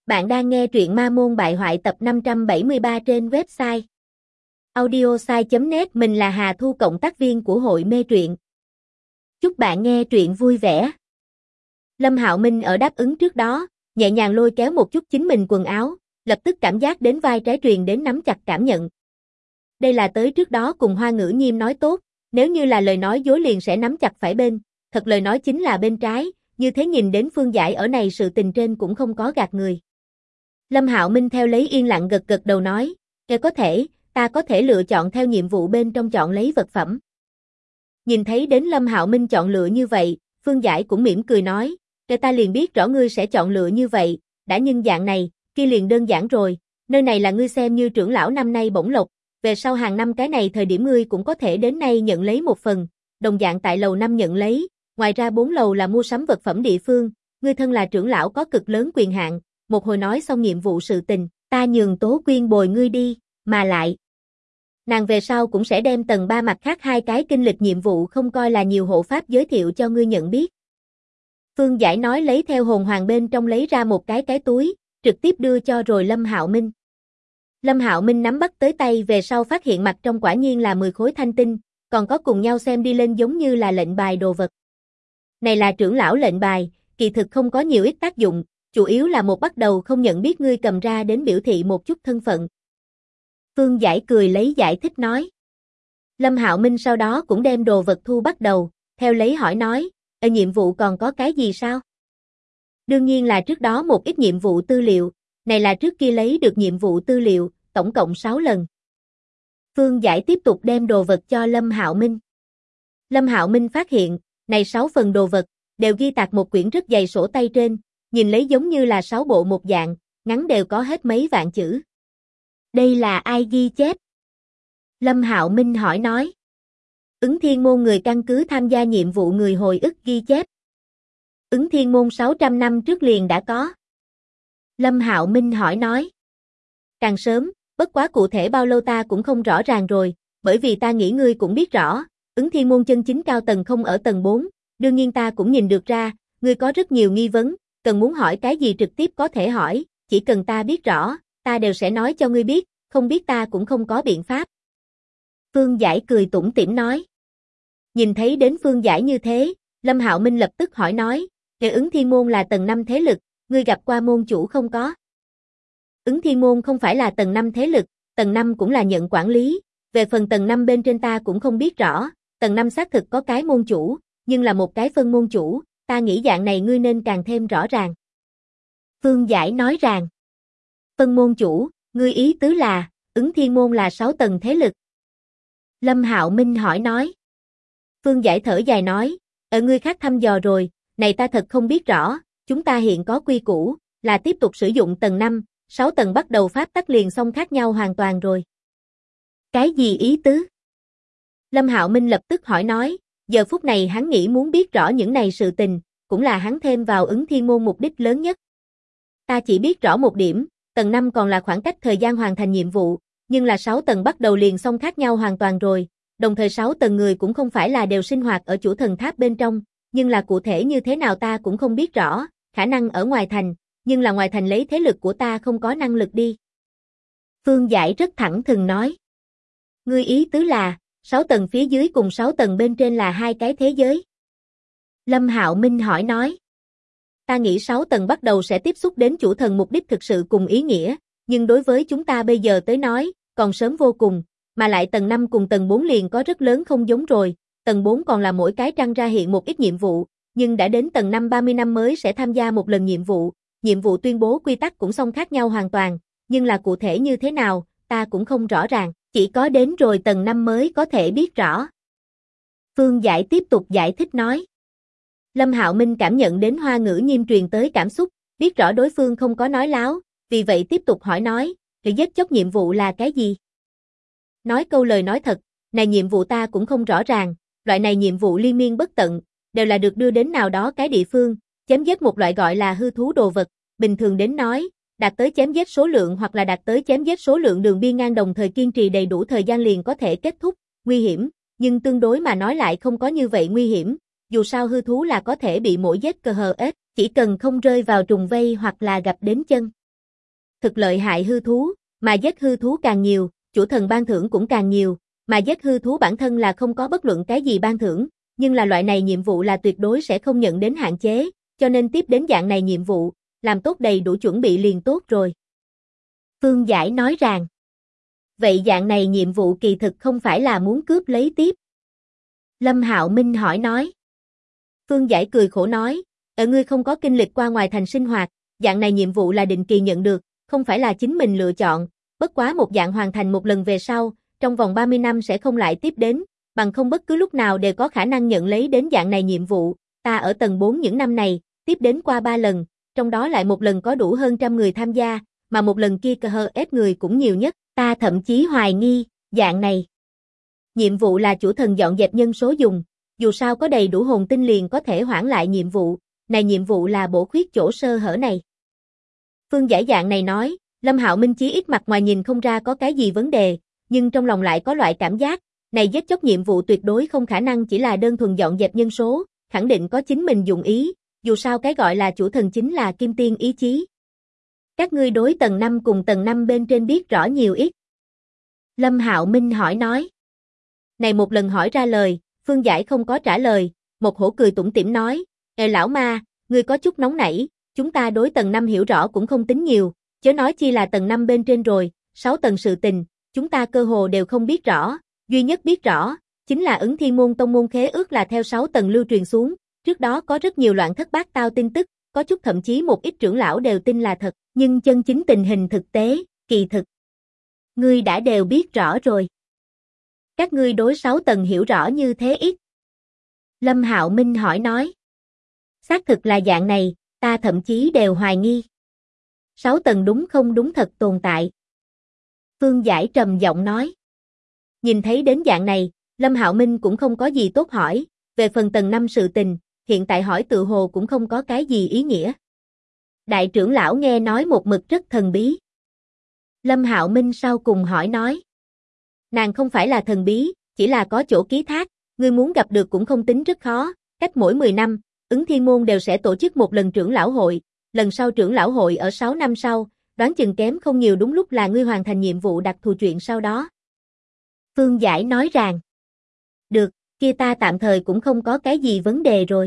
Bạn đang nghe truyện Ma Môn Bại Hoại tập 573 trên website audiosai.net. Mình là Hà Thu, cộng tác viên của hội mê truyện. Chúc bạn nghe truyện vui vẻ. Lâm Hạo Minh ở đáp ứng trước đó, nhẹ nhàng lôi kéo một chút chính mình quần áo, lập tức cảm giác đến vai trái truyền đến nắm chặt cảm nhận. Đây là tới trước đó cùng Hoa Ngữ Nhiêm nói tốt, nếu như là lời nói dối liền sẽ nắm chặt phải bên, thật lời nói chính là bên trái, như thế nhìn đến Phương Giải ở này sự tình trên cũng không có gạt người. Lâm Hạo Minh theo lấy yên lặng gật gật đầu nói, có thể, ta có thể lựa chọn theo nhiệm vụ bên trong chọn lấy vật phẩm. Nhìn thấy đến Lâm Hạo Minh chọn lựa như vậy, Phương Giải cũng mỉm cười nói, ta liền biết rõ ngươi sẽ chọn lựa như vậy, đã nhân dạng này, kia liền đơn giản rồi, nơi này là ngươi xem như trưởng lão năm nay bổng lộc, về sau hàng năm cái này thời điểm ngươi cũng có thể đến nay nhận lấy một phần, đồng dạng tại lầu 5 nhận lấy, ngoài ra 4 lầu là mua sắm vật phẩm địa phương, ngươi thân là trưởng lão có cực lớn quyền hạn. Một hồi nói xong nhiệm vụ sự tình, ta nhường Tố Quyên bồi ngươi đi, mà lại. Nàng về sau cũng sẽ đem tầng 3 mặt khác hai cái kinh lịch nhiệm vụ không coi là nhiều hộ pháp giới thiệu cho ngươi nhận biết. Phương Giải nói lấy theo hồn hoàng bên trong lấy ra một cái túi, trực tiếp đưa cho rồi Lâm Hạo Minh. Lâm Hạo Minh nắm bắt tới tay về sau phát hiện mặt trong quả nhiên là 10 khối thanh tinh, còn có cùng nhau xem đi lên giống như là lệnh bài đồ vật. Này là trưởng lão lệnh bài, kỳ thực không có nhiều ít tác dụng. Chủ yếu là một bắt đầu không nhận biết ngươi cầm ra đến biểu thị một chút thân phận. Phương Giải cười lấy giải thích nói. Lâm Hạo Minh sau đó cũng đem đồ vật thu bắt đầu, theo lấy hỏi nói, nhiệm vụ còn có cái gì sao? Đương nhiên là trước đó một ít nhiệm vụ tư liệu, này là trước kia lấy được nhiệm vụ tư liệu, tổng cộng 6 lần. Phương Giải tiếp tục đem đồ vật cho Lâm Hạo Minh. Lâm Hạo Minh phát hiện, này 6 phần đồ vật, đều ghi tạc một quyển rất dày sổ tay trên. Nhìn lấy giống như là 6 bộ một dạng, ngắn đều có hết mấy vạn chữ. Đây là ai ghi chép? Lâm Hạo Minh hỏi nói. Ứng Thiên Môn người căn cứ tham gia nhiệm vụ người hồi ức ghi chép. Ứng Thiên Môn 600 năm trước liền đã có. Lâm Hạo Minh hỏi nói. Càng sớm, bất quá cụ thể bao lâu ta cũng không rõ ràng rồi, bởi vì ta nghĩ ngươi cũng biết rõ, Ứng Thiên Môn chân chính cao tầng không ở tầng 4, đương nhiên ta cũng nhìn được ra, ngươi có rất nhiều nghi vấn. Cần muốn hỏi cái gì trực tiếp có thể hỏi, chỉ cần ta biết rõ, ta đều sẽ nói cho ngươi biết, không biết ta cũng không có biện pháp. Phương Giải cười tủm tỉm nói. Nhìn thấy đến Phương Giải như thế, Lâm Hạo Minh lập tức hỏi nói, Ứng Thiên Môn là tầng 5 thế lực, ngươi gặp qua môn chủ không có? Ứng Thiên Môn không phải là tầng 5 thế lực, tầng 5 cũng là nhận quản lý, về phần tầng 5 bên trên ta cũng không biết rõ, tầng 5 xác thực có cái môn chủ, nhưng là một cái phân môn chủ. Ta nghĩ dạng này ngươi nên càng thêm rõ ràng. Phương Giải nói rằng, phân môn chủ, ngươi ý tứ là, Ứng Thiên Môn là 6 tầng thế lực. Lâm Hạo Minh hỏi nói. Phương Giải thở dài nói, ở ngươi khác thăm dò rồi, này ta thật không biết rõ, chúng ta hiện có quy củ, là tiếp tục sử dụng tầng 5, 6 tầng bắt đầu pháp tắc liền xong khác nhau hoàn toàn rồi. Cái gì ý tứ? Lâm Hạo Minh lập tức hỏi nói. Giờ phút này hắn nghĩ muốn biết rõ những này sự tình, cũng là hắn thêm vào Ứng Thiên Môn mục đích lớn nhất. Ta chỉ biết rõ một điểm, tầng 5 còn là khoảng cách thời gian hoàn thành nhiệm vụ, nhưng là 6 tầng bắt đầu liền xong khác nhau hoàn toàn rồi, đồng thời 6 tầng người cũng không phải là đều sinh hoạt ở chủ thần tháp bên trong, nhưng là cụ thể như thế nào ta cũng không biết rõ, khả năng ở ngoài thành, nhưng là ngoài thành lấy thế lực của ta không có năng lực đi. Phương Giải rất thẳng thừng nói. Ngươi ý tứ là, 6 tầng phía dưới cùng 6 tầng bên trên là hai cái thế giới. Lâm Hạo Minh hỏi nói. Ta nghĩ 6 tầng bắt đầu sẽ tiếp xúc đến chủ thần mục đích thực sự cùng ý nghĩa, nhưng đối với chúng ta bây giờ tới nói, còn sớm vô cùng, mà lại tầng 5 cùng tầng 4 liền có rất lớn không giống rồi, tầng 4 còn là mỗi cái trăng ra hiện một ít nhiệm vụ, nhưng đã đến tầng 5 30 năm mới sẽ tham gia một lần nhiệm vụ tuyên bố quy tắc cũng xong khác nhau hoàn toàn, nhưng là cụ thể như thế nào, ta cũng không rõ ràng. Chỉ có đến rồi tầng 5 mới có thể biết rõ. Phương Giải tiếp tục giải thích nói. Lâm Hạo Minh cảm nhận đến Hoa Ngữ Nhiêm truyền tới cảm xúc, biết rõ đối phương không có nói láo, vì vậy tiếp tục hỏi nói, giết chóc nhiệm vụ là cái gì? Nói câu lời nói thật, này nhiệm vụ ta cũng không rõ ràng, loại này nhiệm vụ liên miên bất tận, đều là được đưa đến nào đó cái địa phương, chém giết một loại gọi là hư thú đồ vật, bình thường đến nói, đạt tới chém giết số lượng hoặc là đạt tới chém giết số lượng đường biên ngang đồng thời kiên trì đầy đủ thời gian liền có thể kết thúc, nguy hiểm, nhưng tương đối mà nói lại không có như vậy nguy hiểm, dù sao hư thú là có thể bị mổ giết cơ hờ ếch, chỉ cần không rơi vào trùng vây hoặc là gặp đến chân. thực lợi hại hư thú, mà giết hư thú càng nhiều, chủ thần ban thưởng cũng càng nhiều, mà giết hư thú bản thân là không có bất luận cái gì ban thưởng, nhưng là loại này nhiệm vụ là tuyệt đối sẽ không nhận đến hạn chế, cho nên tiếp đến dạng này nhiệm vụ, làm tốt đầy đủ chuẩn bị liền tốt rồi. Phương Giải nói rằng, vậy dạng này nhiệm vụ kỳ thực không phải là muốn cướp lấy tiếp. Lâm Hạo Minh hỏi nói. Phương Giải cười khổ nói, ngươi không có kinh lịch qua ngoài thành sinh hoạt, dạng này nhiệm vụ là định kỳ nhận được, không phải là chính mình lựa chọn, bất quá một dạng hoàn thành một lần về sau, trong vòng 30 năm sẽ không lại tiếp đến, bằng không bất cứ lúc nào đều có khả năng nhận lấy đến dạng này nhiệm vụ, ta ở tầng 4 những năm này, tiếp đến qua 3 lần, trong đó lại một lần có đủ hơn 100 người tham gia, mà một lần kia cơ hơ ép người cũng nhiều nhất, ta thậm chí hoài nghi, dạng này. Nhiệm vụ là chủ thần dọn dẹp nhân số dùng, dù sao có đầy đủ hồn tinh liền có thể hoãn lại nhiệm vụ, này nhiệm vụ là bổ khuyết chỗ sơ hở này. Phương Giải dạng này nói, Lâm Hạo Minh chí ít mặt ngoài nhìn không ra có cái gì vấn đề, nhưng trong lòng lại có loại cảm giác, này giết chóc nhiệm vụ tuyệt đối không khả năng chỉ là đơn thuần dọn dẹp nhân số, khẳng định có chính mình dụng ý, dù sao cái gọi là chủ thần chính là kim tiên ý chí. Các ngươi đối tầng 5 cùng tầng 5 bên trên biết rõ nhiều ít. Lâm Hạo Minh hỏi nói. Này một lần hỏi ra lời, Phương Giải không có trả lời, một hổ cười tủm tỉm nói, lão ma, ngươi có chút nóng nảy, chúng ta đối tầng 5 hiểu rõ cũng không tính nhiều, chớ nói chi là tầng 5 bên trên rồi, 6 tầng sự tình, chúng ta cơ hồ đều không biết rõ, duy nhất biết rõ, chính là Ứng Thiên Môn tông môn khế ước là theo 6 tầng lưu truyền xuống, trước đó có rất nhiều loạn thất bát tao tin tức, có chút thậm chí một ít trưởng lão đều tin là thật, nhưng chân chính tình hình thực tế, kỳ thực. Ngươi đã đều biết rõ rồi. Các ngươi đối 6 tầng hiểu rõ như thế ít. Lâm Hạo Minh hỏi nói. Xác thực là dạng này, ta thậm chí đều hoài nghi. 6 tầng đúng không đúng thật tồn tại. Phương Giải trầm giọng nói. Nhìn thấy đến dạng này, Lâm Hạo Minh cũng không có gì tốt hỏi, về phần tầng 5 sự tình, hiện tại hỏi tự hồ cũng không có cái gì ý nghĩa. Đại trưởng lão nghe nói một mực rất thần bí. Lâm Hạo Minh sau cùng hỏi nói. Nàng không phải là thần bí, chỉ là có chỗ ký thác, ngươi muốn gặp được cũng không tính rất khó, cách mỗi 10 năm, Ứng Thiên Môn đều sẽ tổ chức một lần trưởng lão hội, lần sau trưởng lão hội ở 6 năm sau, đoán chừng kém không nhiều đúng lúc là ngươi hoàn thành nhiệm vụ đặc thù chuyện sau đó. Phương Giải nói rằng, được, kia ta tạm thời cũng không có cái gì vấn đề rồi.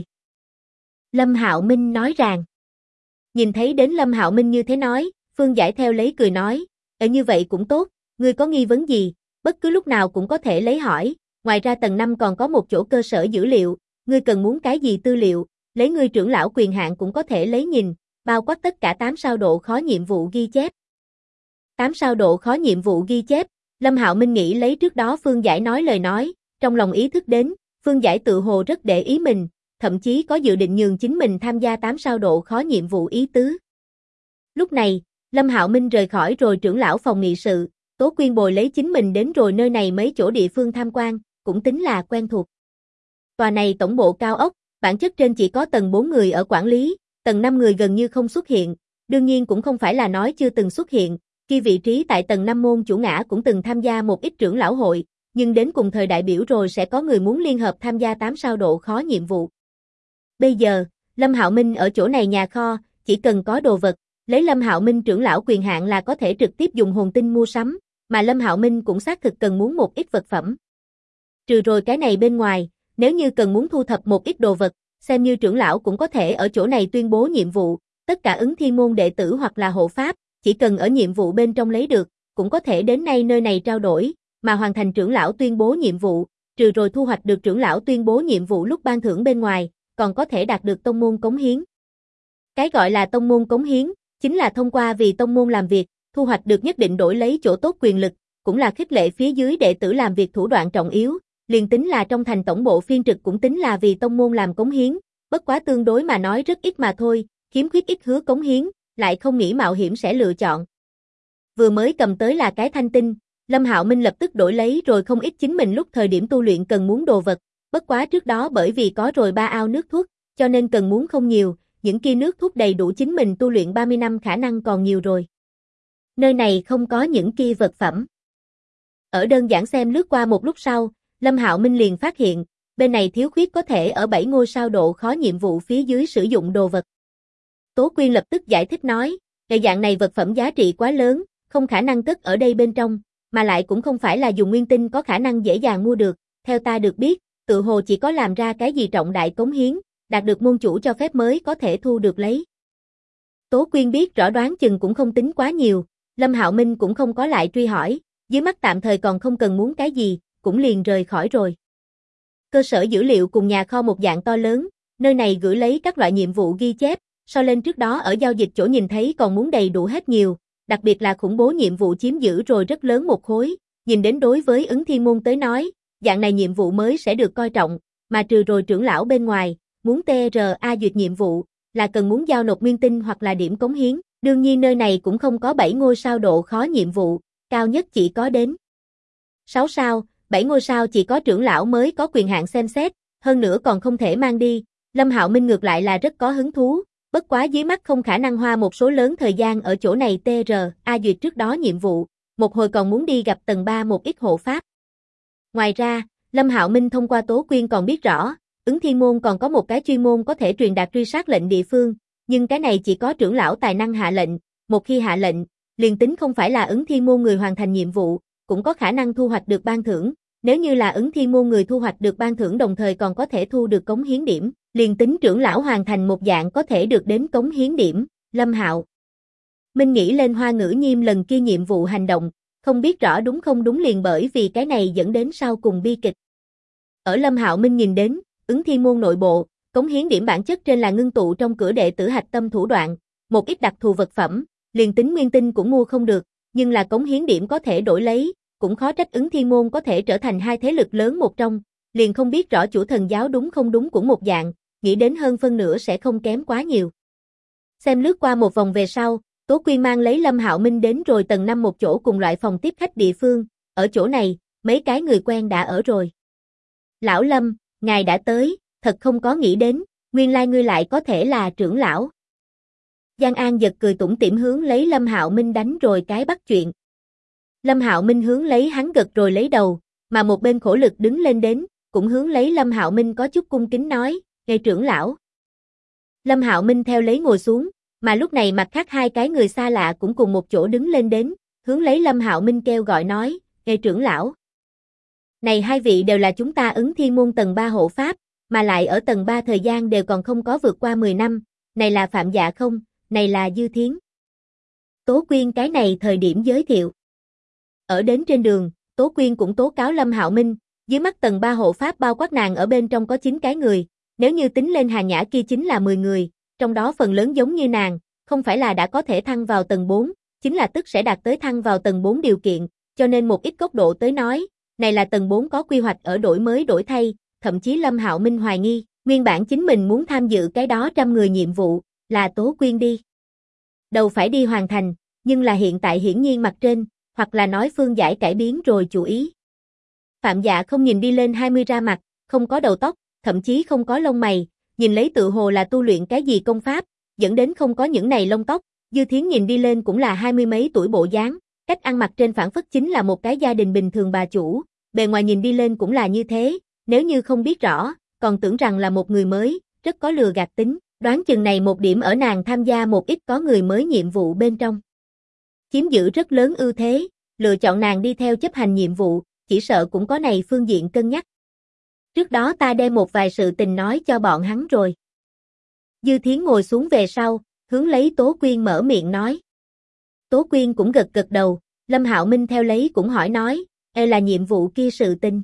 Lâm Hạo Minh nói rằng, nhìn thấy đến Lâm Hạo Minh như thế nói, Phương Giải theo lấy cười nói, như vậy cũng tốt, ngươi có nghi vấn gì, bất cứ lúc nào cũng có thể lấy hỏi, ngoài ra tầng 5 còn có một chỗ cơ sở dữ liệu, ngươi cần muốn cái gì tư liệu, lấy ngươi trưởng lão quyền hạn cũng có thể lấy nhìn, bao quát tất cả 8 sao độ khó nhiệm vụ ghi chép. 8 sao độ khó nhiệm vụ ghi chép, Lâm Hạo Minh nghĩ lấy trước đó Phương Giải nói lời nói, trong lòng ý thức đến, Phương Giải tự hồ rất để ý mình, thậm chí có dự định nhường chính mình tham gia 8 sao độ khó nhiệm vụ ý tứ. Lúc này, Lâm Hạo Minh rời khỏi rồi trưởng lão phòng nghị sự, Tố Quyên bồi lấy chính mình đến rồi nơi này mấy chỗ địa phương tham quan, cũng tính là quen thuộc. Tòa này tổng bộ cao ốc, bản chất trên chỉ có tầng 4 người ở quản lý, tầng 5 người gần như không xuất hiện, đương nhiên cũng không phải là nói chưa từng xuất hiện, khi vị trí tại tầng 5 môn chủ ngã cũng từng tham gia một ít trưởng lão hội, nhưng đến cùng thời đại biểu rồi sẽ có người muốn liên hợp tham gia 8 sao độ khó nhiệm vụ. Bây giờ, Lâm Hạo Minh ở chỗ này nhà kho, chỉ cần có đồ vật, lấy Lâm Hạo Minh trưởng lão quyền hạn là có thể trực tiếp dùng hồn tinh mua sắm, mà Lâm Hạo Minh cũng xác thực cần muốn một ít vật phẩm. Trừ rồi cái này bên ngoài, nếu như cần muốn thu thập một ít đồ vật, xem như trưởng lão cũng có thể ở chỗ này tuyên bố nhiệm vụ, tất cả Ứng Thiên Môn đệ tử hoặc là hộ pháp, chỉ cần ở nhiệm vụ bên trong lấy được, cũng có thể đến nay nơi này trao đổi, mà hoàn thành trưởng lão tuyên bố nhiệm vụ, trừ rồi thu hoạch được trưởng lão tuyên bố nhiệm vụ lúc ban thưởng bên ngoài, còn có thể đạt được tông môn cống hiến. Cái gọi là tông môn cống hiến, chính là thông qua vì tông môn làm việc, thu hoạch được nhất định đổi lấy chỗ tốt quyền lực, cũng là khích lệ phía dưới đệ tử làm việc thủ đoạn trọng yếu, liền tính là trong thành tổng bộ phiên trực cũng tính là vì tông môn làm cống hiến, bất quá tương đối mà nói rất ít mà thôi, khiếm khuyết ít hứa cống hiến, lại không nghĩ mạo hiểm sẽ lựa chọn. Vừa mới cầm tới là cái thanh tinh, Lâm Hạo Minh lập tức đổi lấy rồi không ít chính mình lúc thời điểm tu luyện cần muốn đồ vật, bất quá trước đó bởi vì có rồi 3 ao nước thuốc, cho nên cần muốn không nhiều, những kia nước thuốc đầy đủ chính mình tu luyện 30 năm khả năng còn nhiều rồi. Nơi này không có những kia vật phẩm. Ở đơn giản xem lướt qua một lúc sau, Lâm Hạo Minh liền phát hiện, bên này thiếu khuyết có thể ở 7 ngôi sao độ khó nhiệm vụ phía dưới sử dụng đồ vật. Tố Quyên lập tức giải thích nói, Cái dạng này vật phẩm giá trị quá lớn, không khả năng cất ở đây bên trong, mà lại cũng không phải là dùng nguyên tinh có khả năng dễ dàng mua được, theo ta được biết, tự hồ chỉ có làm ra cái gì trọng đại cống hiến, đạt được môn chủ cho phép mới có thể thu được lấy. Tố Quyên biết rõ đoán chừng cũng không tính quá nhiều, Lâm Hạo Minh cũng không có lại truy hỏi, dưới mắt tạm thời còn không cần muốn cái gì, cũng liền rời khỏi rồi. Cơ sở dữ liệu cùng nhà kho một dạng to lớn, nơi này gửi lấy các loại nhiệm vụ ghi chép, so lên trước đó ở giao dịch chỗ nhìn thấy còn muốn đầy đủ hết nhiều, đặc biệt là khủng bố nhiệm vụ chiếm giữ rồi rất lớn một khối, nhìn đến đối với ứng thiên môn tới nói, dạng này nhiệm vụ mới sẽ được coi trọng, mà trừ rồi trưởng lão bên ngoài, muốn TRA duyệt nhiệm vụ, là cần muốn giao nộp nguyên tinh hoặc là điểm cống hiến, đương nhiên nơi này cũng không có 7 ngôi sao độ khó nhiệm vụ, cao nhất chỉ có đến 6 sao, 7 ngôi sao chỉ có trưởng lão mới có quyền hạn xem xét, hơn nữa còn không thể mang đi, Lâm Hạo Minh ngược lại là rất có hứng thú, bất quá dưới mắt không khả năng hoa một số lớn thời gian ở chỗ này TRA duyệt trước đó nhiệm vụ, một hồi còn muốn đi gặp tầng 3 một ít hộ pháp. Ngoài ra, Lâm Hạo Minh thông qua Tố Quyên còn biết rõ, ứng thiên môn còn có một cái chuyên môn có thể truyền đạt truy sát lệnh địa phương, nhưng cái này chỉ có trưởng lão tài năng hạ lệnh, một khi hạ lệnh, liền tính không phải là ứng thiên môn người hoàn thành nhiệm vụ, cũng có khả năng thu hoạch được ban thưởng, nếu như là ứng thiên môn người thu hoạch được ban thưởng đồng thời còn có thể thu được cống hiến điểm, liền tính trưởng lão hoàn thành một dạng có thể được đến cống hiến điểm, Lâm Hạo Minh nghĩ lên Hoa Ngữ Nhiêm lần kia nhiệm vụ hành động, không biết rõ đúng không đúng liền bởi vì cái này dẫn đến sau cùng bi kịch. Ở Lâm Hạo Minh nhìn đến, ứng thiên môn nội bộ, cống hiến điểm bản chất trên là ngưng tụ trong cửa đệ tử hạch tâm thủ đoạn, một ít đặc thù vật phẩm, liền tính nguyên tinh cũng mua không được, nhưng là cống hiến điểm có thể đổi lấy, cũng khó trách ứng thiên môn có thể trở thành hai thế lực lớn một trong, liền không biết rõ chủ thần giáo đúng không đúng cũng một dạng, nghĩ đến hơn phân nửa sẽ không kém quá nhiều. Xem lướt qua một vòng về sau, Tố Quyên mang lấy Lâm Hạo Minh đến rồi tầng 5 một chỗ cùng loại phòng tiếp khách địa phương, ở chỗ này, mấy cái người quen đã ở rồi. Lão Lâm, ngài đã tới, thật không có nghĩ đến, nguyên lai ngươi lại có thể là trưởng lão. Giang An giật cười tủm tỉm hướng lấy Lâm Hạo Minh đánh rồi cái bắt chuyện. Lâm Hạo Minh hướng lấy hắn gật rồi lấy đầu, mà một bên Khổ Lực đứng lên đến, cũng hướng lấy Lâm Hạo Minh có chút cung kính nói, "Ngài trưởng lão." Lâm Hạo Minh theo lấy ngồi xuống, mà lúc này mặt khác hai cái người xa lạ cũng cùng một chỗ đứng lên đến, hướng lấy Lâm Hạo Minh kêu gọi nói, "Ngài trưởng lão." Này hai vị đều là chúng ta ứng thiên môn tầng 3 hộ pháp, mà lại ở tầng 3 thời gian đều còn không có vượt qua 10 năm, này là Phạm Dạ không, này là Dư Thiến. Tố Quyên cái này thời điểm giới thiệu. Ở đến trên đường, Tố Quyên cũng tố cáo Lâm Hạo Minh, dưới mắt tầng 3 hộ pháp bao quát nàng ở bên trong có 9 cái người, nếu như tính lên Hà Nhã kia chính là 10 người, trong đó phần lớn giống như nàng, không phải là đã có thể thăng vào tầng 4, chính là tức sẽ đạt tới thăng vào tầng 4 điều kiện, cho nên một ít góc độ tới nói, này là tầng 4 có quy hoạch ở đổi mới đổi thay, thậm chí Lâm Hạo Minh hoài nghi, nguyên bản chính mình muốn tham dự cái đó 100 người nhiệm vụ, là Tố Quyên đi. Đầu phải đi hoàn thành, nhưng là hiện tại hiển nhiên mặt trên, hoặc là nói phương giải cải biến rồi chủ ý. Phạm Dạ không nhìn đi lên 20 ra mặt, không có đầu tóc, thậm chí không có lông mày, nhìn lấy tự hồ là tu luyện cái gì công pháp, dẫn đến không có những này lông tóc, Dư Thiến nhìn đi lên cũng là 20 mấy tuổi bộ dáng, cách ăn mặc trên phản phất chính là một cái gia đình bình thường bà chủ, bề ngoài nhìn đi lên cũng là như thế, nếu như không biết rõ, còn tưởng rằng là một người mới, rất có lừa gạt tính, đoán chừng này một điểm ở nàng tham gia một ít có người mới nhiệm vụ bên trong. Chiếm giữ rất lớn ưu thế, lựa chọn nàng đi theo chấp hành nhiệm vụ, chỉ sợ cũng có này phương diện cân nhắc. Trước đó ta đem một vài sự tình nói cho bọn hắn rồi. Dư Thiến ngồi xuống về sau, hướng lấy Tố Quyên mở miệng nói. Tố Quyên cũng gật gật đầu, Lâm Hạo Minh theo lấy cũng hỏi nói, là nhiệm vụ kia sự tình.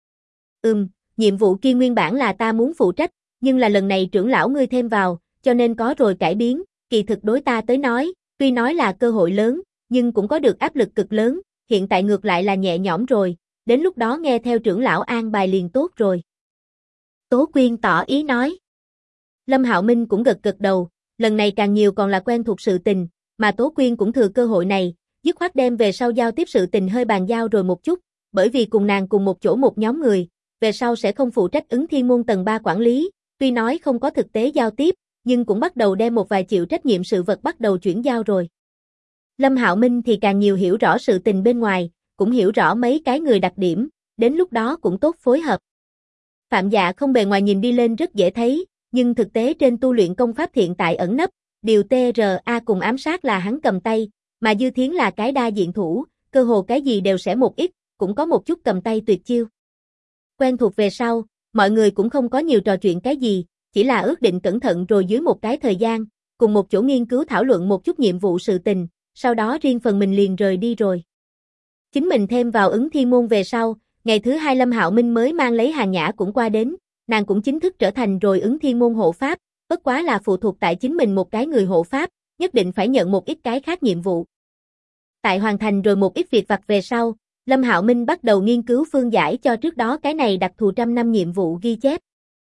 Nhiệm vụ kia nguyên bản là ta muốn phụ trách, nhưng là lần này trưởng lão ngươi thêm vào, cho nên có rồi cải biến, kỳ thực đối ta tới nói, tuy nói là cơ hội lớn, nhưng cũng có được áp lực cực lớn, hiện tại ngược lại là nhẹ nhõm rồi, đến lúc đó nghe theo trưởng lão an bài liền tốt rồi. Tố Quyên tỏ ý nói. Lâm Hạo Minh cũng gật gật đầu, lần này càng nhiều còn là quen thuộc sự tình, mà Tố Quyên cũng thừa cơ hội này, dứt khoát đem về sau giao tiếp sự tình hơi bàn giao rồi một chút, bởi vì cùng nàng cùng một chỗ một nhóm người, về sau sẽ không phụ trách ứng thiên môn tầng 3 quản lý, tuy nói không có thực tế giao tiếp, nhưng cũng bắt đầu đem một vài chịu trách nhiệm sự vật bắt đầu chuyển giao rồi. Lâm Hạo Minh thì càng nhiều hiểu rõ sự tình bên ngoài, cũng hiểu rõ mấy cái người đặc điểm, đến lúc đó cũng tốt phối hợp. Phạm Dạ không bề ngoài nhìn đi lên rất dễ thấy, nhưng thực tế trên tu luyện công pháp hiện tại ẩn nấp, điều TRA cùng ám sát là hắn cầm tay, mà Dư Thiến là cái đa diện thủ, cơ hồ cái gì đều sẽ một ít, cũng có một chút cầm tay tuyệt chiêu. Quen thuộc về sau, mọi người cũng không có nhiều trò chuyện cái gì, chỉ là ước định cẩn thận rồi dưới một cái thời gian, cùng một chỗ nghiên cứu thảo luận một chút nhiệm vụ sự tình, sau đó riêng phần mình liền rời đi rồi. Chính mình thêm vào ứng thiên môn về sau, ngày thứ 2 Lâm Hạo Minh mới mang lấy Hàng Nhã cũng qua đến, nàng cũng chính thức trở thành rồi ứng thiên môn hộ pháp, bất quá là phụ thuộc tại chính mình một cái người hộ pháp, nhất định phải nhận một ít cái khác nhiệm vụ. Tại hoàn thành rồi một ít việc vặt về sau, Lâm Hạo Minh bắt đầu nghiên cứu phương giải cho trước đó cái này đặc thù trăm năm nhiệm vụ ghi chép.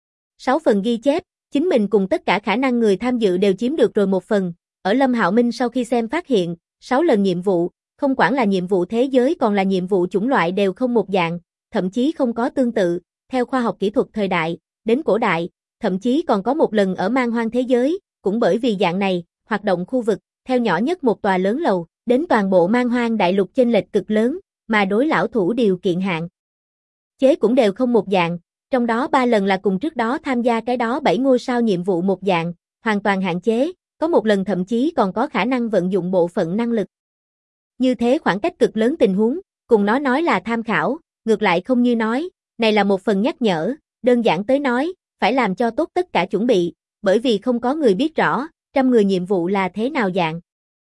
6 phần ghi chép, chính mình cùng tất cả khả năng người tham dự đều chiếm được rồi một phần, ở Lâm Hạo Minh sau khi xem phát hiện, 6 lần nhiệm vụ, không quản là nhiệm vụ thế giới còn là nhiệm vụ chủng loại đều không một dạng, thậm chí không có tương tự, theo khoa học kỹ thuật thời đại, đến cổ đại, thậm chí còn có một lần ở man hoang thế giới, cũng bởi vì dạng này, hoạt động khu vực, theo nhỏ nhất một tòa lớn lầu, đến toàn bộ man hoang đại lục chênh lệch cực lớn, mà đối lão thủ điều kiện hạn chế cũng đều không một dạng, trong đó 3 lần là cùng trước đó tham gia cái đó 7 ngôi sao nhiệm vụ một dạng, hoàn toàn hạn chế, có một lần thậm chí còn có khả năng vận dụng bộ phận năng lực. Như thế khoảng cách cực lớn tình huống, cùng nó nói là tham khảo, ngược lại không như nói, này là một phần nhắc nhở, đơn giản tới nói, phải làm cho tốt tất cả chuẩn bị, bởi vì không có người biết rõ, 100 người nhiệm vụ là thế nào dạng.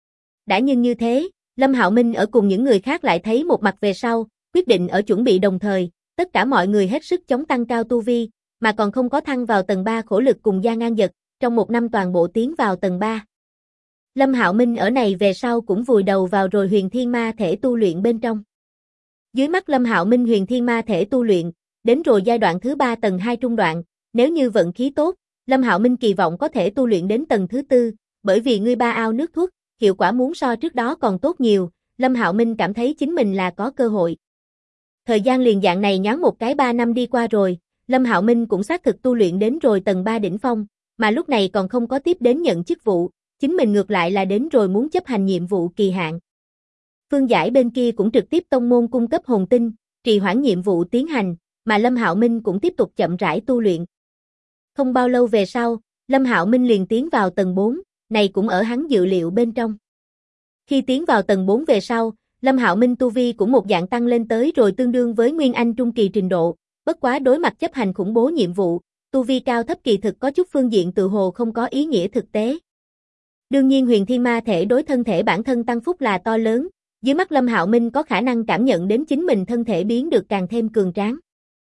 Đã nhưng như thế, Lâm Hạo Minh ở cùng những người khác lại thấy một mặt về sau, quyết định ở chuẩn bị đồng thời, tất cả mọi người hết sức chống tăng cao tu vi, mà còn không có thăng vào tầng 3 khổ lực cùng Gia Ngang Giật, trong một năm toàn bộ tiến vào tầng 3. Lâm Hạo Minh ở này về sau cũng vùi đầu vào rồi huyền thiên ma thể tu luyện bên trong. Dưới mắt Lâm Hạo Minh huyền thiên ma thể tu luyện, đến rồi giai đoạn thứ 3 tầng 2 trung đoạn, nếu như vận khí tốt, Lâm Hạo Minh kỳ vọng có thể tu luyện đến tầng thứ 4, bởi vì ngươi ba ao nước thuốc, hiệu quả muốn so trước đó còn tốt nhiều, Lâm Hạo Minh cảm thấy chính mình là có cơ hội. Thời gian liền dạng này nhoáng một cái 3 năm đi qua rồi, Lâm Hạo Minh cũng xác thực tu luyện đến rồi tầng 3 đỉnh phong, mà lúc này còn không có tiếp đến nhận chức vụ, chính mình ngược lại là đến rồi muốn chấp hành nhiệm vụ kỳ hạn. Phương giải bên kia cũng trực tiếp tông môn cung cấp hồn tinh, trì hoãn nhiệm vụ tiến hành, mà Lâm Hạo Minh cũng tiếp tục chậm rãi tu luyện. Không bao lâu về sau, Lâm Hạo Minh liền tiến vào tầng 4, này cũng ở hắn dự liệu bên trong. Khi tiến vào tầng 4 về sau, Lâm Hạo Minh tu vi cũng một dạng tăng lên tới rồi tương đương với Nguyên Anh trung kỳ trình độ, bất quá đối mặt chấp hành khủng bố nhiệm vụ, tu vi cao thấp kỳ thực có chút phương diện tự hồ không có ý nghĩa thực tế. Đương nhiên huyền thiên ma thể đối thân thể bản thân tăng phúc là to lớn, dưới mắt Lâm Hạo Minh có khả năng cảm nhận đến chính mình thân thể biến được càng thêm cường tráng.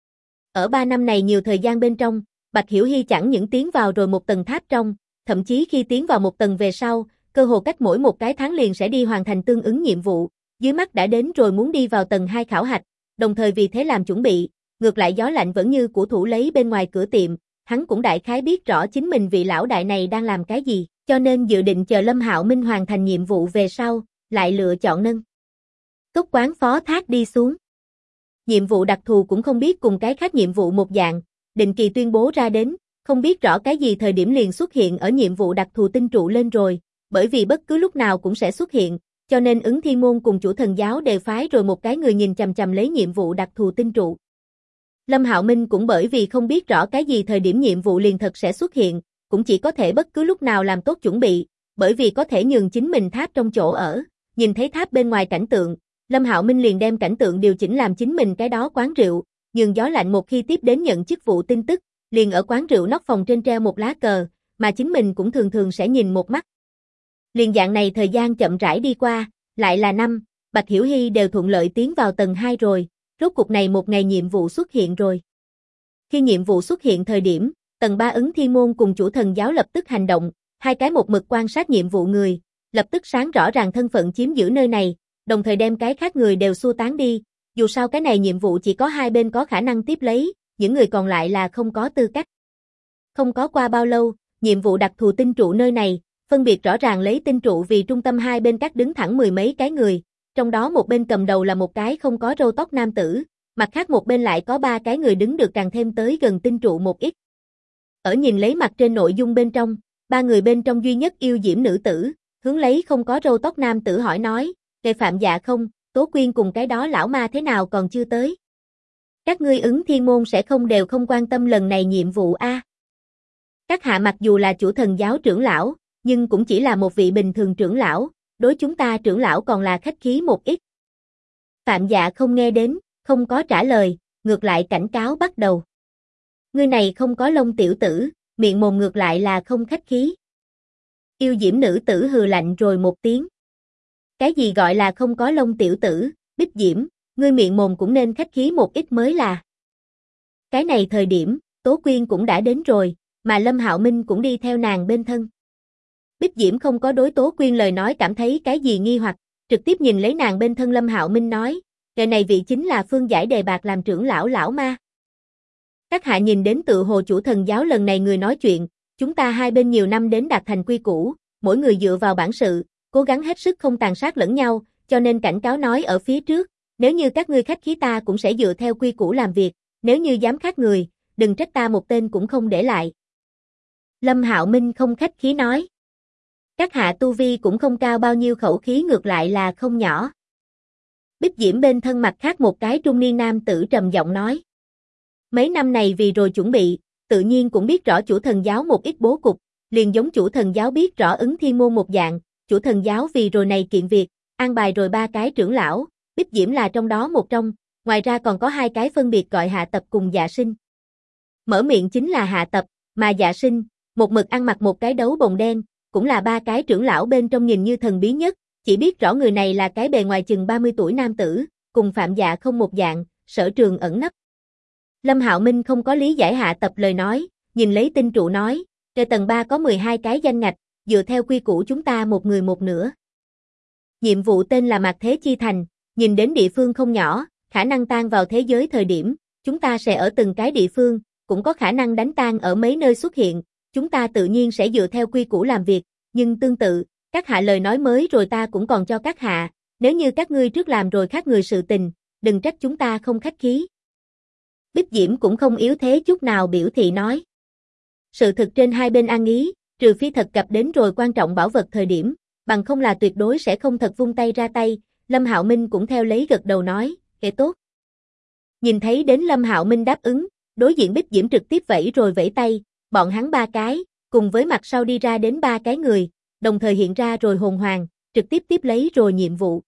Ở 3 năm này nhiều thời gian bên trong, Bạch Hiểu Hy chẳng những tiến vào rồi một tầng tháp trong, thậm chí khi tiến vào một tầng về sau, cơ hồ cách mỗi một cái tháng liền sẽ đi hoàn thành tương ứng nhiệm vụ, dưới mắt đã đến rồi muốn đi vào tầng 2 khảo hạch, đồng thời vì thế làm chuẩn bị, ngược lại gió lạnh vẫn như cũ thủ lấy bên ngoài cửa tiệm, hắn cũng đại khái biết rõ chính mình vị lão đại này đang làm cái gì, cho nên dự định chờ Lâm Hạo Minh hoàn thành nhiệm vụ về sau, lại lựa chọn nâng cốc quán phó thác đi xuống. Nhiệm vụ đặc thù cũng không biết cùng cái khác nhiệm vụ một dạng, định kỳ tuyên bố ra đến, không biết rõ cái gì thời điểm liền xuất hiện ở nhiệm vụ đặc thù tinh trụ lên rồi, bởi vì bất cứ lúc nào cũng sẽ xuất hiện, cho nên ứng thiên môn cùng chủ thần giáo đều phái rồi một cái người nhìn chằm chằm lấy nhiệm vụ đặc thù tinh trụ. Lâm Hạo Minh cũng bởi vì không biết rõ cái gì thời điểm nhiệm vụ liền thật sẽ xuất hiện, cũng chỉ có thể bất cứ lúc nào làm tốt chuẩn bị, bởi vì có thể nhường chính mình tháp trong chỗ ở, nhìn thấy tháp bên ngoài cảnh tượng, Lâm Hạo Minh liền đem cảnh tượng điều chỉnh làm chính mình cái đó quán rượu, nhường gió lạnh một khi tiếp đến nhận chức vụ tin tức, liền ở quán rượu nóc phòng trên treo một lá cờ, mà chính mình cũng thường thường sẽ nhìn một mắt. Liền dạng này thời gian chậm rãi đi qua, lại là năm, Bạch Hiểu Hy đều thuận lợi tiến vào tầng 2 rồi, rốt cuộc này một ngày nhiệm vụ xuất hiện rồi. Khi nhiệm vụ xuất hiện thời điểm, tầng 3 ứng thiên môn cùng chủ thần giáo lập tức hành động, hai cái một mực quan sát nhiệm vụ người, lập tức sáng rõ ràng thân phận chiếm giữ nơi này, đồng thời đem cái khác người đều xua tán đi, dù sao cái này nhiệm vụ chỉ có hai bên có khả năng tiếp lấy, những người còn lại là không có tư cách. Không có qua bao lâu, nhiệm vụ đặc thù tinh trụ nơi này, phân biệt rõ ràng lấy tinh trụ vì trung tâm hai bên cắt đứng thẳng mười mấy cái người, trong đó một bên cầm đầu là một cái không có râu tóc nam tử, mặt khác một bên lại có 3 cái người đứng được càng thêm tới gần tinh trụ một ít. Ở nhìn lấy mặt trên nội dung bên trong, 3 người bên trong duy nhất yêu diễm nữ tử, hướng lấy không có râu tóc nam tử hỏi nói, "Về Phạm Dạ không, Tố Quyên cùng cái đó lão ma thế nào còn chưa tới? Các ngươi ứng thiên môn sẽ không đều không quan tâm lần này nhiệm vụ a?" Các hạ mặc dù là chủ thần giáo trưởng lão, nhưng cũng chỉ là một vị bình thường trưởng lão, đối chúng ta trưởng lão còn là khách khí một ít. Phạm Dạ không nghe đến, không có trả lời, ngược lại cảnh cáo bắt đầu. Ngươi này không có lông tiểu tử, miệng mồm ngược lại là không khách khí. Yêu diễm nữ tử hừ lạnh rồi một tiếng. Cái gì gọi là không có lông tiểu tử, Bích Diễm, ngươi miệng mồm cũng nên khách khí một ít mới là. Cái này thời điểm, Tố Quyên cũng đã đến rồi, mà Lâm Hạo Minh cũng đi theo nàng bên thân. Bích Diễm không có đối Tố Quyên lời nói cảm thấy cái gì nghi hoặc, trực tiếp nhìn lấy nàng bên thân Lâm Hạo Minh nói, người này vị chính là Phương Giải Đề Bạc làm trưởng lão ma. Các hạ nhìn đến tự hồ chủ thần giáo lần này người nói chuyện, chúng ta hai bên nhiều năm đến đạt thành quy củ, mỗi người dựa vào bản sự, cố gắng hết sức không tàn sát lẫn nhau, cho nên cảnh cáo nói ở phía trước, nếu như các ngươi khách khí ta cũng sẽ dựa theo quy củ làm việc, nếu như dám khác người, đừng trách ta một tên cũng không để lại. Lâm Hạo Minh không khách khí nói. Các hạ tu vi cũng không cao bao nhiêu, khẩu khí ngược lại là không nhỏ. Bích Diễm bên thân mặt khác một cái trung niên nam tử trầm giọng nói. Mấy năm này vì rồi chuẩn bị, tự nhiên cũng biết rõ chủ thần giáo một ít bố cục, liền giống chủ thần giáo biết rõ ứng thiên môn một dạng, chủ thần giáo vì rồi này kiện việc, an bài rồi 3 cái trưởng lão, Bích Diễm là trong đó một trong, ngoài ra còn có 2 cái phân biệt gọi Hạ Tập cùng Dạ Sinh. Mở miệng chính là Hạ Tập, mà Dạ Sinh, một mực ăn mặc một cái đấu bồng đen, cũng là 3 cái trưởng lão bên trong nhìn như thần bí nhất, chỉ biết rõ người này là cái bề ngoài chừng 30 tuổi nam tử, cùng Phạm Dạ không một dạng, sở trường ẩn nấp. Lâm Hạo Minh không có lý giải Hạ Tập lời nói, nhìn lấy tinh trụ nói, trên tầng 3 có 12 cái danh ngạch, dựa theo quy củ chúng ta một người một nửa. Nhiệm vụ tên là Mạt Thế Chi Thành, nhìn đến địa phương không nhỏ, khả năng tan vào thế giới thời điểm, chúng ta sẽ ở từng cái địa phương, cũng có khả năng đánh tan ở mấy nơi xuất hiện, chúng ta tự nhiên sẽ dựa theo quy củ làm việc, nhưng tương tự, các hạ lời nói mới rồi ta cũng còn cho các hạ, nếu như các ngươi trước làm rồi khác người sự tình, đừng trách chúng ta không khách khí. Bích Diễm cũng không yếu thế chút nào biểu thị nói. Sự thực trên hai bên an ý, trừ phi thật gặp đến rồi quan trọng bảo vật thời điểm, bằng không là tuyệt đối sẽ không thật vung tay ra tay, Lâm Hạo Minh cũng theo lấy gật đầu nói, kệ tốt. Nhìn thấy đến Lâm Hạo Minh đáp ứng, đối diện Bích Diễm trực tiếp vẫy rồi vẫy tay, bọn hắn 3 cái, cùng với mặt sau đi ra đến 3 cái người, đồng thời hiện ra rồi hồn hoàng, trực tiếp tiếp lấy rồi nhiệm vụ.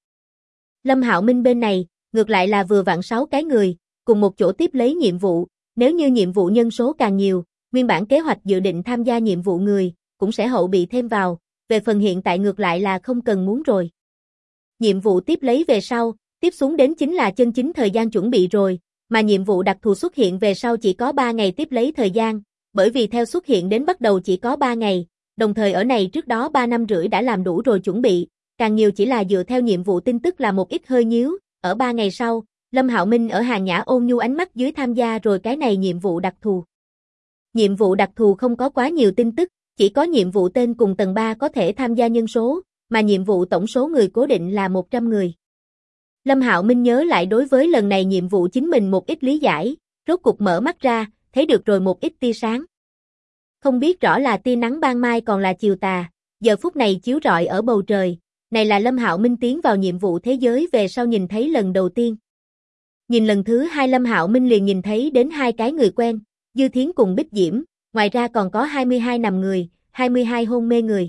Lâm Hạo Minh bên này, ngược lại là vừa vặn 6 cái người, cùng một chỗ tiếp lấy nhiệm vụ, nếu như nhiệm vụ nhân số càng nhiều, nguyên bản kế hoạch dự định tham gia nhiệm vụ người, cũng sẽ hậu bị thêm vào, về phần hiện tại ngược lại là không cần muốn rồi. Nhiệm vụ tiếp lấy về sau, tiếp xuống đến chính là chân chính thời gian chuẩn bị rồi, mà nhiệm vụ đặc thù xuất hiện về sau chỉ có 3 ngày tiếp lấy thời gian, bởi vì theo xuất hiện đến bắt đầu chỉ có 3 ngày, đồng thời ở này trước đó 3 năm rưỡi đã làm đủ rồi chuẩn bị, càng nhiều chỉ là dựa theo nhiệm vụ tin tức là một ít hơi nhíu, ở 3 ngày sau, Lâm Hạo Minh ở Hàng Nhã ôn nhu ánh mắt dưới tham gia rồi cái này nhiệm vụ đặc thù. Nhiệm vụ đặc thù không có quá nhiều tin tức, chỉ có nhiệm vụ tên cùng tầng 3 có thể tham gia nhân số, mà nhiệm vụ tổng số người cố định là 100 người. Lâm Hạo Minh nhớ lại đối với lần này nhiệm vụ chính mình một ít lý giải, rốt cục mở mắt ra, thấy được rồi một ít tia sáng. Không biết rõ là tia nắng ban mai còn là chiều tà, giờ phút này chiếu rọi ở bầu trời, này là Lâm Hạo Minh tiến vào nhiệm vụ thế giới về sau nhìn thấy lần đầu tiên. Nhìn lần thứ 2 Lâm Hạo Minh liền nhìn thấy đến 2 cái người quen, Dư Thiến cùng Bích Diễm, ngoài ra còn có 22 nằm người, 22 hôn mê người.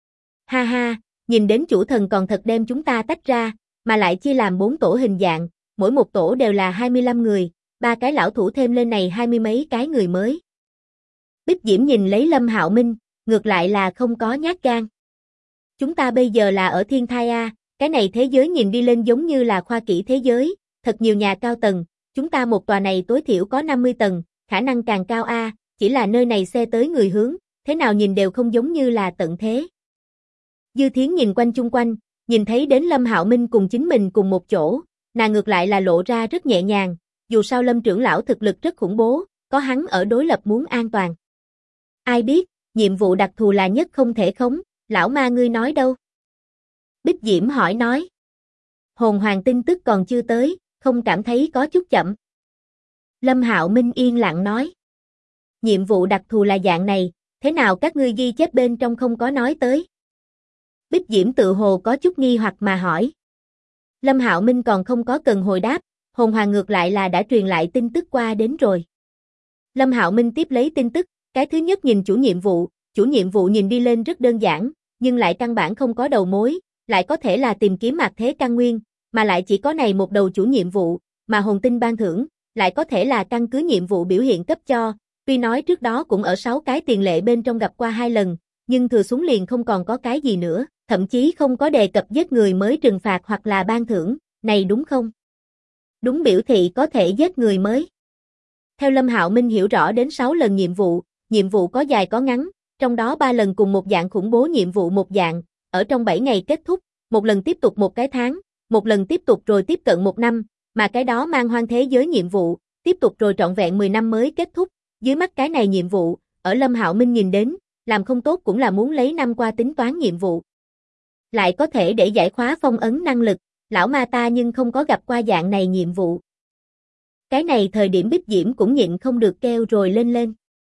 Ha ha, nhìn đến chủ thần còn thật đem chúng ta tách ra, mà lại chia làm 4 tổ hình dạng, mỗi một tổ đều là 25 người, 3 cái lão thủ thêm lên này 20 mấy cái người mới. Bích Diễm nhìn lấy Lâm Hạo Minh, ngược lại là không có nhát gan. Chúng ta bây giờ là ở thiên thai A, cái này thế giới nhìn đi lên giống như là khoa kỹ thế giới, thật nhiều nhà cao tầng, chúng ta một tòa này tối thiểu có 50 tầng, khả năng càng cao A, chỉ là nơi này xe tới người hướng, thế nào nhìn đều không giống như là tận thế. Dư Thiến nhìn quanh chung quanh, nhìn thấy đến Lâm Hạo Minh cùng chính mình cùng một chỗ, nàng ngược lại là lộ ra rất nhẹ nhàng, dù sao Lâm trưởng lão thực lực rất khủng bố, có hắn ở đối lập muốn an toàn. Ai biết, nhiệm vụ đặc thù là nhất không thể khống, lão ma ngươi nói đâu? Bích Diễm hỏi nói. Hồn hoàng tin tức còn chưa tới, không cảm thấy có chút chậm. Lâm Hạo Minh yên lặng nói. Nhiệm vụ đặc thù là dạng này, thế nào các ngươi ghi chép bên trong không có nói tới? Bích Diễm tự hồ có chút nghi hoặc mà hỏi. Lâm Hạo Minh còn không có cần hồi đáp, hồn hoàng ngược lại là đã truyền lại tin tức qua đến rồi. Lâm Hạo Minh tiếp lấy tin tức, cái thứ nhất nhìn chủ chủ nhiệm vụ nhìn đi lên rất đơn giản, nhưng lại căn bản không có đầu mối, lại có thể là tìm kiếm mạt thế căn nguyên, mà lại chỉ có này một đầu chủ nhiệm vụ, mà hồn tinh ban thưởng, lại có thể là căn cứ nhiệm vụ biểu hiện cấp cho, tuy nói trước đó cũng ở 6 cái tiền lệ bên trong gặp qua 2 lần, nhưng thừa xuống liền không còn có cái gì nữa, thậm chí không có đề cập giết người mới trừng phạt hoặc là ban thưởng, này đúng không? Đúng biểu thị có thể giết người mới. Theo Lâm Hạo Minh hiểu rõ đến 6 lần nhiệm vụ có dài có ngắn, trong đó 3 lần cùng một dạng khủng bố nhiệm vụ một dạng, ở trong 7 ngày kết thúc, một lần tiếp tục một cái tháng, một lần tiếp tục rồi tiếp cận 1 năm, mà cái đó mang hoang thế giới nhiệm vụ, tiếp tục rồi trọn vẹn 10 năm mới kết thúc, dưới mắt cái này nhiệm vụ, ở Lâm Hạo Minh nhìn đến, làm không tốt cũng là muốn lấy năm qua tính toán nhiệm vụ. Lại có thể để giải khóa phong ấn năng lực, lão ma ta nhưng không có gặp qua dạng này nhiệm vụ. Cái này thời điểm Bích Diễm cũng nhịn không được kêu rồi lên.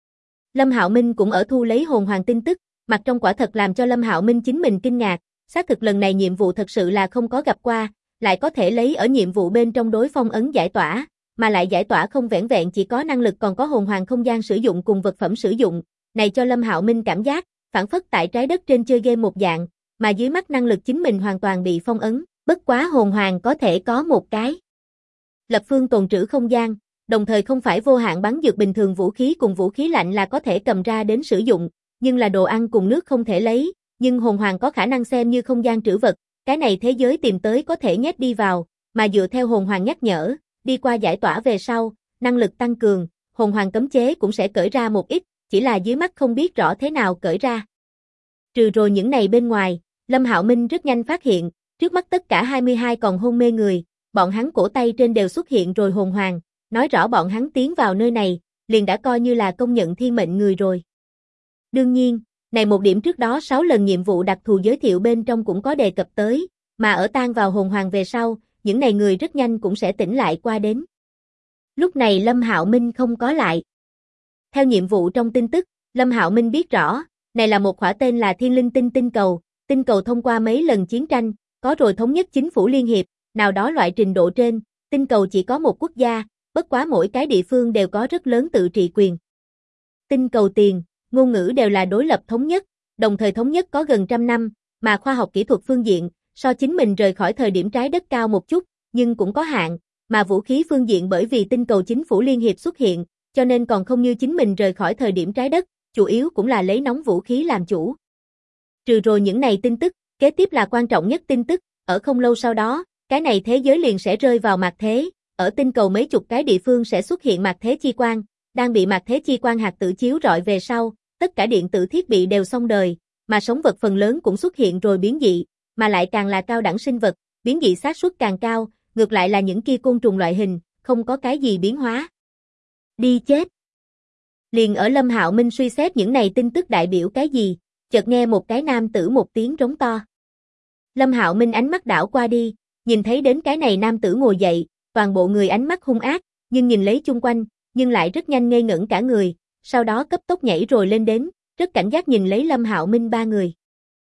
Lâm Hạo Minh cũng ở thu lấy hồn hoàng tin tức, mặt trong quả thật làm cho Lâm Hạo Minh chính mình kinh ngạc, xác thực lần này nhiệm vụ thật sự là không có gặp qua, lại có thể lấy ở nhiệm vụ bên trong đối phong ấn giải tỏa, mà lại giải tỏa không vẻn vẹn chỉ có năng lực còn có hồn hoàng không gian sử dụng cùng vật phẩm sử dụng, này cho Lâm Hạo Minh cảm giác, phản phất tại trái đất trên chơi game một dạng, mà dưới mắt năng lực chính mình hoàn toàn bị phong ấn, bất quá hồn hoàng có thể có một cái. Lập phương tồn trữ không gian, đồng thời không phải vô hạn bắn dược bình thường vũ khí cùng vũ khí lạnh là có thể cầm ra đến sử dụng, nhưng là đồ ăn cùng nước không thể lấy, nhưng hồn hoàng có khả năng xem như không gian trữ vật, cái này thế giới tìm tới có thể nhét đi vào, mà dựa theo hồn hoàng nhắc nhở, đi qua giải tỏa về sau, năng lực tăng cường, hồn hoàng cấm chế cũng sẽ cởi ra một ít, chỉ là dưới mắt không biết rõ thế nào cởi ra. Trừ rồi những này bên ngoài, Lâm Hạo Minh rất nhanh phát hiện, trước mắt tất cả 22 còn hôn mê người, bọn hắn cổ tay trên đều xuất hiện rồi hồn hoàng, nói rõ bọn hắn tiến vào nơi này, liền đã coi như là công nhận thiên mệnh người rồi. Đương nhiên, này một điểm trước đó 6 lần nhiệm vụ đặc thù giới thiệu bên trong cũng có đề cập tới, mà ở tan vào hồn hoàng về sau, những này người rất nhanh cũng sẽ tỉnh lại qua đến. Lúc này Lâm Hạo Minh không có lại. Theo nhiệm vụ trong tin tức, Lâm Hạo Minh biết rõ, này là một khỏa tên là Thiên Linh Tinh tinh cầu thông qua mấy lần chiến tranh, có rồi thống nhất chính phủ liên hiệp, nào đó loại trình độ trên, tinh cầu chỉ có một quốc gia, bất quá mỗi cái địa phương đều có rất lớn tự trị quyền. Tinh cầu tiền, ngôn ngữ đều là đối lập thống nhất, đồng thời thống nhất có gần 100 năm, mà khoa học kỹ thuật phương diện, so chính mình rời khỏi thời điểm trái đất cao một chút, nhưng cũng có hạn, mà vũ khí phương diện bởi vì tinh cầu chính phủ liên hiệp xuất hiện, cho nên còn không như chính mình rời khỏi thời điểm trái đất, chủ yếu cũng là lấy nóng vũ khí làm chủ. Trừ rồi những này tin tức, kế tiếp là quan trọng nhất tin tức, ở không lâu sau đó, cái này thế giới liền sẽ rơi vào mạt thế, ở tinh cầu mấy chục cái địa phương sẽ xuất hiện mạt thế chi quang, đang bị mạt thế chi quang hạt tử chiếu rọi về sau, tất cả điện tử thiết bị đều xong đời, mà sống vật phần lớn cũng xuất hiện rồi biến dị, mà lại càng là cao đẳng sinh vật, biến dị xác suất càng cao, ngược lại là những kia côn trùng loại hình, không có cái gì biến hóa. Đi chết. Liền ở Lâm Hạo Minh suy xét những này tin tức đại biểu cái gì, chợt nghe một cái nam tử một tiếng rống to. Lâm Hạo Minh ánh mắt đảo qua đi, nhìn thấy đến cái này nam tử ngồi dậy, toàn bộ người ánh mắt hung ác, nhưng nhìn lấy chung quanh, nhưng lại rất nhanh ngây ngẩn cả người, sau đó cấp tốc nhảy rồi lên đến, rất cảnh giác nhìn lấy Lâm Hạo Minh ba người.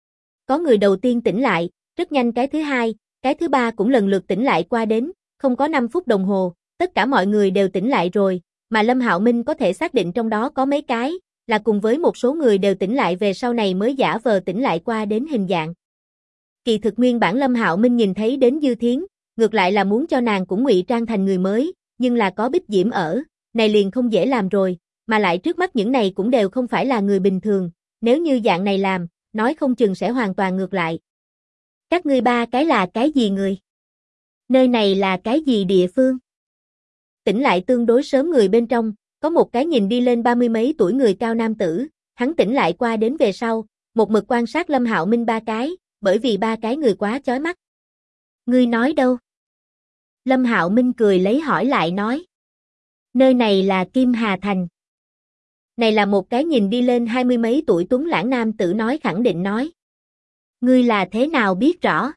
Có người đầu tiên tỉnh lại, rất nhanh cái thứ hai, cái thứ ba cũng lần lượt tỉnh lại qua đến, không có 5 phút đồng hồ, tất cả mọi người đều tỉnh lại rồi, mà Lâm Hạo Minh có thể xác định trong đó có mấy cái, là cùng với một số người đều tỉnh lại về sau này mới giả vờ tỉnh lại qua đến hình dạng. Kỳ thực nguyên bản Lâm Hạo Minh nhìn thấy đến Dư Thiến, ngược lại là muốn cho nàng cũng ngụy trang thành người mới, nhưng là có Bích Diễm ở, này liền không dễ làm rồi, mà lại trước mắt những này cũng đều không phải là người bình thường, nếu như dạng này làm, nói không chừng sẽ hoàn toàn ngược lại. Các ngươi ba cái là cái gì người? Nơi này là cái gì địa phương? Tỉnh lại tương đối sớm người bên trong, có một cái nhìn đi lên 30 mấy tuổi người cao nam tử, hắn tỉnh lại qua đến về sau, một mực quan sát Lâm Hạo Minh ba cái, bởi vì ba cái người quá chói mắt. Ngươi nói đâu? Lâm Hạo Minh cười lấy hỏi lại nói. Nơi này là Kim Hà Thành. Này là một cái nhìn đi lên 20 mấy tuổi tuấn lãng nam tử nói khẳng định nói. Ngươi là thế nào biết rõ?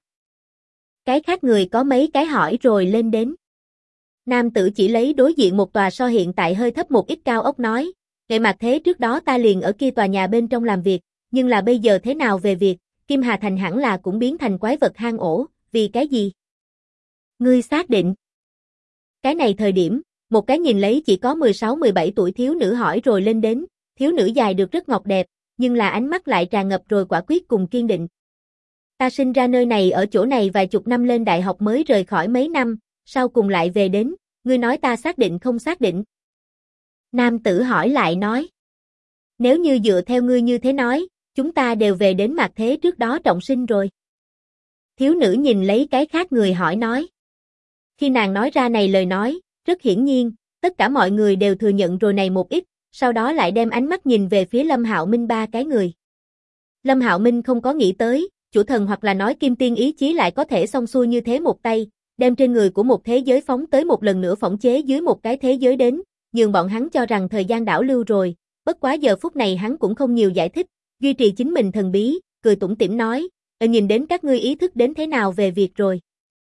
Cái khác người có mấy cái hỏi rồi lên đến. Nam tử chỉ lấy đối diện một tòa so hiện tại hơi thấp một ít cao ốc nói, ngày mặt thế trước đó ta liền ở kia tòa nhà bên trong làm việc, nhưng là bây giờ thế nào về việc, Kim Hà Thành hẳn là cũng biến thành quái vật hang ổ, vì cái gì? Ngươi xác định. Cái này thời điểm, một cái nhìn lấy chỉ có 16-17 tuổi thiếu nữ hỏi rồi lên đến, thiếu nữ dài được rất ngọc đẹp, nhưng là ánh mắt lại tràn ngập rồi quả quyết cùng kiên định. Ta sinh ra nơi này ở chỗ này vài chục năm lên đại học mới rời khỏi mấy năm, sau cùng lại về đến, ngươi nói ta xác định không xác định? Nam tử hỏi lại nói. Nếu như dựa theo ngươi như thế nói, chúng ta đều về đến mạt thế trước đó trọng sinh rồi. Thiếu nữ nhìn lấy cái khác người hỏi nói. Khi nàng nói ra này lời nói, rất hiển nhiên, tất cả mọi người đều thừa nhận rồi này một ít, sau đó lại đem ánh mắt nhìn về phía Lâm Hạo Minh ba cái người. Lâm Hạo Minh không có nghĩ tới, chủ thần hoặc là nói kim tiên ý chí lại có thể xong xuôi như thế một tay, đem trên người của một thế giới phóng tới một lần nữa phỏng chế dưới một cái thế giới đến, nhường bọn hắn cho rằng thời gian đảo lưu rồi, bất quá giờ phút này hắn cũng không nhiều giải thích, duy trì chính mình thần bí, cười tủm tỉm nói, nhìn đến các ngươi ý thức đến thế nào về việc rồi.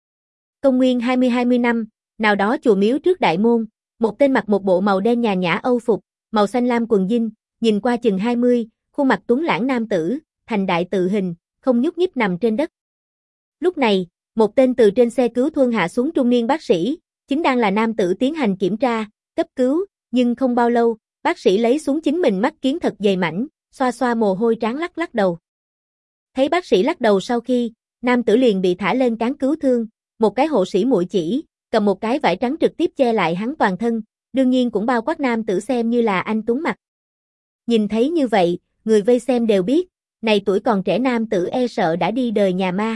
Công nguyên 20 năm, nào đó chùa miếu trước đại môn, một tên mặc một bộ màu đen nhà nhã âu phục, màu xanh lam quần jean, nhìn qua chừng 20, khuôn mặt tuấn lãng nam tử, thành đại tự hình, không nhúc nhích nằm trên đất. Lúc này, một tên từ trên xe cứu thương hạ xuống trung niên bác sĩ, chính đang là nam tử tiến hành kiểm tra, cấp cứu, nhưng không bao lâu, bác sĩ lấy xuống chính mình mắt kiến thật dày mảnh, xoa xoa mồ hôi trán lắc lắc đầu. Thấy bác sĩ lắc đầu sau khi, nam tử liền bị thả lên cáng cứu thương, một cái hộ sĩ muội chỉ, cầm một cái vải trắng trực tiếp che lại hắn toàn thân, đương nhiên cũng bao quát nam tử xem như là anh tuấn mặt. Nhìn thấy như vậy, người vây xem đều biết, này tuổi còn trẻ nam tử e sợ đã đi đời nhà ma.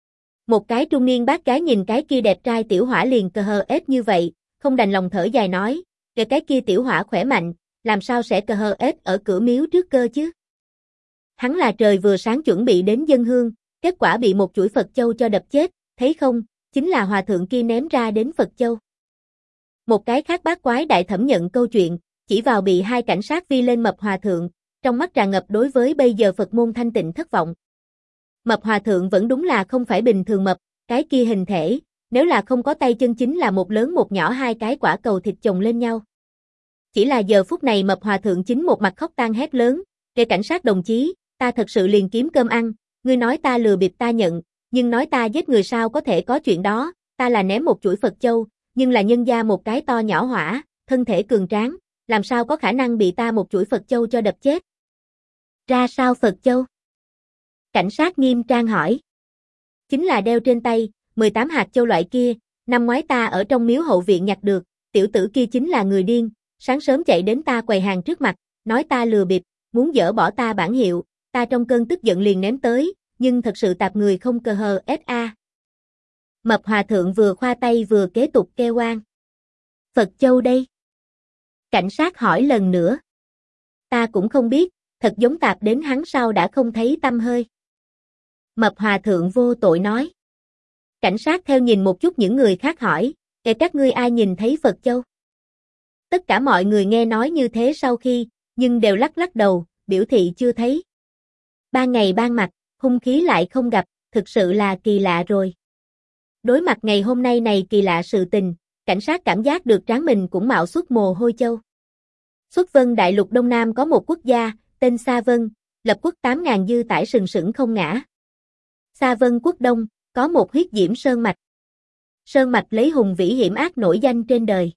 Một cái trung niên bác gái nhìn cái kia đẹp trai tiểu hỏa liền cờ hờ ết như vậy, không đành lòng thở dài nói, cái kia tiểu hỏa khỏe mạnh, làm sao sẽ cờ hờ ết ở cửa miếu trước cơ chứ? Hắn là trời vừa sáng chuẩn bị đến dâng hương, kết quả bị một chuỗi Phật châu cho đập chết, thấy không, chính là hòa thượng kia ném ra đến Phật châu. Một cái khác bác quái đại thẩm nhận câu chuyện, chỉ vào bị hai cảnh sát vi lên mập hòa thượng, trong mắt tràn ngập đối với bây giờ Phật môn thanh tịnh thất vọng. Mập hòa thượng vẫn đúng là không phải bình thường mập, cái kia hình thể, nếu là không có tay chân chính là một lớn một nhỏ hai cái quả cầu thịt chồng lên nhau. Chỉ là giờ phút này mập hòa thượng chính một mặt khóc tang hét lớn, kêu cảnh sát đồng chí, ta thật sự liền kiếm cơm ăn, ngươi nói ta lừa bịp ta nhận, nhưng nói ta giết người sao có thể có chuyện đó, ta là ném một chuỗi Phật châu, nhưng là nhân gia một cái to nhỏ hỏa, thân thể cường tráng, làm sao có khả năng bị ta một chuỗi Phật châu cho đập chết. Ra sao Phật châu? Cảnh sát nghiêm trang hỏi. Chính là đeo trên tay, 18 hạt châu loại kia, năm ngoái ta ở trong miếu hậu viện nhặt được, tiểu tử kia chính là người điên, sáng sớm chạy đến ta quầy hàng trước mặt, nói ta lừa bịp, muốn dỡ bỏ ta bản hiệu, ta trong cơn tức giận liền ném tới, nhưng thật sự tạp người không cờ hờ SA. Mập hòa thượng vừa khoa tay vừa kế tục kêu oan. Phật châu đây? Cảnh sát hỏi lần nữa. Ta cũng không biết, thật giống tạp đến hắn sau đã không thấy tăm hơi. Mập hòa thượng vô tội nói. Cảnh sát theo nhìn một chút những người khác hỏi, các ngươi ai nhìn thấy Phật châu? Tất cả mọi người nghe nói như thế sau khi, nhưng đều lắc lắc đầu, biểu thị chưa thấy. Ban ngày ban mặt, hung khí lại không gặp, thực sự là kỳ lạ rồi. Đối mặt ngày hôm nay này kỳ lạ sự tình, cảnh sát cảm giác được trán mình cũng mạo xuất mồ hôi châu. Xuất Vân Đại Lục Đông Nam có một quốc gia, tên Sa Vân, lập quốc 8.000 dư tải sừng sững không ngã. Sa Vân quốc Đông, có một huyết diễm sơn mạch. Sơn mạch lấy hùng vĩ hiểm ác nổi danh trên đời.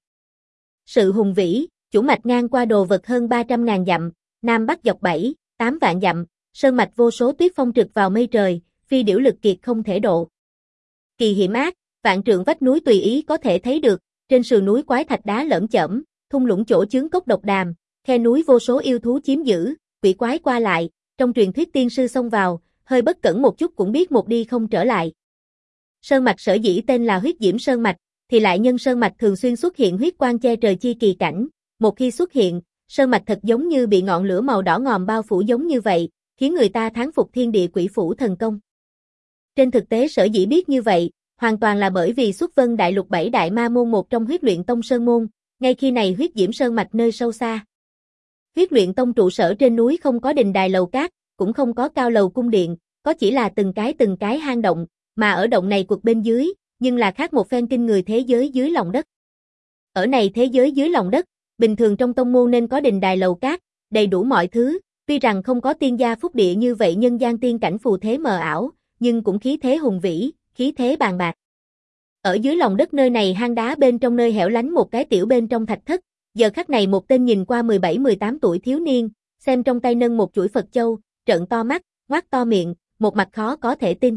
Sự hùng vĩ, chủ mạch ngang qua đồ vật hơn 300.000 dặm, nam bắc dọc 7, 8 vạn dặm, sơn mạch vô số tuyết phong trực vào mây trời, phi điểu lực kiệt không thể độ. Kỳ hiểm ác, vạn trượng vách núi tùy ý có thể thấy được, trên sườn núi quái thạch đá lởm chởm, thung lũng chỗ chướng cốc độc đàm, khe núi vô số yêu thú chiếm giữ, quỷ quái qua lại, trong truyền thuyết tiên sư xông vào, hơi bất cẩn một chút cũng biết một đi không trở lại. Sơn mạch sở dĩ tên là huyết diễm sơn mạch, thì lại nhân sơn mạch thường xuyên xuất hiện huyết quang che trời chi kỳ cảnh, một khi xuất hiện, sơn mạch thật giống như bị ngọn lửa màu đỏ ngòm bao phủ giống như vậy, khiến người ta thán phục thiên địa quỷ phủ thần công. Trên thực tế sở dĩ biết như vậy, hoàn toàn là bởi vì Xuất Vân Đại Lục 7 đại ma môn một trong huyết luyện tông sơn môn, ngay khi này huyết diễm sơn mạch nơi sâu xa. Huyết luyện tông trụ sở trên núi không có đình đài lầu cát, cũng không có cao lầu cung điện, có chỉ là từng cái hang động, mà ở động này cuộc bên dưới, nhưng là khác một phen kinh người thế giới dưới lòng đất. Ở này thế giới dưới lòng đất, bình thường trong tông môn nên có đình đài lầu cát, đầy đủ mọi thứ, tuy rằng không có tiên gia phúc địa như vậy nhân gian tiên cảnh phù thế mờ ảo, nhưng cũng khí thế hùng vĩ, khí thế bàn bạc. Ở dưới lòng đất nơi này hang đá bên trong nơi hẻo lánh một cái tiểu bên trong thạch thất, giờ khắc này một tên nhìn qua 17-18 tuổi thiếu niên, xem trong tay nâng một chuỗi Phật châu, trợn to mắt, ngoác to miệng, một mặt khó có thể tin.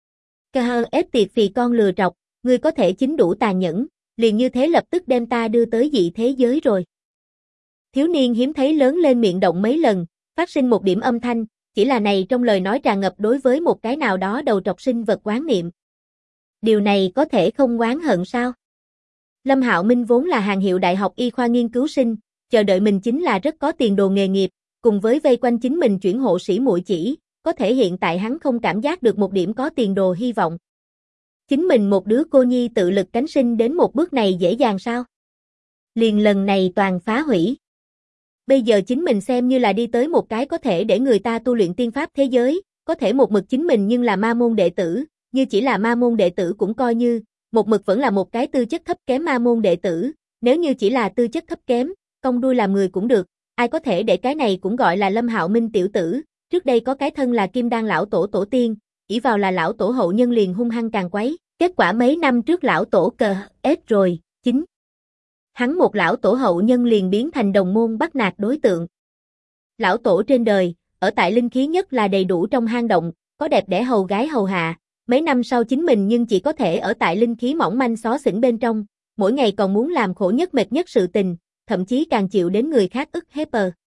Ép tiệt phì con lừa trọc, ngươi có thể chính đủ tàn nhẫn, liền như thế lập tức đem ta đưa tới dị thế giới rồi. Thiếu niên hiếm thấy lớn lên miệng động mấy lần, phát sinh một điểm âm thanh, chỉ là này trong lời nói tràn ngập đối với một cái nào đó đầu trọc sinh vật oán niệm. Điều này có thể không oán hận sao? Lâm Hạo Minh vốn là hàng hiệu đại học y khoa nghiên cứu sinh, chờ đợi mình chính là rất có tiền đồ nghề nghiệp, cùng với vây quanh chính mình chuyển hộ sĩ muội chỉ, có thể hiện tại hắn không cảm giác được một điểm có tiền đồ hy vọng. Chính mình một đứa cô nhi tự lực cánh sinh đến một bước này dễ dàng sao? Liền lần này toàn phá hủy. Bây giờ chính mình xem như là đi tới một cái có thể để người ta tu luyện tiên pháp thế giới, có thể một mực chính mình nhưng là ma môn đệ tử, như chỉ là ma môn đệ tử cũng coi như, một mực vẫn là một cái tư chất thấp kém ma môn đệ tử, nếu như chỉ là tư chất thấp kém, cong đuôi làm người cũng được, ai có thể để cái này cũng gọi là Lâm Hạo Minh tiểu tử, trước đây có cái thân là Kim Đan lão tổ tổ tiên, ỷ vào là lão tổ hậu nhân liền hung hăng càng quấy, kết quả mấy năm trước lão tổ ết rồi, chính. Hắn một lão tổ hậu nhân liền biến thành đồng môn bắt nạt đối tượng. Lão tổ trên đời, ở tại linh khí nhất là đầy đủ trong hang động, có đẹp đẽ hầu gái hầu hạ, mấy năm sau chính mình nhưng chỉ có thể ở tại linh khí mỏng manh xó xỉnh bên trong, mỗi ngày còn muốn làm khổ nhất mệt nhất sự tình, thậm chí càng chịu đến người khác ức hiếp.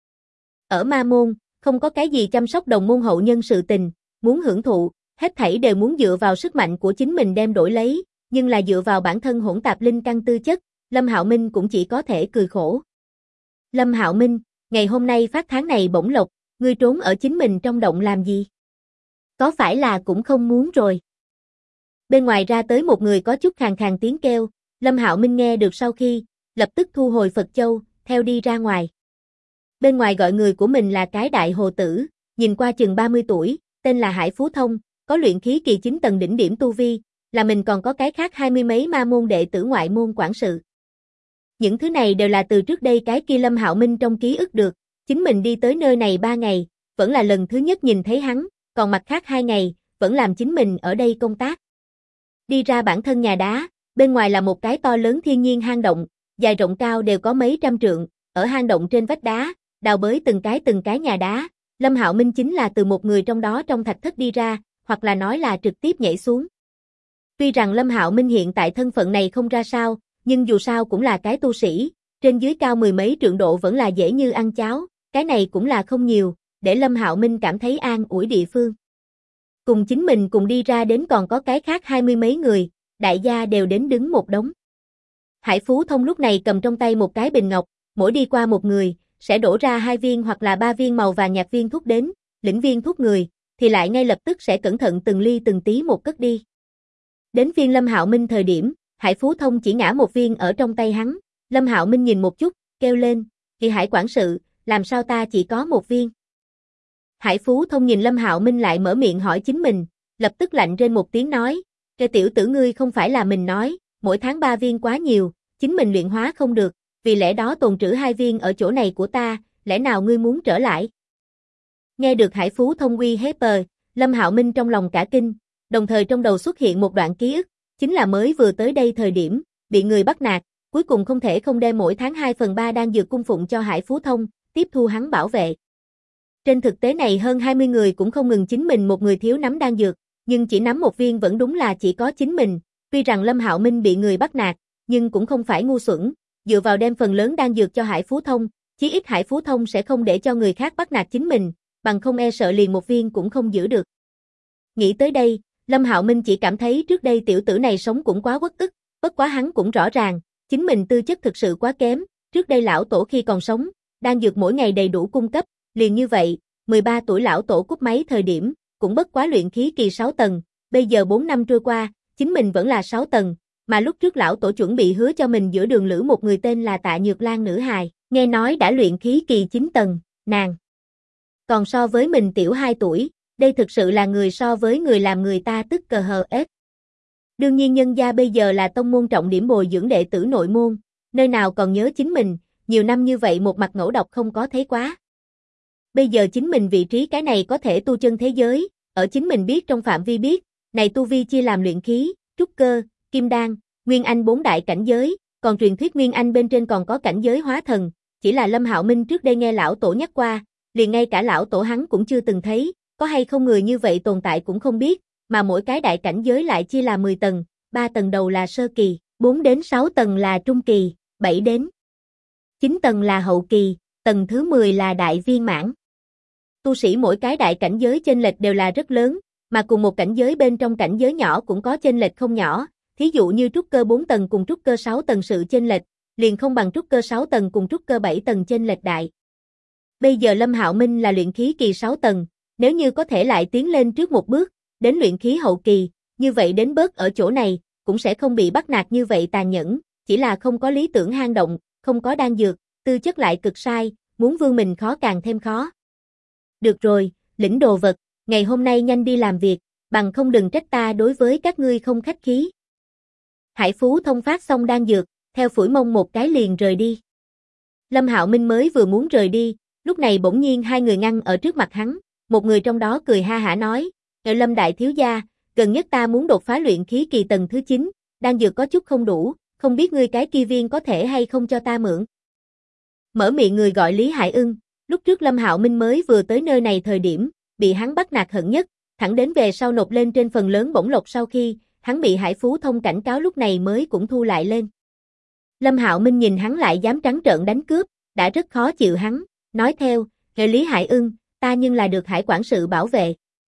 Ở ma môn, không có cái gì chăm sóc đồng môn hậu nhân sự tình, muốn hưởng thụ, hết thảy đều muốn dựa vào sức mạnh của chính mình đem đổi lấy, nhưng là dựa vào bản thân hỗn tạp linh căn tư chất, Lâm Hạo Minh cũng chỉ có thể cười khổ. Lâm Hạo Minh, ngày hôm nay phát tháng này bổng lộc, ngươi trốn ở chính mình trong động làm gì? Có phải là cũng không muốn rồi? Bên ngoài ra tới một người có chút khàn khàn tiếng kêu, Lâm Hạo Minh nghe được sau khi, lập tức thu hồi Phật Châu, theo đi ra ngoài. Bên ngoài gọi người của mình là cái đại hồ tử, nhìn qua chừng 30 tuổi, tên là Hải Phú Thông, có luyện khí kỳ 9 tầng đỉnh điểm tu vi, là mình còn có cái khác 20 mấy ma môn đệ tử ngoại môn quản sự. Những thứ này đều là từ trước đây cái kia Lâm Hạo Minh trong ký ức được, chính mình đi tới nơi này 3 ngày, vẫn là lần thứ nhất nhìn thấy hắn, còn mặt khác 2 ngày, vẫn làm chính mình ở đây công tác. Đi ra bản thân nhà đá, bên ngoài là một cái to lớn thiên nhiên hang động, dài rộng cao đều có mấy trăm trượng, ở hang động trên vách đá, đào bới từng cái nhà đá, Lâm Hạo Minh chính là từ một người trong đó trong thạch thất đi ra, hoặc là nói là trực tiếp nhảy xuống. Tuy rằng Lâm Hạo Minh hiện tại thân phận này không ra sao, nhưng dù sao cũng là cái tu sĩ, trên dưới cao mười mấy trượng độ vẫn là dễ như ăn cháo, cái này cũng là không nhiều, để Lâm Hạo Minh cảm thấy an ủi địa phương. Cùng chính mình cùng đi ra đến còn có cái khác 20 mấy người, đại gia đều đến đứng một đống. Hải Phú Thông lúc này cầm trong tay một cái bình ngọc, mỗi đi qua một người, sẽ đổ ra 2 viên hoặc là 3 viên màu vàng nhạt viên thuốc đến, lĩnh viên thuốc người, thì lại ngay lập tức sẽ cẩn thận từng ly từng tí một cất đi. Đến viên Lâm Hạo Minh thời điểm, Hải Phú Thông chỉ ngã một viên ở trong tay hắn, Lâm Hạo Minh nhìn một chút, kêu lên, "Kỳ Hải quản sự, làm sao ta chỉ có một viên?" Hải Phú Thông nhìn Lâm Hạo Minh lại mở miệng hỏi chính mình, lập tức lạnh rên một tiếng nói, "Cái tiểu tử ngươi không phải là mình nói, mỗi tháng 3 viên quá nhiều, chính mình luyện hóa không được, vì lẽ đó tồn trữ 2 viên ở chỗ này của ta, lẽ nào ngươi muốn trở lại?" Nghe được Hải Phú Thông uy hiếp, Lâm Hạo Minh trong lòng cả kinh, đồng thời trong đầu xuất hiện một đoạn ký ức, chính là mới vừa tới đây thời điểm, bị người bắt nạt, cuối cùng không thể không đem mỗi tháng 2/3 đan dược cung phụng cho Hải Phú Thông, tiếp thu hắn bảo vệ. Trên thực tế này hơn 20 người cũng không ngừng chính mình một người thiếu nắm đan dược, nhưng chỉ nắm một viên vẫn đúng là chỉ có chính mình, tuy rằng Lâm Hạo Minh bị người bắt nạt, nhưng cũng không phải ngu xuẩn, dựa vào đem phần lớn đan dược cho Hải Phú Thông, chí ít Hải Phú Thông sẽ không để cho người khác bắt nạt chính mình, bằng không e sợ liền một viên cũng không giữ được. Nghĩ tới đây, Lâm Hạo Minh chỉ cảm thấy trước đây tiểu tử này sống cũng quá uất ức, bất quá hắn cũng rõ ràng, chính mình tư chất thực sự quá kém, trước đây lão tổ khi còn sống, đan dược mỗi ngày đầy đủ cung cấp, liền như vậy, 13 tuổi lão tổ cúp máy thời điểm, cũng bất quá luyện khí kỳ 6 tầng, bây giờ 4 năm trôi qua, chính mình vẫn là 6 tầng, mà lúc trước lão tổ chuẩn bị hứa cho mình giữa đường lữ một người tên là Tạ Nhược Lan nữ hài, nghe nói đã luyện khí kỳ 9 tầng, nàng còn so với mình tiểu 2 tuổi, đây thực sự là người so với người làm người ta tức ết. Đương nhiên nhân gia bây giờ là tông môn trọng điểm bồi dưỡng đệ tử nội môn, nơi nào còn nhớ chính mình, nhiều năm như vậy một mặt ngẫu độc không có thấy quá. Bây giờ chính mình vị trí cái này có thể tu chân thế giới, ở chính mình biết trong phạm vi biết, này tu vi chia làm luyện khí, trúc cơ, kim đan, nguyên anh 4 đại cảnh giới, còn truyền thuyết nguyên anh bên trên còn có cảnh giới hóa thần, chỉ là Lâm Hạo Minh trước đây nghe lão tổ nhắc qua, liền ngay cả lão tổ hắn cũng chưa từng thấy, có hay không người như vậy tồn tại cũng không biết, mà mỗi cái đại cảnh giới lại chia là 10 tầng, 3 tầng đầu là sơ kỳ, 4 đến 6 tầng là trung kỳ, 7 đến 9 tầng là hậu kỳ, tầng thứ 10 là đại viên mãn. Tu sĩ mỗi cái đại cảnh giới chênh lệch đều là rất lớn, mà cùng một cảnh giới bên trong cảnh giới nhỏ cũng có chênh lệch không nhỏ, thí dụ như trúc cơ 4 tầng cùng trúc cơ 6 tầng sự chênh lệch, liền không bằng trúc cơ 6 tầng cùng trúc cơ 7 tầng chênh lệch đại. Bây giờ Lâm Hạo Minh là luyện khí kỳ 6 tầng, nếu như có thể lại tiến lên trước một bước, đến luyện khí hậu kỳ, như vậy đến bớt ở chỗ này, cũng sẽ không bị bắt nạt như vậy tàn nhẫn, chỉ là không có lý tưởng hang động, không có đan dược, tư chất lại cực sai, muốn vươn mình khó càng thêm khó. Được rồi, lĩnh đồ vật, ngày hôm nay nhanh đi làm việc, bằng không đừng trách ta đối với các ngươi không khách khí. Hải Phú Thông phát xong đan dược, theo phủi mông một cái liền rời đi. Lâm Hạo Minh mới vừa muốn rời đi, lúc này bỗng nhiên hai người ngăn ở trước mặt hắn, một người trong đó cười ha hả nói, Lâm đại thiếu gia, gần nhất ta muốn đột phá luyện khí kỳ tầng thứ 9, đan dược có chút không đủ, không biết ngươi cái kia viên có thể hay không cho ta mượn. Mở miệng người gọi Lý Hải Ưng, lúc trước Lâm Hạo Minh mới vừa tới nơi này thời điểm, bị hắn bắt nạt hận nhất, thẳng đến về sau nộp lên trên phần lớn bổng lộc sau khi, hắn bị Hải Phú Thông cảnh cáo lúc này mới cũng thu lại lên. Lâm Hạo Minh nhìn hắn lại dám trắng trợn đánh cướp, đã rất khó chịu hắn, nói theo, hệ Lý Hải Ưng, ta nhưng là được Hải quản sự bảo vệ.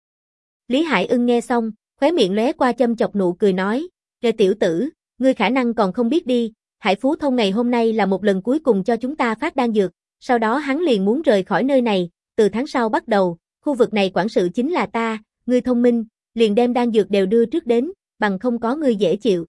Lý Hải Ưng nghe xong, khóe miệng lóe qua châm chọc nụ cười nói, Hệ tiểu tử, ngươi khả năng còn không biết đi, Hải Phú Thông ngày hôm nay là một lần cuối cùng cho chúng ta phát đan dược, sau đó hắn liền muốn rời khỏi nơi này, từ tháng sau bắt đầu, khu vực này quản sự chính là ta, ngươi thông minh, liền đem đan dược đều đưa trước đến, bằng không có ngươi dễ chịu.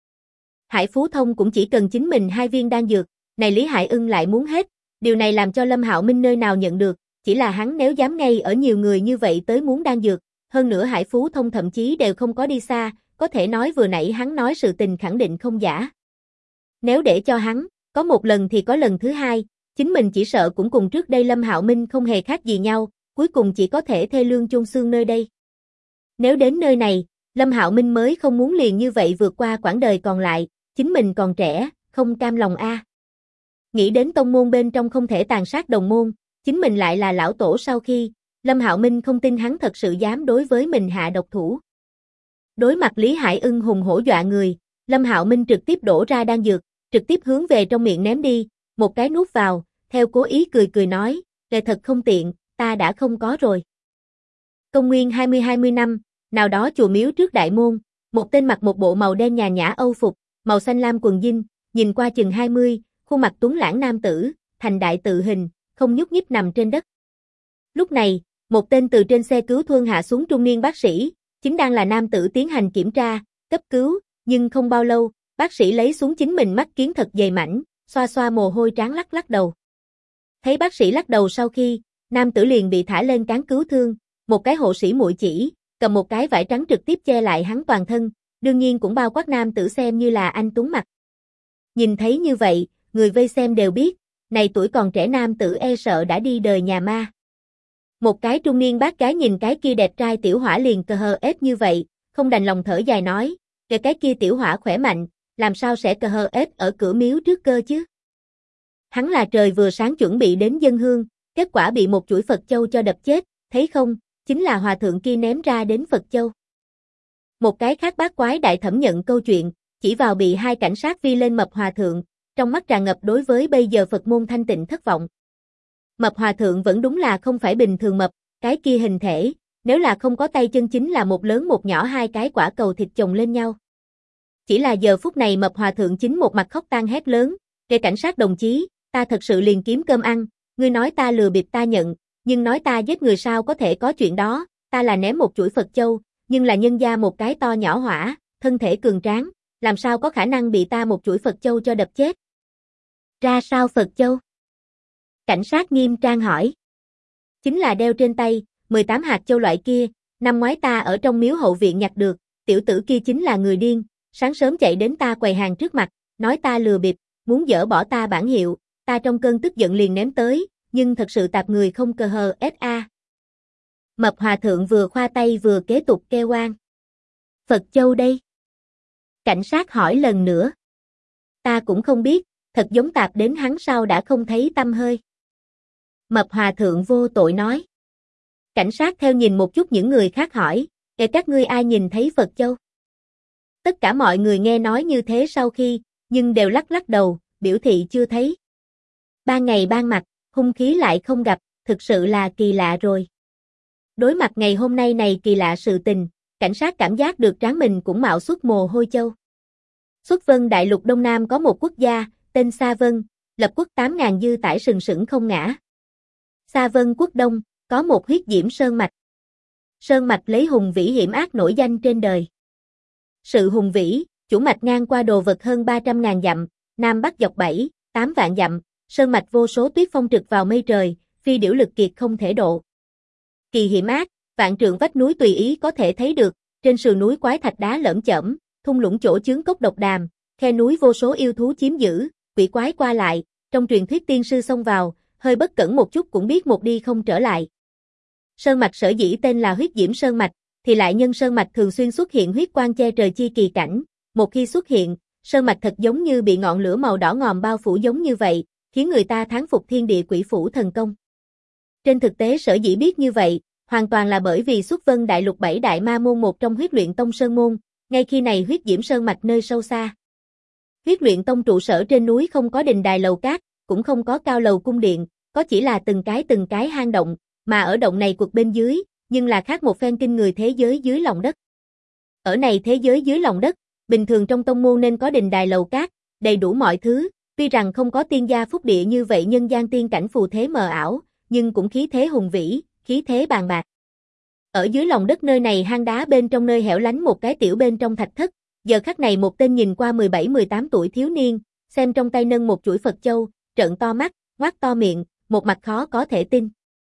Hải Phú Thông cũng chỉ cần chính mình 2 viên đan dược, này Lý Hải Ưng lại muốn hết, điều này làm cho Lâm Hạo Minh nơi nào nhận được, chỉ là hắn nếu dám ngay ở nhiều người như vậy tới muốn đan dược, hơn nữa Hải Phú Thông thậm chí đều không có đi xa, có thể nói vừa nãy hắn nói sự tình khẳng định không giả. Nếu để cho hắn, có một lần thì có lần thứ hai, chính mình chỉ sợ cũng cùng trước đây Lâm Hạo Minh không hề khác gì nhau, cuối cùng chỉ có thể thê lương chôn xương nơi đây. Nếu đến nơi này, Lâm Hạo Minh mới không muốn liền như vậy vượt qua quãng đời còn lại, chính mình còn trẻ, không cam lòng a. Nghĩ đến tông môn bên trong không thể tàn sát đồng môn, chính mình lại là lão tổ sau khi, Lâm Hạo Minh không tin hắn thật sự dám đối với mình hạ độc thủ. Đối mặt Lý Hải Ưng hùng hổ dọa người, Lâm Hạo Minh trực tiếp đổ ra đan dược, trực tiếp hướng về trong miệng ném đi, một cái nuốt vào, theo cố ý cười cười nói, "Lệ thật không tiện, ta đã không có rồi." Công nguyên 20 năm, nào đó chùa miếu trước đại môn, một tên mặc một bộ màu đen nhàn nhã âu phục, màu xanh lam quần jean, nhìn qua chừng 20, khuôn mặt tuấn lãng nam tử, thành đại tự hình, không nhúc nhích nằm trên đất. Lúc này, một tên từ trên xe cứu thương hạ xuống trung niên bác sĩ, chính đang là nam tử tiến hành kiểm tra, cấp cứu, nhưng không bao lâu, bác sĩ lấy xuống chính mình mắt kiến thật dày mảnh, xoa xoa mồ hôi trán lắc lắc đầu. Thấy bác sĩ lắc đầu sau khi, nam tử liền bị thả lên cáng cứu thương, một cái hộ sĩ muội chỉ, cầm một cái vải trắng trực tiếp che lại hắn toàn thân, đương nhiên cũng bao quát nam tử xem như là anh tuấn mặt. Nhìn thấy như vậy, người vây xem đều biết, này tuổi còn trẻ nam tử e sợ đã đi đời nhà ma. Một cái trung niên bác gái nhìn cái kia đẹp trai tiểu hỏa liền cờ hờ ép như vậy, không đành lòng thở dài nói, cái kia tiểu hỏa khỏe mạnh, làm sao sẽ cờ hờ ép ở cửa miếu trước cơ chứ? Hắn là trời vừa sáng chuẩn bị đến dân hương, kết quả bị một chuỗi Phật châu cho đập chết, thấy không, chính là hòa thượng kia ném ra đến Phật châu. Một cái khác bác quái đại thẩm nhận câu chuyện, chỉ vào bị 2 cảnh sát vi lên mập hòa thượng, trong mắt tràn ngập đối với bây giờ Phật môn thanh tịnh thất vọng. Mập hòa thượng vẫn đúng là không phải bình thường mập, cái kia hình thể, nếu là không có tay chân chính là một lớn một nhỏ 2 cái quả cầu thịt chồng lên nhau. Chỉ là giờ phút này mập hòa thượng chính một mặt khóc tang hét lớn, "Kẻ cảnh sát đồng chí, ta thật sự liền kiếm cơm ăn, ngươi nói ta lừa bịp ta nhận, nhưng nói ta giết người sao có thể có chuyện đó, ta là ném một chuỗi Phật châu, nhưng là nhân gia một cái to nhỏ hỏa, thân thể cường tráng, làm sao có khả năng bị ta một chuỗi Phật châu cho đập chết?" "Ra sao Phật châu?" Cảnh sát nghiêm trang hỏi. "Chính là đeo trên tay, 18 hạt châu loại kia, năm ngoái ta ở trong miếu hậu viện nhặt được, tiểu tử kia chính là người điên, sáng sớm chạy đến ta quầy hàng trước mặt, nói ta lừa bịp, muốn dỡ bỏ ta bản hiệu, ta trong cơn tức giận liền ném tới, nhưng thật sự tạp người không cờ hờ SA." Mập hòa thượng vừa khoa tay vừa kế tục kêu oan. "Phật châu đây?" Cảnh sát hỏi lần nữa. "Ta cũng không biết, thật giống tạp đến hắn sau đã không thấy tăm hơi." Mập Hòa Thượng vô tội nói. Cảnh sát theo nhìn một chút những người khác hỏi, các ngươi ai nhìn thấy Phật Châu? Tất cả mọi người nghe nói như thế sau khi, nhưng đều lắc lắc đầu, biểu thị chưa thấy. Ban ngày ban mặt, hung khí lại không gặp, thực sự là kỳ lạ rồi. Đối mặt ngày hôm nay này kỳ lạ sự tình, cảnh sát cảm giác được trán mình cũng mạo xuất mồ hôi châu. Xuất Vân Đại Lục Đông Nam có một quốc gia, tên Sa Vân, lập quốc 8.000 dư tải sừng sững không ngã. Sa Vân quốc Đông, có một huyết diễm sơn mạch. Sơn mạch lấy hùng vĩ hiểm ác nổi danh trên đời. Sự hùng vĩ, chủ mạch ngang qua đồ vật hơn 300.000 dặm, nam bắc dọc 7, 8 vạn dặm, sơn mạch vô số tuyết phong trực vào mây trời, phi điểu lực kiệt không thể độ. Kỳ hiểm ác, vạn trượng vách núi tùy ý có thể thấy được, trên sườn núi quái thạch đá lởm chởm, thung lũng chỗ chướng cốc độc đàm, khe núi vô số yêu thú chiếm giữ, quỷ quái qua lại, trong truyền thuyết tiên sư xông vào, hơi bất cẩn một chút cũng biết một đi không trở lại. Sơn mạch sở dĩ tên là huyết diễm sơn mạch, thì lại nhân sơn mạch thường xuyên xuất hiện huyết quang che trời chi kỳ cảnh, một khi xuất hiện, sơn mạch thật giống như bị ngọn lửa màu đỏ ngòm bao phủ giống như vậy, khiến người ta thán phục thiên địa quỷ phủ thần công. Trên thực tế sở dĩ biết như vậy, hoàn toàn là bởi vì Xuất Vân Đại Lục 7 đại ma môn một trong Huyết Luyện Tông sơn môn, ngay khi này huyết diễm sơn mạch nơi sâu xa. Huyết Luyện Tông trụ sở trên núi không có đình đài lầu cát, cũng không có cao lầu cung điện, có chỉ là từng cái hang động, mà ở động này quật bên dưới, nhưng là khác một phen kinh người thế giới dưới lòng đất. Ở này thế giới dưới lòng đất, bình thường trong tông môn nên có đình đài lầu cát, đầy đủ mọi thứ, tuy rằng không có tiên gia phúc địa như vậy nhân gian tiên cảnh phù thế mờ ảo, nhưng cũng khí thế hùng vĩ, khí thế bàn bạc. Ở dưới lòng đất nơi này hang đá bên trong nơi hẻo lánh một cái tiểu bên trong thạch thất, giờ khắc này một tên nhìn qua 17-18 tuổi thiếu niên, xem trong tay nâng một chuỗi Phật Châu, trợn to mắt, ngoác to miệng, một mặt khó có thể tin.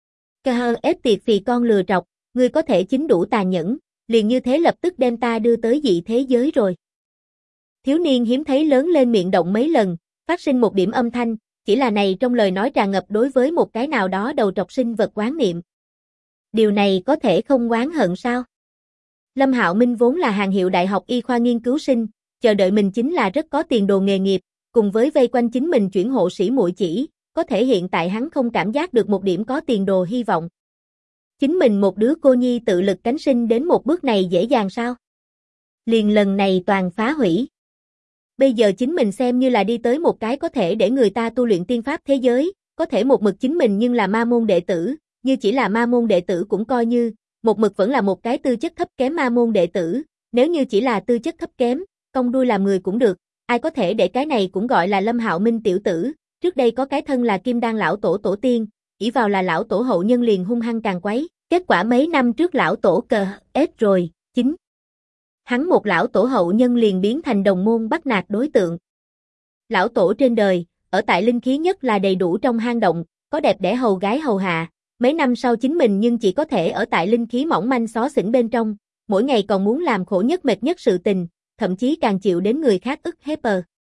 Ép tiệt phì con lừa trọc, ngươi có thể chính đủ tàn nhẫn, liền như thế lập tức đem ta đưa tới dị thế giới rồi. Thiếu niên hiếm thấy lớn lên miệng động mấy lần, phát sinh một điểm âm thanh, chỉ là này trong lời nói tràn ngập đối với một cái nào đó đầu trọc sinh vật oán niệm. Điều này có thể không oán hận sao? Lâm Hạo Minh vốn là hàng hiệu đại học y khoa nghiên cứu sinh, chờ đợi mình chính là rất có tiền đồ nghề nghiệp, cùng với vây quanh chính mình chuyển hộ sĩ muội chỉ, có thể hiện tại hắn không cảm giác được một điểm có tiền đồ hy vọng. Chính mình một đứa cô nhi tự lực cánh sinh đến một bước này dễ dàng sao? Liền lần này toàn phá hủy. Bây giờ chính mình xem như là đi tới một cái có thể để người ta tu luyện tiên pháp thế giới, có thể một mực chính mình nhưng là ma môn đệ tử, như chỉ là ma môn đệ tử cũng coi như, một mực vẫn là một cái tư chất thấp kém ma môn đệ tử, nếu như chỉ là tư chất thấp kém, cong đuôi làm người cũng được, ai có thể để cái này cũng gọi là Lâm Hạo Minh tiểu tử, trước đây có cái thân là Kim Đan lão tổ tổ tiên, ỷ vào là lão tổ hậu nhân liền hung hăng càng quấy, kết quả mấy năm trước lão tổ ết rồi, chính. Hắn một lão tổ hậu nhân liền biến thành đồng môn bắt nạt đối tượng. Lão tổ trên đời, ở tại linh khí nhất là đầy đủ trong hang động, có đẹp đẽ hầu gái hầu hạ, mấy năm sau chính mình nhưng chỉ có thể ở tại linh khí mỏng manh xó xỉnh bên trong, mỗi ngày còn muốn làm khổ nhất mệt nhất sự tình, thậm chí càng chịu đến người khác ức hiếp.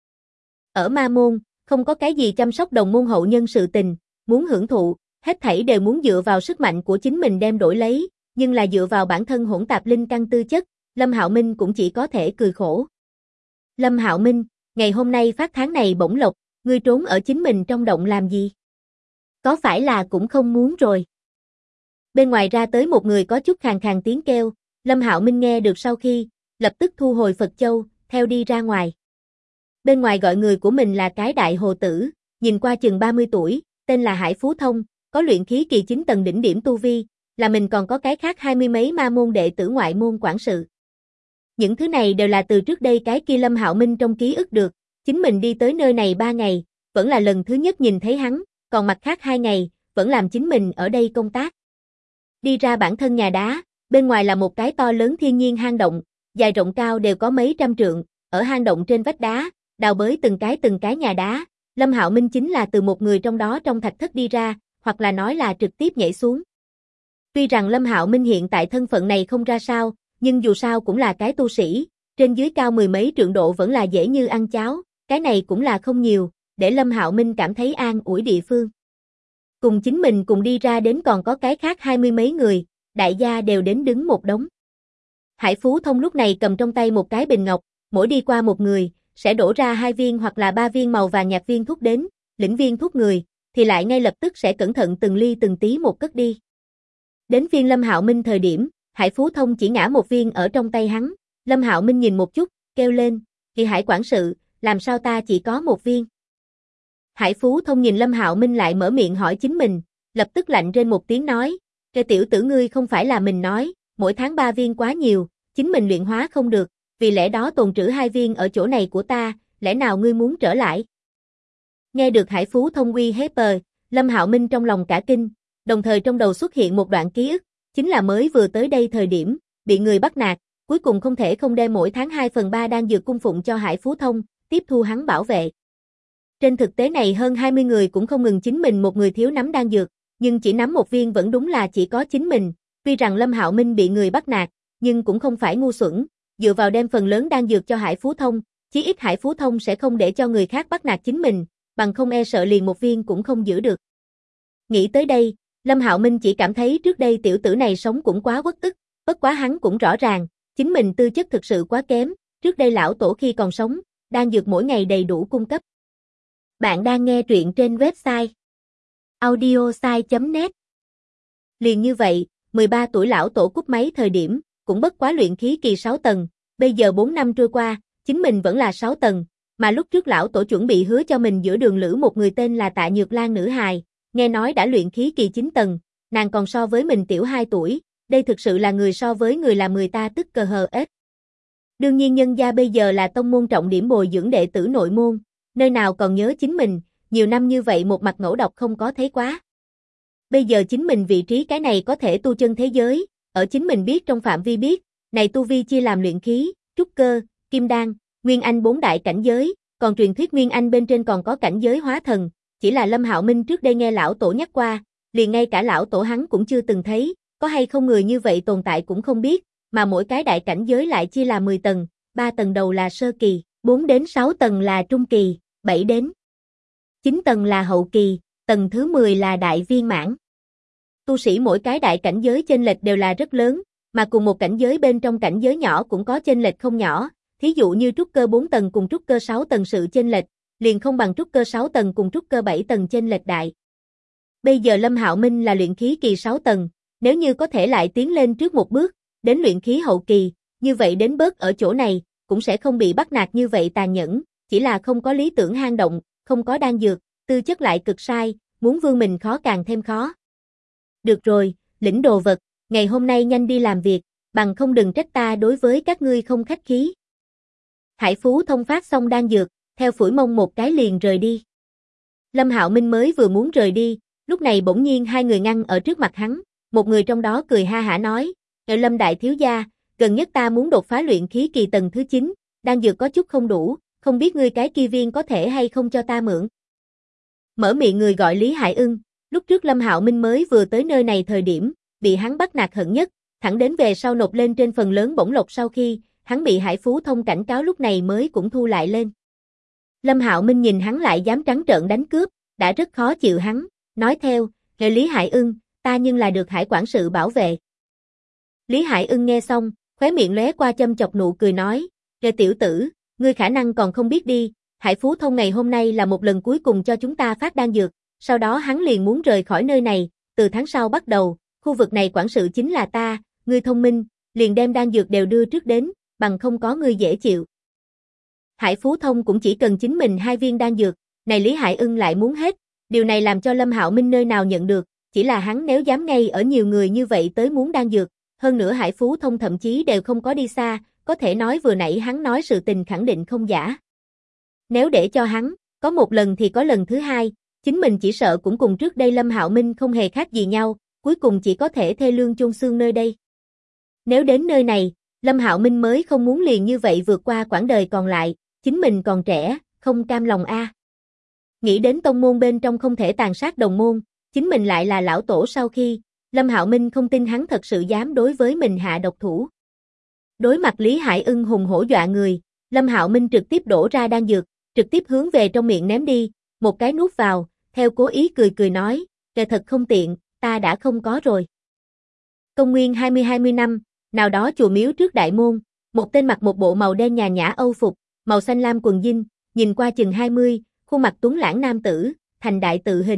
Ở ma môn, không có cái gì chăm sóc đồng môn hậu nhân sự tình, muốn hưởng thụ, hết thảy đều muốn dựa vào sức mạnh của chính mình đem đổi lấy, nhưng là dựa vào bản thân hỗn tạp linh căn tư chất, Lâm Hạo Minh cũng chỉ có thể cười khổ. Lâm Hạo Minh, ngày hôm nay phát tháng này bổng lộc, ngươi trốn ở chính mình trong động làm gì? Có phải là cũng không muốn rồi? Bên ngoài ra tới một người có chút khàn khàn tiếng kêu, Lâm Hạo Minh nghe được sau khi, lập tức thu hồi Phật Châu, theo đi ra ngoài. Bên ngoài gọi người của mình là cái đại hồ tử, nhìn qua chừng 30 tuổi, tên là Hải Phú Thông, có luyện khí kỳ 9 tầng đỉnh điểm tu vi, là mình còn có cái khác 20 mấy ma môn đệ tử ngoại môn quản sự. Những thứ này đều là từ trước đây cái kia Lâm Hạo Minh trong ký ức được, chính mình đi tới nơi này 3 ngày, vẫn là lần thứ nhất nhìn thấy hắn, còn mặt khác 2 ngày, vẫn làm chính mình ở đây công tác. Đi ra bản thân nhà đá, bên ngoài là một cái to lớn thiên nhiên hang động, dài rộng cao đều có mấy trăm trượng, ở hang động trên vách đá, đào bới từng cái nhà đá, Lâm Hạo Minh chính là từ một người trong đó trong thạch thất đi ra, hoặc là nói là trực tiếp nhảy xuống. Tuy rằng Lâm Hạo Minh hiện tại thân phận này không ra sao, nhưng dù sao cũng là cái tu sĩ, trên dưới cao 10 mấy trượng độ vẫn là dễ như ăn cháo, cái này cũng là không nhiều, để Lâm Hạo Minh cảm thấy an ủi địa phương. Cùng chính mình cùng đi ra đến còn có cái khác 20 mấy người, đại gia đều đến đứng một đống. Hải Phú Thông lúc này cầm trong tay một cái bình ngọc, mỗi đi qua một người, sẽ đổ ra 2 viên hoặc là 3 viên màu vàng nhạt viên thuốc đến, lĩnh viên thuốc người, thì lại ngay lập tức sẽ cẩn thận từng ly từng tí một cất đi. Đến phiên Lâm Hạo Minh thời điểm, Hải Phú Thông chỉ ngã một viên ở trong tay hắn, Lâm Hạo Minh nhìn một chút, kêu lên, "Kỳ Hải quản sự, làm sao ta chỉ có một viên?" Hải Phú Thông nhìn Lâm Hạo Minh lại mở miệng hỏi chính mình, lập tức lạnh rên một tiếng nói, "Cái tiểu tử ngươi không phải là mình nói, mỗi tháng 3 viên quá nhiều, chính mình luyện hóa không được, vì lẽ đó tồn trữ 2 viên ở chỗ này của ta, lẽ nào ngươi muốn trở lại?" Nghe được Hải Phú Thông uy hiếp, Lâm Hạo Minh trong lòng cả kinh, đồng thời trong đầu xuất hiện một đoạn ký ức, chính là mới vừa tới đây thời điểm, bị người bắt nạt, cuối cùng không thể không đem mỗi tháng 2/3 đan dược cung phụng cho Hải Phú Thông, tiếp thu hắn bảo vệ. Trên thực tế này hơn 20 người cũng không ngừng chính mình một người thiếu nắm đan dược, nhưng chỉ nắm một viên vẫn đúng là chỉ có chính mình, tuy rằng Lâm Hạo Minh bị người bắt nạt, nhưng cũng không phải ngu xuẩn, dựa vào đem phần lớn đan dược cho Hải Phú Thông, chí ít Hải Phú Thông sẽ không để cho người khác bắt nạt chính mình, bằng không e sợ liền một viên cũng không giữ được. Nghĩ tới đây, Lâm Hạo Minh chỉ cảm thấy trước đây tiểu tử này sống cũng quá uất ức, bất quá hắn cũng rõ ràng, chính mình tư chất thực sự quá kém, trước đây lão tổ khi còn sống, đan dược mỗi ngày đầy đủ cung cấp. Bạn đang nghe truyện trên website audiosai.net. Liền như vậy, 13 tuổi lão tổ cúp máy thời điểm, cũng bất quá luyện khí kỳ 6 tầng, bây giờ 4 năm trôi qua, chính mình vẫn là 6 tầng, mà lúc trước lão tổ chuẩn bị hứa cho mình giữa đường lữ một người tên là Tạ Nhược Lan nữ hài, nghe nói đã luyện khí kỳ 9 tầng, nàng còn so với mình tiểu 2 tuổi, đây thực sự là người so với người làm người ta tức cờ hờ ết. Đương nhiên nhân gia bây giờ là tông môn trọng điểm bồi dưỡng đệ tử nội môn, nơi nào còn nhớ chính mình, nhiều năm như vậy một mặt ngẫu độc không có thấy quá. Bây giờ chính mình vị trí cái này có thể tu chân thế giới, ở chính mình biết trong phạm vi biết, này tu vi chia làm luyện khí, trúc cơ, kim đan, nguyên anh 4 đại cảnh giới, còn truyền thuyết nguyên anh bên trên còn có cảnh giới hóa thần, chỉ là Lâm Hạo Minh trước đây nghe lão tổ nhắc qua, liền ngay cả lão tổ hắn cũng chưa từng thấy, có hay không người như vậy tồn tại cũng không biết, mà mỗi cái đại cảnh giới lại chia là 10 tầng, 3 tầng đầu là sơ kỳ, 4 đến 6 tầng là trung kỳ, 7 đến 9 tầng là hậu kỳ, tầng thứ 10 là đại viên mãn. Tu sĩ mỗi cái đại cảnh giới chênh lệch đều là rất lớn, mà cùng một cảnh giới bên trong cảnh giới nhỏ cũng có chênh lệch không nhỏ, thí dụ như trúc cơ 4 tầng cùng trúc cơ 6 tầng sự chênh lệch, liền không bằng trúc cơ 6 tầng cùng trúc cơ 7 tầng chênh lệch đại. Bây giờ Lâm Hạo Minh là luyện khí kỳ 6 tầng, nếu như có thể lại tiến lên trước một bước, đến luyện khí hậu kỳ, như vậy đến bớt ở chỗ này, cũng sẽ không bị bắt nạt như vậy tàn nhẫn, chỉ là không có lý tưởng hang động, không có đan dược, tư chất lại cực sai, muốn vươn mình khó càng thêm khó. Được rồi, lĩnh đồ vật, ngày hôm nay nhanh đi làm việc, bằng không đừng trách ta đối với các ngươi không khách khí. Hải Phú Thông phát xong đan dược, theo phủi mông một cái liền rời đi. Lâm Hạo Minh mới vừa muốn rời đi, lúc này bỗng nhiên hai người ngăn ở trước mặt hắn, một người trong đó cười ha hả nói, Lâm đại thiếu gia, gần nhất ta muốn đột phá luyện khí kỳ tầng thứ 9, đan dược có chút không đủ, không biết ngươi cái kia viên có thể hay không cho ta mượn. Mở miệng người gọi Lý Hải Ưng, lúc trước Lâm Hạo Minh mới vừa tới nơi này thời điểm, bị hắn bắt nạt hận nhất, thẳng đến về sau nộp lên trên phần lớn bổng lộc sau khi, hắn bị Hải Phú Thông cảnh cáo lúc này mới cũng thu lại lên. Lâm Hạo Minh nhìn hắn lại dám trắng trợn đánh cướp, đã rất khó chịu hắn, nói theo, Lý Hải Ưng, ta nhưng là được Hải quản sự bảo vệ. Lý Hải Ưng nghe xong, khóe miệng lóe qua châm chọc nụ cười nói, tiểu tử, ngươi khả năng còn không biết đi, Hải Phú Thông ngày hôm nay là một lần cuối cùng cho chúng ta phát đan dược, sau đó hắn liền muốn rời khỏi nơi này, từ tháng sau bắt đầu, khu vực này quản sự chính là ta, ngươi thông minh, liền đem đan dược đều đưa trước đến, bằng không có ngươi dễ chịu. Hải Phú Thông cũng chỉ cần chính mình 2 viên đan dược, này Lý Hải Ưng lại muốn hết, điều này làm cho Lâm Hạo Minh nơi nào nhận được, chỉ là hắn nếu dám ngay ở nhiều người như vậy tới muốn đan dược, hơn nữa Hải Phú Thông thậm chí đều không có đi xa, có thể nói vừa nãy hắn nói sự tình khẳng định không giả. Nếu để cho hắn, có một lần thì có lần thứ hai, chính mình chỉ sợ cũng cùng trước đây Lâm Hạo Minh không hề khác gì nhau, cuối cùng chỉ có thể thê lương chôn xương nơi đây. Nếu đến nơi này, Lâm Hạo Minh mới không muốn liền như vậy vượt qua quãng đời còn lại, chính mình còn trẻ, không cam lòng a. Nghĩ đến tông môn bên trong không thể tàn sát đồng môn, chính mình lại là lão tổ sau khi, Lâm Hạo Minh không tin hắn thật sự dám đối với mình hạ độc thủ. Đối mặt Lý Hải Ưng hùng hổ dọa người, Lâm Hạo Minh trực tiếp đổ ra đan dược, trực tiếp hướng về trong miệng ném đi, một cái nuốt vào, theo cố ý cười cười nói, thật không tiện, ta đã không có rồi. Công nguyên 20 năm, nào đó chùa miếu trước đại môn, một tên mặc một bộ màu đen nhàn nhã âu phục, màu xanh lam quần jean, nhìn qua chừng 20, khuôn mặt tuấn lãng nam tử, thành đại tự hình,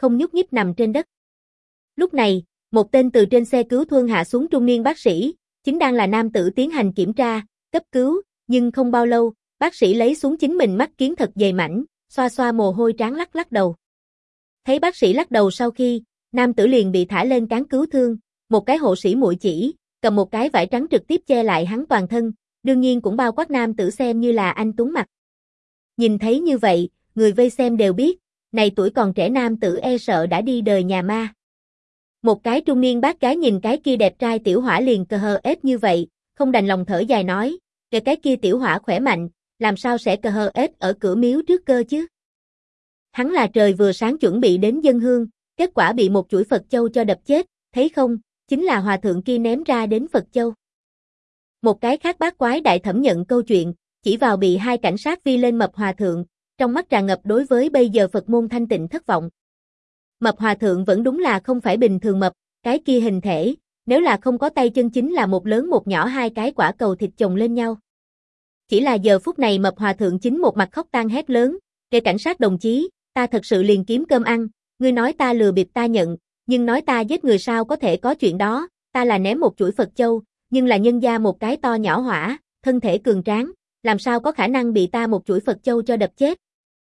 không nhúc nhích nằm trên đất. Lúc này, một tên từ trên xe cứu thương hạ xuống trung niên bác sĩ, chính đang là nam tử tiến hành kiểm tra, cấp cứu, nhưng không bao lâu, bác sĩ lấy xuống chính mình mắt kiến thật dày mảnh, xoa xoa mồ hôi trán lắc lắc đầu. Thấy bác sĩ lắc đầu sau khi, nam tử liền bị thả lên cán cứu thương, một cái hộ sĩ muội chỉ, cầm một cái vải trắng trực tiếp che lại hắn toàn thân, đương nhiên cũng bao quát nam tử xem như là anh tuấn mặt. Nhìn thấy như vậy, người vây xem đều biết, này tuổi còn trẻ nam tử e sợ đã đi đời nhà ma. Một cái trung niên bác gái nhìn cái kia đẹp trai tiểu hỏa liền cờ hờ ết như vậy, không đành lòng thở dài nói, kể cái kia tiểu hỏa khỏe mạnh, làm sao sẽ cờ hờ ết ở cửa miếu trước cơ chứ? Hắn là trời vừa sáng chuẩn bị đến dâng hương, kết quả bị một chuỗi Phật châu cho đập chết, thấy không, chính là hòa thượng kia ném ra đến Phật châu. Một cái khác bác quái đại thẩm nhận câu chuyện, chỉ vào bị hai cảnh sát vi lên mập hòa thượng, trong mắt tràn ngập đối với bây giờ Phật môn thanh tịnh thất vọng. Mập hòa thượng vẫn đúng là không phải bình thường mập, cái kia hình thể, nếu là không có tay chân chính là một lớn một nhỏ hai cái quả cầu thịt chồng lên nhau. Chỉ là giờ phút này mập hòa thượng chính một mặt khóc tang hét lớn, kêu cảnh sát đồng chí, ta thật sự liền kiếm cơm ăn, ngươi nói ta lừa bịp ta nhận, nhưng nói ta giết người sao có thể có chuyện đó, ta là ném một chuỗi Phật châu, nhưng là nhân gia một cái to nhỏ hỏa, thân thể cường tráng, làm sao có khả năng bị ta một chuỗi Phật châu cho đập chết.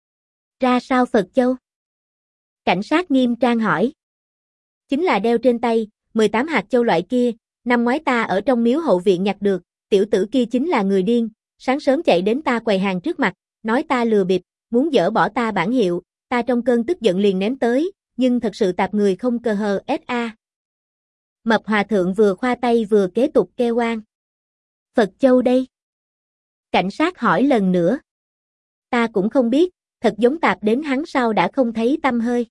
Ra sao Phật châu? Cảnh sát nghiêm trang hỏi. Chính là đeo trên tay, 18 hạt châu loại kia, năm ngoái ta ở trong miếu hậu viện nhặt được, tiểu tử kia chính là người điên, sáng sớm chạy đến ta quầy hàng trước mặt, nói ta lừa bịp, muốn dỡ bỏ ta bản hiệu, ta trong cơn tức giận liền ném tới, nhưng thật sự tạp người không cờ hờ SA. Mập hòa thượng vừa khoa tay vừa kế tục kêu oan. Phật châu đây? Cảnh sát hỏi lần nữa. Ta cũng không biết, thật giống tạp đến hắn sau đã không thấy tăm hơi.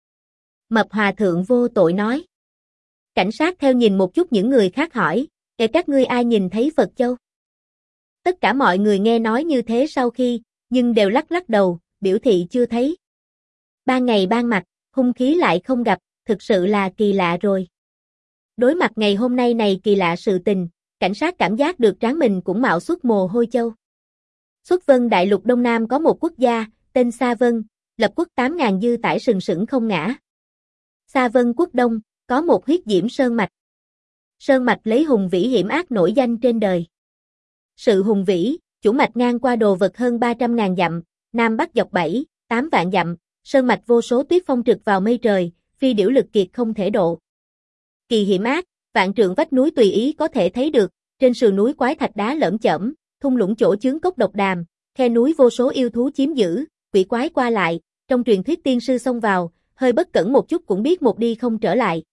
Mập hòa thượng vô tội nói. Cảnh sát theo nhìn một chút những người khác hỏi, các ngươi ai nhìn thấy Phật châu? Tất cả mọi người nghe nói như thế sau khi, nhưng đều lắc lắc đầu, biểu thị chưa thấy. Ban ngày ban mặt, hung khí lại không gặp, thực sự là kỳ lạ rồi. Đối mặt ngày hôm nay này kỳ lạ sự tình, cảnh sát cảm giác được trán mình cũng mạo xuất mồ hôi châu. Xuất Vân Đại Lục Đông Nam có một quốc gia, tên Sa Vân, lập quốc 8.000 dư tải sừng sững không ngã. Sa Vân quốc Đông, có một huyết diễm sơn mạch. Sơn mạch lấy hùng vĩ hiểm ác nổi danh trên đời. Sự hùng vĩ, chủ mạch ngang qua đồ vật hơn 300.000 dặm, nam bắc dọc 7, 8 vạn dặm, sơn mạch vô số tuyết phong trực vào mây trời, phi điểu lực kiệt không thể độ. Kỳ hiểm ác, vạn trượng vách núi tùy ý có thể thấy được, trên sườn núi quái thạch đá lởm chởm, thung lũng chỗ chướng cốc độc đàm, khe núi vô số yêu thú chiếm giữ, quỷ quái qua lại, trong truyền thuyết tiên sư xông vào, hơi bất cẩn một chút cũng biết một đi không trở lại.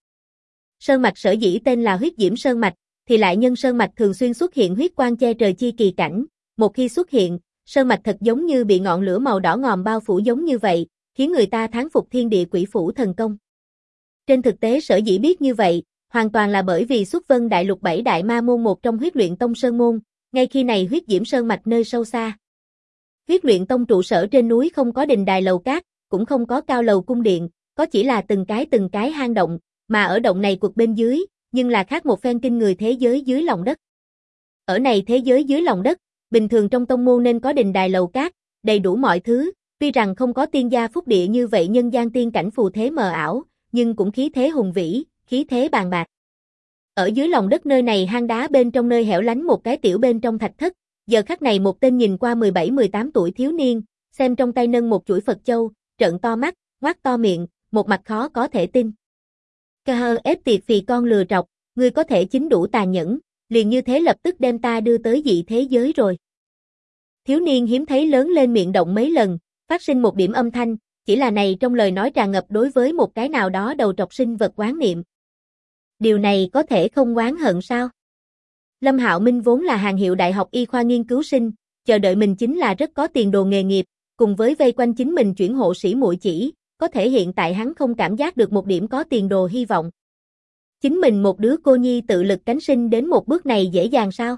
Sơn mạch sở dĩ tên là huyết diễm sơn mạch, thì lại nhân sơn mạch thường xuyên xuất hiện huyết quang che trời chi kỳ cảnh, một khi xuất hiện, sơn mạch thật giống như bị ngọn lửa màu đỏ ngòm bao phủ giống như vậy, khiến người ta thán phục thiên địa quỷ phủ thần công. Trên thực tế sở dĩ biết như vậy, hoàn toàn là bởi vì Xuất Vân Đại Lục 7 đại ma môn một trong Huyết Luyện Tông sơn môn, ngay khi này huyết diễm sơn mạch nơi sâu xa. Huyết Luyện Tông trụ sở trên núi không có đình đài lầu cát, cũng không có cao lầu cung điện, có chỉ là từng cái hang động, mà ở động này quật bên dưới, nhưng là khác một phen kinh người thế giới dưới lòng đất. Ở này thế giới dưới lòng đất, bình thường trong tông môn nên có đình đài lầu cát, đầy đủ mọi thứ, tuy rằng không có tiên gia phúc địa như vậy nhân gian tiên cảnh phù thế mờ ảo, nhưng cũng khí thế hùng vĩ, khí thế bàn bạc. Ở dưới lòng đất nơi này hang đá bên trong nơi hẻo lánh một cái tiểu bên trong thạch thất, giờ khắc này một tên nhìn qua 17-18 tuổi thiếu niên, xem trong tay nâng một chuỗi Phật châu, trợn to mắt, ngoác to miệng, một mặt khó có thể tin. Cơ hơ ép tiệt vì con lừa trọc, ngươi có thể chính đủ tàn nhẫn, liền như thế lập tức đem ta đưa tới dị thế giới rồi. Thiếu niên hiếm thấy lớn lên miệng động mấy lần, phát sinh một điểm âm thanh, chỉ là này trong lời nói tràn ngập đối với một cái nào đó đầu trọc sinh vật oán niệm. Điều này có thể không oán hận sao? Lâm Hạo Minh vốn là hàng hiệu đại học y khoa nghiên cứu sinh, chờ đợi mình chính là rất có tiền đồ nghề nghiệp, cùng với vây quanh chính mình chuyển hộ sĩ muội chỉ, có thể hiện tại hắn không cảm giác được một điểm có tiền đồ hy vọng. Chính mình một đứa cô nhi tự lực cánh sinh đến một bước này dễ dàng sao?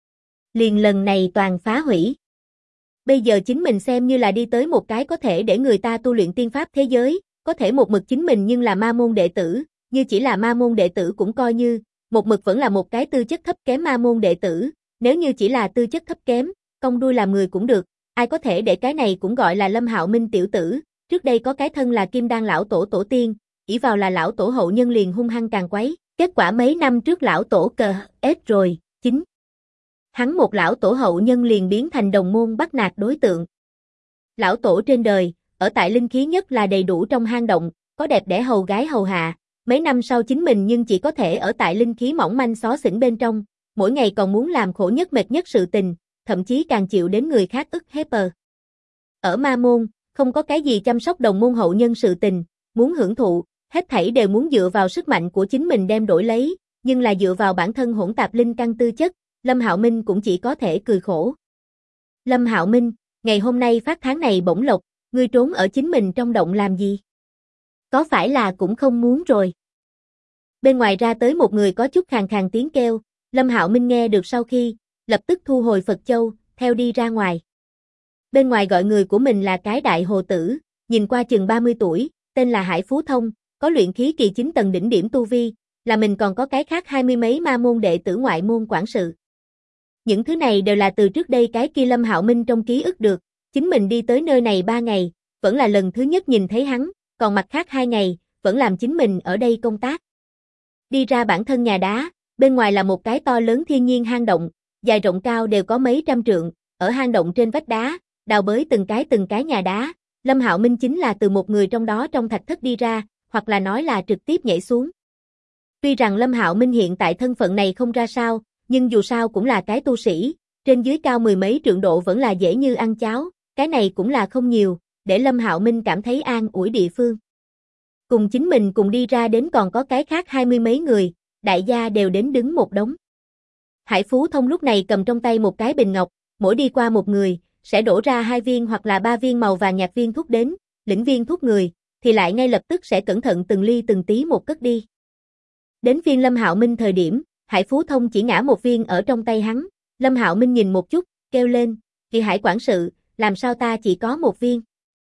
Liền lần này toàn phá hủy. Bây giờ chính mình xem như là đi tới một cái có thể để người ta tu luyện tiên pháp thế giới, có thể một mực chính mình nhưng là ma môn đệ tử, như chỉ là ma môn đệ tử cũng coi như, một mực vẫn là một cái tư chất thấp kém ma môn đệ tử, nếu như chỉ là tư chất thấp kém, cong đuôi làm người cũng được, ai có thể để cái này cũng gọi là Lâm Hạo Minh tiểu tử, trước đây có cái thân là Kim Đan lão tổ tổ tiên, ỷ vào là lão tổ hậu nhân liền hung hăng càng quấy, kết quả mấy năm trước lão tổ ết rồi, chính hắn một lão tổ hậu nhân liền biến thành đồng môn bắt nạt đối tượng. Lão tổ trên đời, ở tại linh khí nhất là đầy đủ trong hang động, có đẹp đẽ hầu gái hầu hạ, mấy năm sau chính mình nhưng chỉ có thể ở tại linh khí mỏng manh xó xỉnh bên trong, mỗi ngày còn muốn làm khổ nhất mệt nhất sự tình, thậm chí càng chịu đến người khác ức hiếp. Ở ma môn, không có cái gì chăm sóc đồng môn hậu nhân sự tình, muốn hưởng thụ, hết thảy đều muốn dựa vào sức mạnh của chính mình đem đổi lấy, nhưng là dựa vào bản thân hỗn tạp linh căn tư chất, Lâm Hạo Minh cũng chỉ có thể cười khổ. Lâm Hạo Minh, ngày hôm nay phát tháng này bổng lộc, ngươi trốn ở chính mình trong động làm gì? Có phải là cũng không muốn rồi? Bên ngoài ra tới một người có chút khàn khàn tiếng kêu, Lâm Hạo Minh nghe được sau khi, lập tức thu hồi Phật Châu, theo đi ra ngoài. Bên ngoài gọi người của mình là cái đại hồ tử, nhìn qua chừng 30 tuổi, tên là Hải Phú Thông, có luyện khí kỳ 9 tầng đỉnh điểm tu vi, là mình còn có cái khác 20 mấy ma môn đệ tử ngoại môn quản sự. Những thứ này đều là từ trước đây cái kia Lâm Hạo Minh trong ký ức được, chính mình đi tới nơi này 3 ngày, vẫn là lần thứ nhất nhìn thấy hắn, còn mặt khác 2 ngày, vẫn làm chính mình ở đây công tác. Đi ra bản thân nhà đá, bên ngoài là một cái to lớn thiên nhiên hang động, dài rộng cao đều có mấy trăm trượng, ở hang động trên vách đá, đào bới từng cái nhà đá, Lâm Hạo Minh chính là từ một người trong đó trong thạch thất đi ra, hoặc là nói là trực tiếp nhảy xuống. Tuy rằng Lâm Hạo Minh hiện tại thân phận này không ra sao, nhưng dù sao cũng là cái tu sĩ, trên dưới cao 10 mấy trượng độ vẫn là dễ như ăn cháo, cái này cũng là không nhiều, để Lâm Hạo Minh cảm thấy an ủi địa phương. Cùng chính mình cùng đi ra đến còn có cái khác 20 mấy người, đại gia đều đến đứng một đống. Hải Phú Thông lúc này cầm trong tay một cái bình ngọc, mỗi đi qua một người, sẽ đổ ra 2 viên hoặc là 3 viên màu vàng nhạt viên thuốc đến, lĩnh viên thuốc người, thì lại ngay lập tức sẽ cẩn thận từng ly từng tí một cất đi. Đến viên Lâm Hạo Minh thời điểm, Hải Phú Thông chỉ ngã một viên ở trong tay hắn, Lâm Hạo Minh nhìn một chút, kêu lên, "Kỳ Hải quản sự, làm sao ta chỉ có một viên?"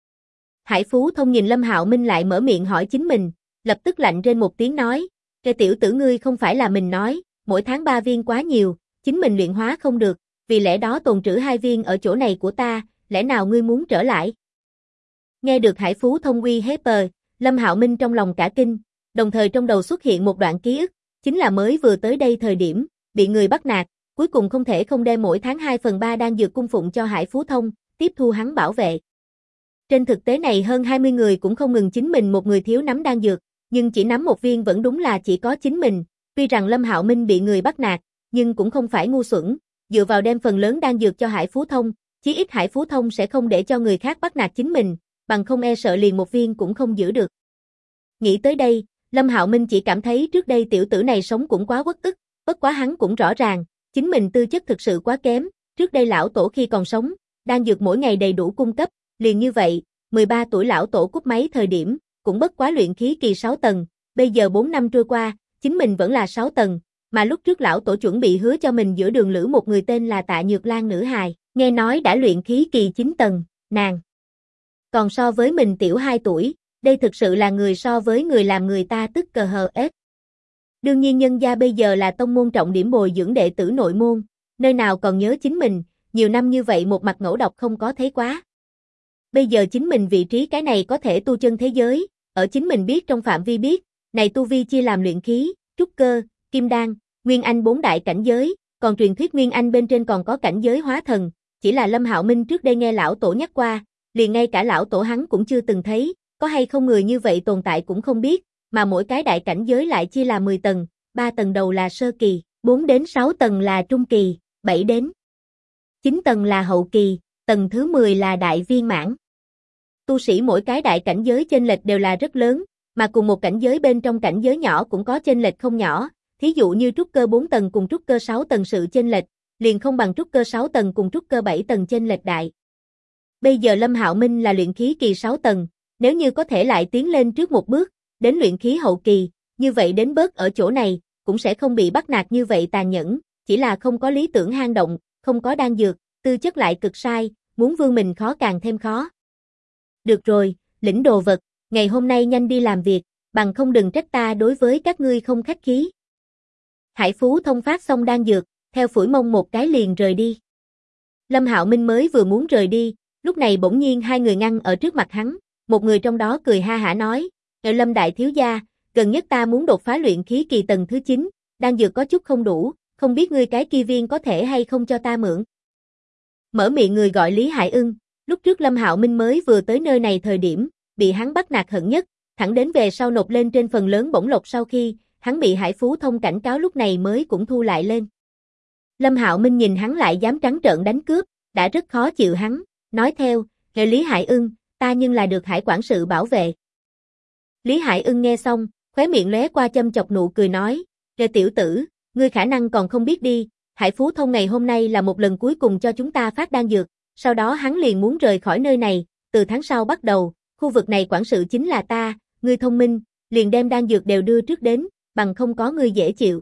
Hải Phú Thông nhìn Lâm Hạo Minh lại mở miệng hỏi chính mình, lập tức lạnh rên một tiếng nói, "Cái tiểu tử ngươi không phải là mình nói, mỗi tháng 3 viên quá nhiều, chính mình luyện hóa không được, vì lẽ đó tồn trữ 2 viên ở chỗ này của ta, lẽ nào ngươi muốn trở lại?" Nghe được Hải Phú Thông uy hiếp, Lâm Hạo Minh trong lòng cả kinh, đồng thời trong đầu xuất hiện một đoạn ký ức, chính là mới vừa tới đây thời điểm, bị người bắt nạt, cuối cùng không thể không đem mỗi tháng 2/3 đan dược cung phụng cho Hải Phú Thông, tiếp thu hắn bảo vệ. Trên thực tế này hơn 20 người cũng không ngừng chính mình một người thiếu nắm đan dược, nhưng chỉ nắm một viên vẫn đúng là chỉ có chính mình, tuy rằng Lâm Hạo Minh bị người bắt nạt, nhưng cũng không phải ngu xuẩn, dựa vào đem phần lớn đan dược cho Hải Phú Thông, chí ít Hải Phú Thông sẽ không để cho người khác bắt nạt chính mình, bằng không e sợ liền một viên cũng không giữ được. Nghĩ tới đây, Lâm Hạo Minh chỉ cảm thấy trước đây tiểu tử này sống cũng quá uất ức, bất quá hắn cũng rõ ràng, chính mình tư chất thực sự quá kém, trước đây lão tổ khi còn sống, đan dược mỗi ngày đầy đủ cung cấp, liền như vậy, 13 tuổi lão tổ cúp máy thời điểm, cũng bất quá luyện khí kỳ 6 tầng, bây giờ 4 năm trôi qua, chính mình vẫn là 6 tầng, mà lúc trước lão tổ chuẩn bị hứa cho mình giữa đường lữ một người tên là Tạ Nhược Lan nữ hài, nghe nói đã luyện khí kỳ 9 tầng, nàng còn so với mình tiểu 2 tuổi, đây thực sự là người so với người làm người ta tức ết. Đương nhiên nhân gia bây giờ là tông môn trọng điểm bồi dưỡng đệ tử nội môn, nơi nào còn nhớ chính mình, nhiều năm như vậy một mặt ngẫu độc không có thấy quá. Bây giờ chính mình vị trí cái này có thể tu chân thế giới, ở chính mình biết trong phạm vi biết, này tu vi chia làm luyện khí, trúc cơ, kim đan, nguyên anh 4 đại cảnh giới, còn truyền thuyết nguyên anh bên trên còn có cảnh giới hóa thần, chỉ là Lâm Hạo Minh trước đây nghe lão tổ nhắc qua, liền ngay cả lão tổ hắn cũng chưa từng thấy, có hay không người như vậy tồn tại cũng không biết, mà mỗi cái đại cảnh giới lại chia là 10 tầng, 3 tầng đầu là sơ kỳ, 4 đến 6 tầng là trung kỳ, 7 đến 9 tầng là hậu kỳ, tầng thứ 10 là đại viên mãn. Tu sĩ mỗi cái đại cảnh giới chênh lệch đều là rất lớn, mà cùng một cảnh giới bên trong cảnh giới nhỏ cũng có chênh lệch không nhỏ, thí dụ như trúc cơ 4 tầng cùng trúc cơ 6 tầng sự chênh lệch, liền không bằng trúc cơ 6 tầng cùng trúc cơ 7 tầng chênh lệch đại. Bây giờ Lâm Hạo Minh là luyện khí kỳ 6 tầng, nếu như có thể lại tiến lên trước một bước, đến luyện khí hậu kỳ, như vậy đến bớt ở chỗ này, cũng sẽ không bị bắt nạt như vậy tàn nhẫn, chỉ là không có lý tưởng hang động, không có đan dược, tư chất lại cực sai, muốn vươn mình khó càng thêm khó. Được rồi, lĩnh đồ vật, ngày hôm nay nhanh đi làm việc, bằng không đừng trách ta đối với các ngươi không khách khí. Hải Phú Thông phát xong đan dược, theo phủi mông một cái liền rời đi. Lâm Hạo Minh mới vừa muốn rời đi, lúc này bỗng nhiên 2 người ngăn ở trước mặt hắn, một người trong đó cười ha hả nói, Lâm đại thiếu gia, gần nhất ta muốn đột phá luyện khí kỳ tầng thứ 9, đan dược có chút không đủ, không biết ngươi cái kia viên có thể hay không cho ta mượn. Mở miệng người gọi Lý Hải Ưng, lúc trước Lâm Hạo Minh mới vừa tới nơi này thời điểm, bị hắn bắt nạt hận nhất, thẳng đến về sau nộp lên trên phần lớn bổng lộc sau khi, hắn bị Hải Phú Thông cảnh cáo lúc này mới cũng thu lại lên. Lâm Hạo Minh nhìn hắn lại dám trắng trợn đánh cướp, đã rất khó chịu hắn, nói theo, Lý Hải Ưng, ta nhưng là được Hải quản sự bảo vệ. Lý Hải Ưng nghe xong, khóe miệng lóe qua châm chọc nụ cười nói, tiểu tử, ngươi khả năng còn không biết đi, Hải Phú Thông ngày hôm nay là một lần cuối cùng cho chúng ta phát đan dược, sau đó hắn liền muốn rời khỏi nơi này, từ tháng sau bắt đầu, khu vực này quản sự chính là ta, ngươi thông minh, liền đem đan dược đều đưa trước đến, bằng không có ngươi dễ chịu.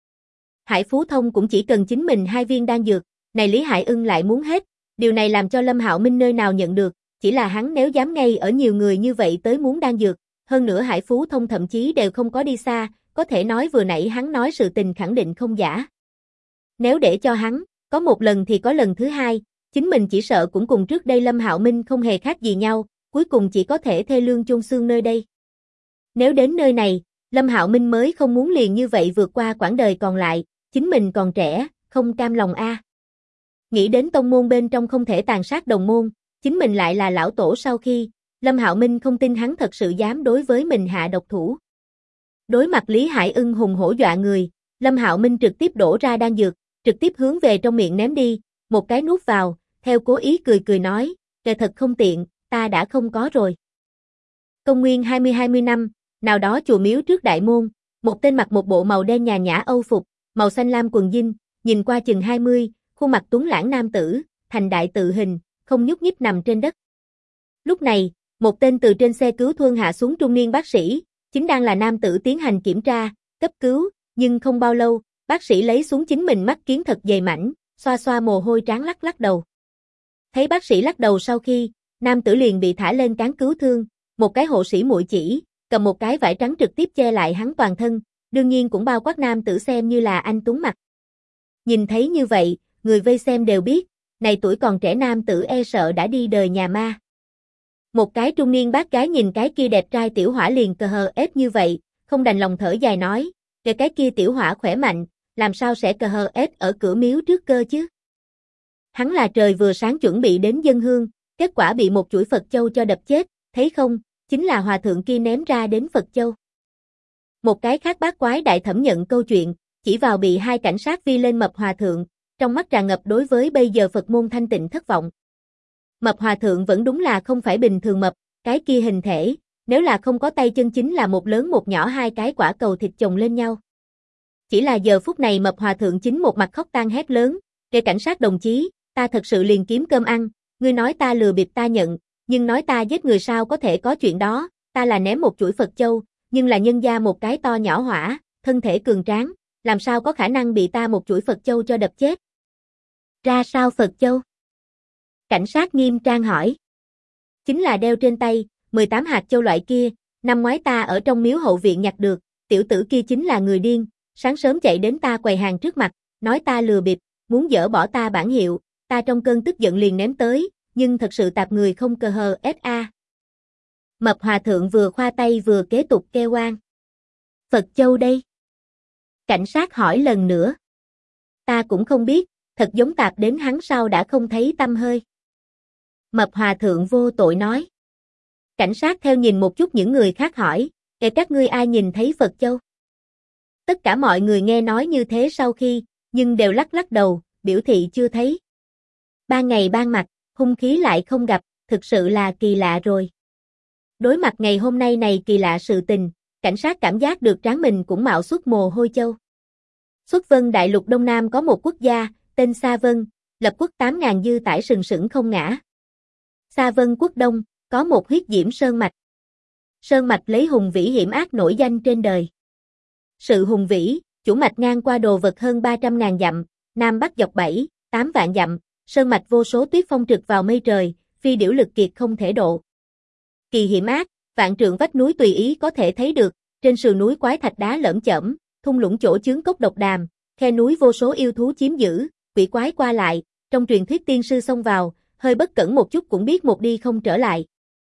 Hải Phú Thông cũng chỉ cần chính mình 2 viên đan dược, này Lý Hải Ưng lại muốn hết, điều này làm cho Lâm Hạo Minh nơi nào nhận được, chỉ là hắn nếu dám ngay ở nhiều người như vậy tới muốn đan dược, hơn nữa Hải Phú Thông thậm chí đều không có đi xa, có thể nói vừa nãy hắn nói sự tình khẳng định không giả. Nếu để cho hắn, có một lần thì có lần thứ hai, chính mình chỉ sợ cũng cùng trước đây Lâm Hạo Minh không hề khác gì nhau, cuối cùng chỉ có thể thê lương chôn xương nơi đây. Nếu đến nơi này, Lâm Hạo Minh mới không muốn liền như vậy vượt qua quãng đời còn lại, chính mình còn trẻ, không cam lòng a. Nghĩ đến tông môn bên trong không thể tàn sát đồng môn, chính mình lại là lão tổ sau khi, Lâm Hạo Minh không tin hắn thật sự dám đối với mình hạ độc thủ. Đối mặt Lý Hải Ưng hùng hổ dọa người, Lâm Hạo Minh trực tiếp đổ ra đan dược, trực tiếp hướng về trong miệng ném đi, một cái nuốt vào, theo cố ý cười cười nói, thật không tiện, ta đã không có rồi. Công nguyên 20 năm, nào đó chùa miếu trước đại môn, một tên mặc một bộ màu đen nhà nhã âu phục, màu xanh lam quần jean, nhìn qua chừng 20, khuôn mặt tuấn lãng nam tử, thành đại tự hình, không nhúc nhích nằm trên đất. Lúc này, một tên từ trên xe cứu thương hạ xuống trung niên bác sĩ, chính đang là nam tử tiến hành kiểm tra, cấp cứu, nhưng không bao lâu, bác sĩ lấy xuống chính mình mắt kiến thật dày mảnh, xoa xoa mồ hôi trán lắc lắc đầu. Thấy bác sĩ lắc đầu sau khi, nam tử liền bị thả lên cáng cứu thương, một cái hộ sĩ muội chỉ, cầm một cái vải trắng trực tiếp che lại hắn toàn thân, đương nhiên cũng bao quát nam tử xem như là anh tuấn mặt. Nhìn thấy như vậy, người vây xem đều biết, này tuổi còn trẻ nam tử e sợ đã đi đời nhà ma. Một cái trung niên bác gái nhìn cái kia đẹp trai tiểu hỏa liền cờ hờ ép như vậy, không đành lòng thở dài nói, cái kia tiểu hỏa khỏe mạnh, làm sao sẽ cờ hờ ép ở cửa miếu trước cơ chứ? Hắn là trời vừa sáng chuẩn bị đến dân hương, kết quả bị một chuỗi Phật châu cho đập chết, thấy không, chính là hòa thượng kia ném ra đến Phật châu. Một cái khác bác quái đại thẩm nhận câu chuyện, chỉ vào bị 2 cảnh sát vi lên mập hòa thượng, trong mắt tràn ngập đối với bây giờ Phật môn thanh tịnh thất vọng. Mập hòa thượng vẫn đúng là không phải bình thường mập, cái kia hình thể, nếu là không có tay chân chính là một lớn một nhỏ 2 cái quả cầu thịt chồng lên nhau. Chỉ là giờ phút này mập hòa thượng chính một mặt khóc tang hét lớn, cảnh sát đồng chí, ta thật sự liền kiếm cơm ăn, ngươi nói ta lừa bịp ta nhận, nhưng nói ta giết người sao có thể có chuyện đó, ta là ném một chuỗi Phật châu, nhưng là nhân gia một cái to nhỏ hỏa, thân thể cường tráng, làm sao có khả năng bị ta một chuỗi Phật châu cho đập chết. Ra sao Phật châu? Cảnh sát nghiêm trang hỏi. Chính là đeo trên tay, 18 hạt châu loại kia, năm ngoái ta ở trong miếu hậu viện nhặt được, tiểu tử kia chính là người điên, sáng sớm chạy đến ta quầy hàng trước mặt, nói ta lừa bịp, muốn dỡ bỏ ta bản hiệu, ta trong cơn tức giận liền ném tới, nhưng thật sự tạp người không cờ hờ SA. Mập hòa thượng vừa khoa tay vừa kế tục kêu oan. Phật châu đây? Cảnh sát hỏi lần nữa. Ta cũng không biết, thật giống tạp đến hắn sau đã không thấy tăm hơi. Mập hòa thượng vô tội nói. Cảnh sát theo nhìn một chút những người khác hỏi, các ngươi ai nhìn thấy Phật châu? Tất cả mọi người nghe nói như thế sau khi, nhưng đều lắc lắc đầu, biểu thị chưa thấy. Ban ngày ban mặt, hung khí lại không gặp, thực sự là kỳ lạ rồi. Đối mặt ngày hôm nay này kỳ lạ sự tình, cảnh sát cảm giác được trán mình cũng mạo xuất mồ hôi châu. Xuất Vân Đại Lục Đông Nam có một quốc gia, tên Sa Vân, lập quốc 8.000 dư tải sừng sững không ngã. Sa Vân quốc Đông, có một huyết diễm sơn mạch. Sơn mạch lấy hùng vĩ hiểm ác nổi danh trên đời. Sự hùng vĩ, chủ mạch ngang qua đồ vật hơn 300.000 dặm, Nam Bắc dọc 7, 8 vạn dặm, sơn mạch vô số tuyết phong trực vào mây trời, phi điểu lực kiệt không thể độ. Kỳ hiểm ác, vạn trượng vách núi tùy ý có thể thấy được, trên sườn núi quái thạch đá lởm chởm, thung lũng chỗ chướng cốc độc đàm, khe núi vô số yêu thú chiếm giữ, quỷ quái qua lại, trong truyền thuyết tiên sư xông vào, hơi bất cẩn một chút cũng biết một đi không trở lại.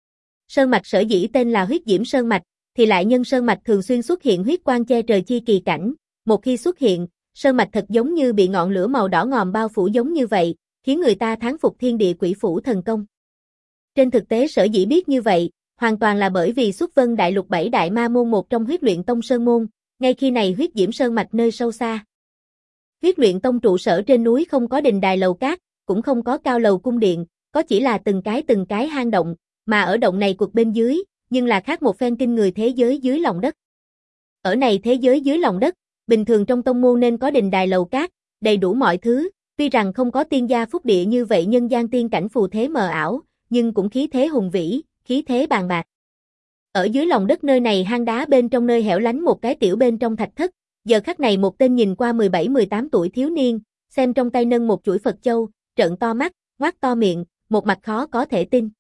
Sơn mạch sở dĩ tên là huyết diễm sơn mạch, thì lại nhân sơn mạch thường xuyên xuất hiện huyết quang che trời chi kỳ cảnh, một khi xuất hiện, sơn mạch thật giống như bị ngọn lửa màu đỏ ngòm bao phủ giống như vậy, khiến người ta thán phục thiên địa quỷ phủ thần công. Trên thực tế sở dĩ biết như vậy, hoàn toàn là bởi vì xuất vân đại lục 7 đại ma môn một trong huyết luyện tông sơn môn, ngay khi này huyết diễm sơn mạch nơi sâu xa. Huyết luyện tông trụ sở trên núi không có đình đài lầu cát, cũng không có cao lầu cung điện, có chỉ là từng cái hang động, mà ở động này cuộc bên dưới, nhưng là khác một phen kinh người thế giới dưới lòng đất. Ở này thế giới dưới lòng đất, bình thường trong tông môn nên có đình đài lầu cát, đầy đủ mọi thứ, tuy rằng không có tiên gia phúc địa như vậy nhân gian tiên cảnh phù thế mờ ảo, nhưng cũng khí thế hùng vĩ, khí thế bàn bạc. Ở dưới lòng đất nơi này hang đá bên trong nơi hẻo lánh một cái tiểu bên trong thạch thất, giờ khắc này một tên nhìn qua 17-18 tuổi thiếu niên, xem trong tay nâng một chuỗi Phật châu, trợn to mắt, ngoác to miệng, một mặt khó có thể tin.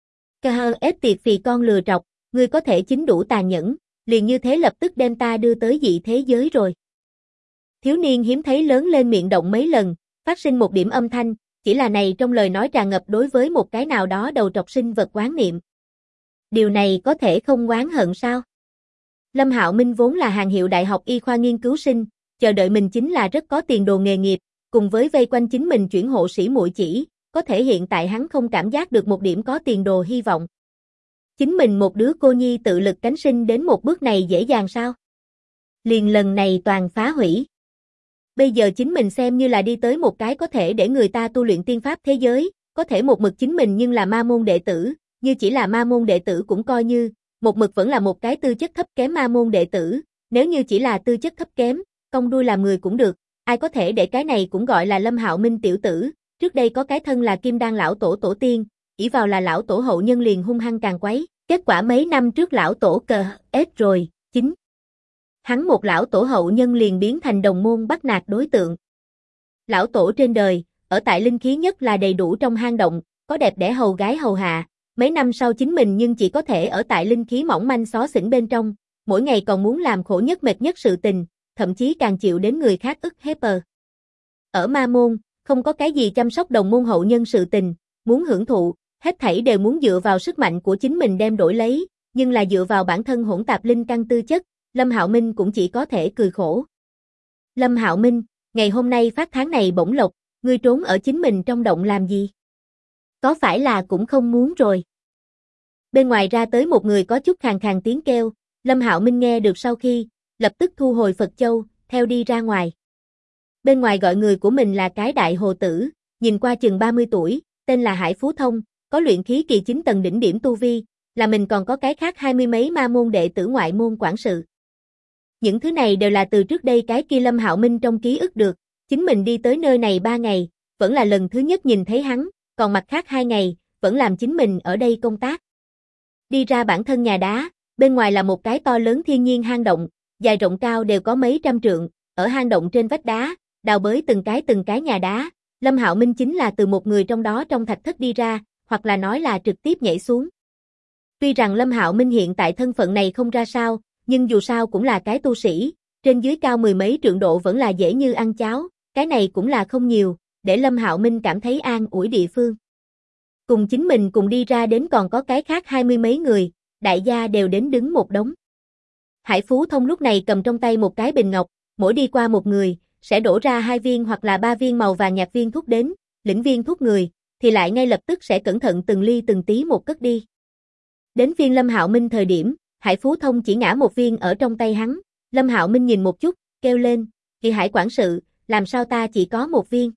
Ết tiệt vì con lừa trọc, ngươi có thể chính đủ tàn nhẫn, liền như thế lập tức đem ta đưa tới dị thế giới rồi. Thiếu niên hiếm thấy lớn lên miệng động mấy lần, phát sinh một điểm âm thanh, chỉ là này trong lời nói tràn ngập đối với một cái nào đó đầu trọc sinh vật oán niệm. Điều này có thể không oán hận sao? Lâm Hạo Minh vốn là hàng hiệu đại học y khoa nghiên cứu sinh, chờ đợi mình chính là rất có tiền đồ nghề nghiệp, cùng với vây quanh chính mình chuyển hộ sĩ muội chỉ, có thể hiện tại hắn không cảm giác được một điểm có tiền đồ hy vọng. Chính mình một đứa cô nhi tự lực cánh sinh đến một bước này dễ dàng sao? Liền lần này toàn phá hủy. Bây giờ chính mình xem như là đi tới một cái có thể để người ta tu luyện tiên pháp thế giới, có thể một mực chính mình nhưng là ma môn đệ tử, như chỉ là ma môn đệ tử cũng coi như, một mực vẫn là một cái tư chất thấp kém ma môn đệ tử, nếu như chỉ là tư chất thấp kém, cong đuôi làm người cũng được, ai có thể để cái này cũng gọi là Lâm Hạo Minh tiểu tử, trước đây có cái thân là Kim Đan lão tổ tổ tiên, ỷ vào là lão tổ hậu nhân liền hung hăng càng quấy, kết quả mấy năm trước lão tổ ết rồi, chính hắn một lão tổ hậu nhân liền biến thành đồng môn bắt nạt đối tượng. Lão tổ trên đời, ở tại linh khí nhất là đầy đủ trong hang động, có đẹp đẽ hầu gái hầu hạ, mấy năm sau chính mình nhưng chỉ có thể ở tại linh khí mỏng manh xó xỉnh bên trong, mỗi ngày còn muốn làm khổ nhất mệt nhất sự tình, thậm chí càng chịu đến người khác ức hiếp. Ở ma môn, không có cái gì chăm sóc đồng môn hậu nhân sự tình, muốn hưởng thụ, hết thảy đều muốn dựa vào sức mạnh của chính mình đem đổi lấy, nhưng là dựa vào bản thân hỗn tạp linh căn tư chất, Lâm Hạo Minh cũng chỉ có thể cười khổ. Lâm Hạo Minh, ngày hôm nay phát tháng này bổng lộc, ngươi trốn ở chính mình trong động làm gì? Có phải là cũng không muốn rồi? Bên ngoài ra tới một người có chút khàn khàn tiếng kêu, Lâm Hạo Minh nghe được sau khi, lập tức thu hồi Phật Châu, theo đi ra ngoài. Bên ngoài gọi người của mình là cái đại hồ tử, nhìn qua chừng 30 tuổi, tên là Hải Phú Thông, có luyện khí kỳ 9 tầng đỉnh điểm tu vi, là mình còn có cái khác 20 mấy ma môn đệ tử ngoại môn quản sự. Những thứ này đều là từ trước đây cái kia Lâm Hạo Minh trong ký ức được, chính mình đi tới nơi này 3 ngày, vẫn là lần thứ nhất nhìn thấy hắn, còn mặt khác 2 ngày, vẫn làm chính mình ở đây công tác. Đi ra bản thân nhà đá, bên ngoài là một cái to lớn thiên nhiên hang động, dài rộng cao đều có mấy trăm trượng, ở hang động trên vách đá, đào bới từng cái nhà đá, Lâm Hạo Minh chính là từ một người trong đó trong thạch thất đi ra, hoặc là nói là trực tiếp nhảy xuống. Tuy rằng Lâm Hạo Minh hiện tại thân phận này không ra sao, nhưng dù sao cũng là cái tu sĩ, trên dưới cao 10 mấy trượng độ vẫn là dễ như ăn cháo, cái này cũng là không nhiều, để Lâm Hạo Minh cảm thấy an ủi địa phương. Cùng chính mình cùng đi ra đến còn có cái khác 20 mấy người, đại gia đều đến đứng một đống. Hải Phú Thông lúc này cầm trong tay một cái bình ngọc, mỗi đi qua một người, sẽ đổ ra 2 viên hoặc là 3 viên màu vàng nhạt viên thuốc đến, lĩnh viên thuốc người, thì lại ngay lập tức sẽ cẩn thận từng ly từng tí một cất đi. Đến viên Lâm Hạo Minh thời điểm, Hải Phú Thông chỉ ngã một viên ở trong tay hắn, Lâm Hạo Minh nhìn một chút, kêu lên, "Kỳ Hải quản sự, làm sao ta chỉ có một viên?"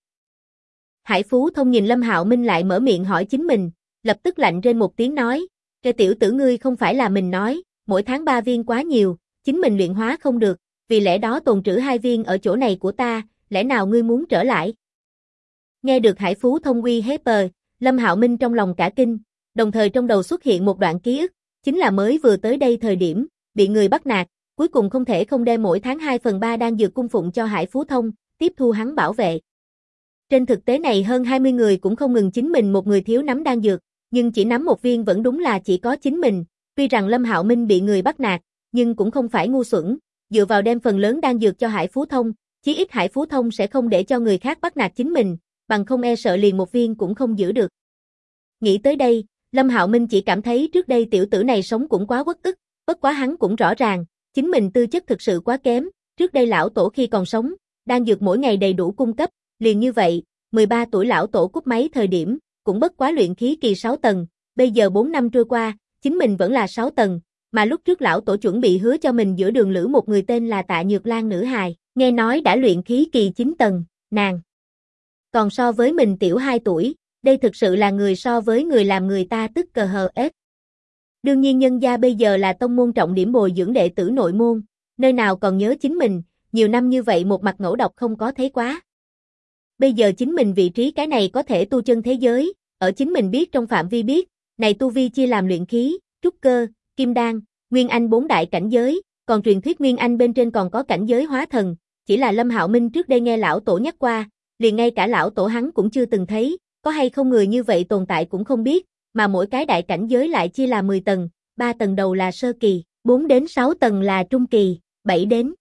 Hải Phú Thông nhìn Lâm Hạo Minh lại mở miệng hỏi chính mình, lập tức lạnh rên một tiếng nói, "Cái tiểu tử ngươi không phải là mình nói, mỗi tháng 3 viên quá nhiều, chính mình luyện hóa không được, vì lẽ đó tồn trữ 2 viên ở chỗ này của ta, lẽ nào ngươi muốn trở lại?" Nghe được Hải Phú Thông uy hiếp, Lâm Hạo Minh trong lòng cả kinh, đồng thời trong đầu xuất hiện một đoạn ký ức, chính là mới vừa tới đây thời điểm, bị người bắt nạt, cuối cùng không thể không đem mỗi tháng 2/3 đan dược cung phụng cho Hải Phú Thông, tiếp thu hắn bảo vệ. Trên thực tế này hơn 20 người cũng không ngừng chính mình một người thiếu nắm đan dược, nhưng chỉ nắm một viên vẫn đúng là chỉ có chính mình, tuy rằng Lâm Hạo Minh bị người bắt nạt, nhưng cũng không phải ngu xuẩn, dựa vào đem phần lớn đan dược cho Hải Phú Thông, chí ít Hải Phú Thông sẽ không để cho người khác bắt nạt chính mình, bằng không e sợ liền một viên cũng không giữ được. Nghĩ tới đây, Lâm Hạo Minh chỉ cảm thấy trước đây tiểu tử này sống cũng quá uất ức, bất quá hắn cũng rõ ràng, chính mình tư chất thực sự quá kém, trước đây lão tổ khi còn sống, đan dược mỗi ngày đầy đủ cung cấp, liền như vậy, 13 tuổi lão tổ cúp máy thời điểm, cũng bất quá luyện khí kỳ 6 tầng, bây giờ 4 năm trôi qua, chính mình vẫn là 6 tầng, mà lúc trước lão tổ chuẩn bị hứa cho mình giữa đường lữ một người tên là Tạ Nhược Lan nữ hài, nghe nói đã luyện khí kỳ 9 tầng, nàng còn so với mình tiểu 2 tuổi, đây thực sự là người so với người làm người ta tức cờ hờ ết. Đương nhiên nhân gia bây giờ là tông môn trọng điểm bồi dưỡng đệ tử nội môn, nơi nào còn nhớ chính mình, nhiều năm như vậy một mặt ngẫu độc không có thấy quá. Bây giờ chính mình vị trí cái này có thể tu chân thế giới, ở chính mình biết trong phạm vi biết, này tu vi chia làm luyện khí, trúc cơ, kim đan, nguyên anh 4 đại cảnh giới, còn truyền thuyết nguyên anh bên trên còn có cảnh giới hóa thần, chỉ là Lâm Hạo Minh trước đây nghe lão tổ nhắc qua, liền ngay cả lão tổ hắn cũng chưa từng thấy, có hay không người như vậy tồn tại cũng không biết, mà mỗi cái đại cảnh giới lại chia là 10 tầng, 3 tầng đầu là sơ kỳ, 4 đến 6 tầng là trung kỳ, 7 đến